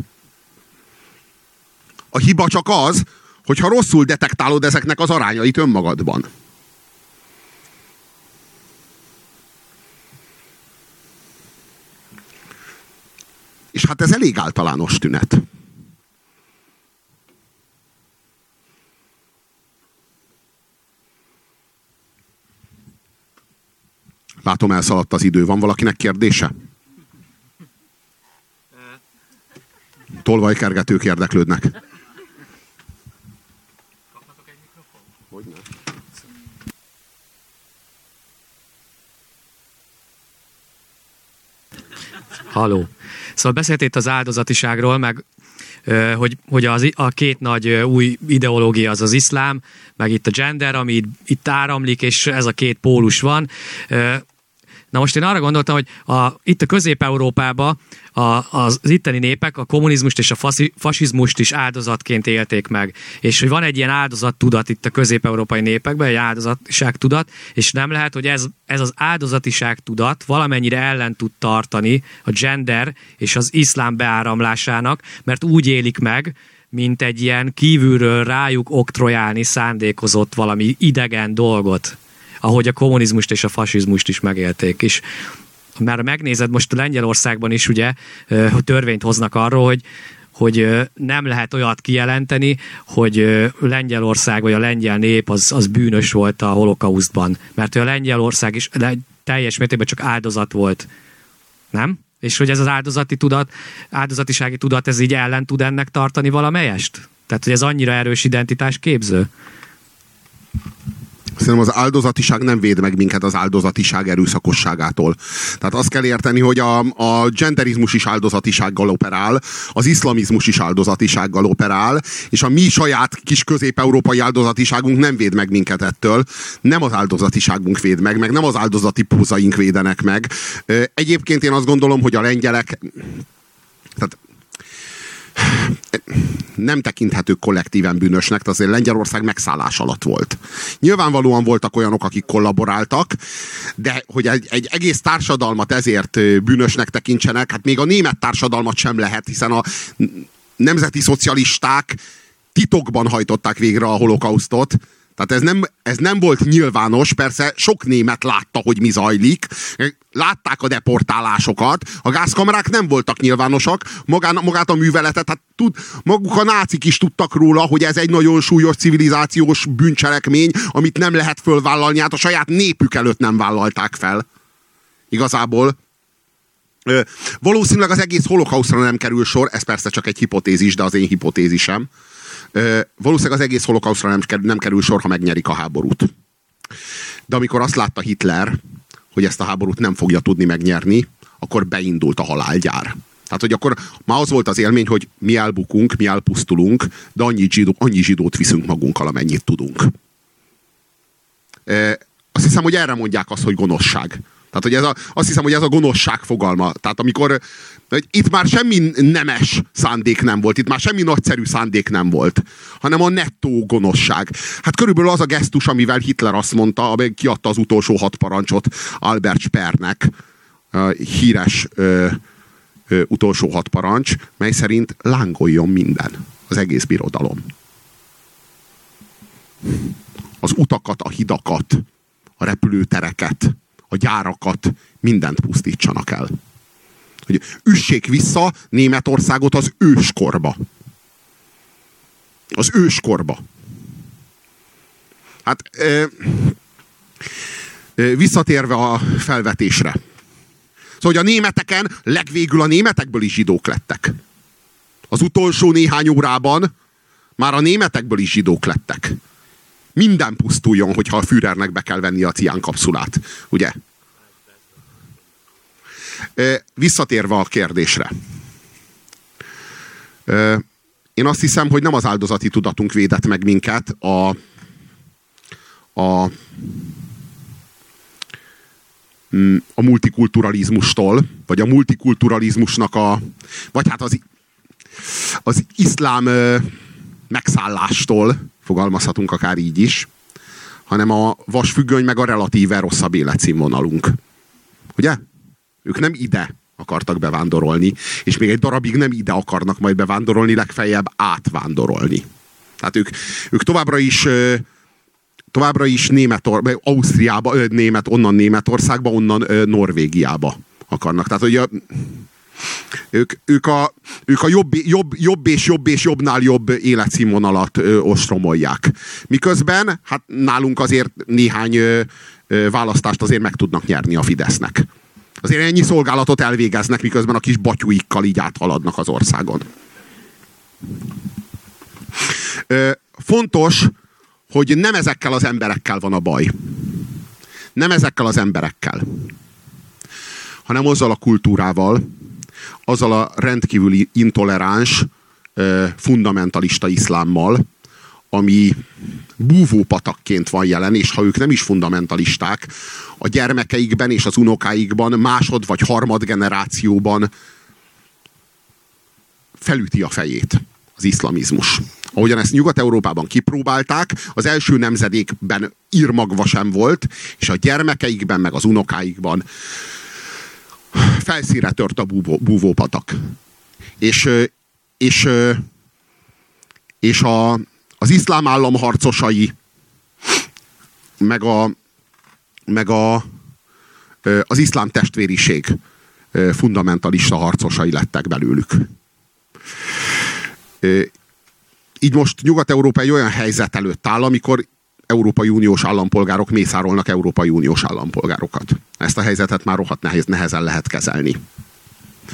S1: A hiba csak az, hogyha rosszul detektálod ezeknek az arányait önmagadban. És hát ez elég általános tünet. Látom, elszaladt az idő. Van valakinek kérdése? Tolvajkergetők érdeklődnek.
S2: Kaphatok egy mikrofon?
S1: Hogyne.
S3: Halló. Szóval beszélt itt az áldozatiságról, meg hogy a két nagy új ideológia az iszlám, meg itt a gender, ami itt áramlik, és ez a két pólus van. Na most én arra gondoltam, hogy itt a Közép-Európában az itteni népek a kommunizmust és a fasizmust is áldozatként élték meg. És hogy van egy ilyen áldozattudat itt a közép-európai népekben, egy áldozatiságtudat, és nem lehet, hogy ez az áldozatiságtudat valamennyire ellen tud tartani a gender és az iszlám beáramlásának, mert úgy élik meg, mint egy ilyen kívülről rájuk oktrojálni szándékozott valami idegen dolgot, ahogy a kommunizmust és a fasizmust is megélték. És már megnézed, most Lengyelországban is ugye törvényt hoznak arról, hogy nem lehet olyat kijelenteni, hogy Lengyelország vagy a lengyel nép az bűnös volt a holokausztban. Mert a Lengyelország is teljes mértékben csak áldozat volt. Nem? És hogy ez az áldozatisági tudat, ez így ellen tud ennek tartani valamelyest? Tehát, hogy ez annyira erős identitásképző?
S1: Szerintem az áldozatiság nem véd meg minket az áldozatiság erőszakosságától. Tehát azt kell érteni, hogy a genderizmus is áldozatisággal operál, az iszlamizmus is áldozatisággal operál, és a mi saját kis közép-európai áldozatiságunk nem véd meg minket ettől. Nem az áldozatiságunk véd meg nem az áldozati pózaink védenek meg. Egyébként én azt gondolom, hogy a lengyelek... Tehát nem tekinthetők kollektíven bűnösnek, tehát azért Lengyelország megszállás alatt volt. Nyilvánvalóan voltak olyanok, akik kollaboráltak, de hogy egy egész társadalmat ezért bűnösnek tekintsenek, hát még a német társadalmat sem lehet, hiszen a nemzeti szocialisták titokban hajtották végre a holokausztot. Tehát ez nem volt nyilvános, persze sok német látta, hogy mi zajlik, látták a deportálásokat, a gázkamerák nem voltak nyilvánosak, magát a műveletet, hát maguk a nácik is tudtak róla, hogy ez egy nagyon súlyos civilizációs bűncselekmény, amit nem lehet fölvállalni, hát a saját népük előtt nem vállalták fel. Igazából. Valószínűleg az egész holokausztra nem kerül sor, ez persze csak egy hipotézis, de az én hipotézisem. Valószínűleg az egész holokausztra nem kerül sor, ha megnyerik a háborút. De amikor azt látta Hitler, hogy ezt a háborút nem fogja tudni megnyerni, akkor beindult a halálgyár. Tehát, hogy akkor már az volt az élmény, hogy mi elbukunk, mi elpusztulunk, de annyi zsidót viszünk magunkkal, amennyit tudunk. Azt hiszem, hogy erre mondják azt, hogy gonoszság. Tehát, hogy azt hiszem, hogy ez a gonoszság fogalma. Tehát amikor itt már semmi nemes szándék nem volt, itt már semmi nagyszerű szándék nem volt, hanem a nettó gonoszság. Hát körülbelül az a gesztus, amivel Hitler azt mondta, amely kiadta az utolsó 6 parancsot Albert Speernek, híres utolsó 6 parancs, mely szerint lángoljon minden, az egész birodalom. Az utakat, a hidakat, a repülőtereket, a gyárakat, mindent pusztítsanak el. Hogy üssék vissza Németországot az őskorba. Az őskorba. Hát visszatérve a felvetésre. Szóval, hogy a németeken, legvégül a németekből is zsidók lettek. Az utolsó néhány órában már a németekből is zsidók lettek. Minden pusztuljon, hogyha a Führernek be kell venni a ciánkapszulát. Ugye? Visszatérve a kérdésre. Én azt hiszem, hogy nem az áldozati tudatunk védett meg minket a multikulturalizmustól, vagy a multikulturalizmusnak vagy hát az iszlám megszállástól, fogalmazhatunk akár így is, hanem a vasfüggöny meg a relatíve rosszabb életszínvonalunk. Ugye? Ők nem ide akartak bevándorolni, és még egy darabig nem ide akarnak majd bevándorolni, legfeljebb átvándorolni. Tehát ők továbbra is Ausztriába, onnan Németországba, onnan Norvégiába akarnak. Tehát, hogy ők a jobb és jobbnál jobb életszínvonalat ostromolják. Miközben, hát nálunk azért néhány választást azért meg tudnak nyerni a Fidesznek. Azért ennyi szolgálatot elvégeznek, miközben a kis batyúikkal így áthaladnak az országon. Fontos, hogy nem ezekkel az emberekkel van a baj. Nem ezekkel az emberekkel. Hanem azzal a kultúrával, azzal a rendkívüli intoleráns, fundamentalista iszlámmal, ami búvópatakként van jelen, és ha ők nem is fundamentalisták, a gyermekeikben és az unokáikban másod vagy harmad generációban felüti a fejét az iszlamizmus. Ahogyan ezt Nyugat-Európában kipróbálták, az első nemzedékben írmagva sem volt, és a gyermekeikben meg az unokáikban felszínre tört a búvópatak. És az iszlám állam harcosai, meg az iszlám testvériség fundamentalista harcosai lettek belőlük. Így most Nyugat-Európa egy olyan helyzet előtt áll, amikor Európai Uniós állampolgárok mészárolnak Európai Uniós állampolgárokat. Ezt a helyzetet már rohadt nehezen lehet kezelni.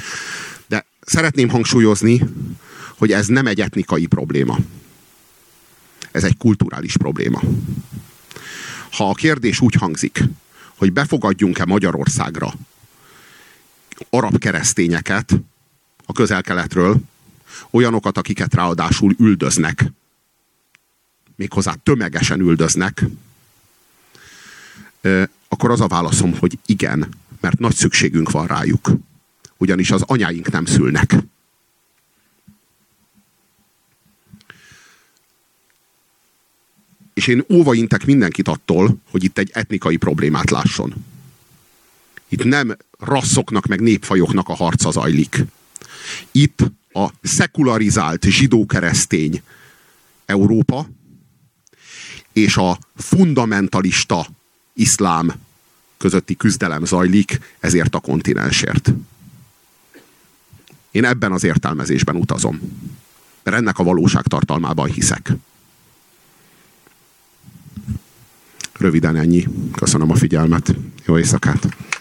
S1: szeretném hangsúlyozni, hogy ez nem egy etnikai probléma. Ez egy kulturális probléma. Ha a kérdés úgy hangzik, hogy befogadjunk-e Magyarországra arab keresztényeket a Közel-Keletről, olyanokat, akiket ráadásul üldöznek, méghozzá tömegesen üldöznek, akkor az a válaszom, hogy igen, mert nagy szükségünk van rájuk. Ugyanis az anyáink nem szülnek. És én óvaintek mindenkit attól, hogy itt egy etnikai problémát lásson. Itt nem rasszoknak meg népfajoknak a harca zajlik. Itt a szekularizált zsidó-keresztény Európa és a fundamentalista iszlám közötti küzdelem zajlik ezért a kontinensért. Én ebben az értelmezésben utazom. Mert ennek a valóságtartalmában hiszek. Röviden ennyi. Köszönöm a figyelmet. Jó éjszakát!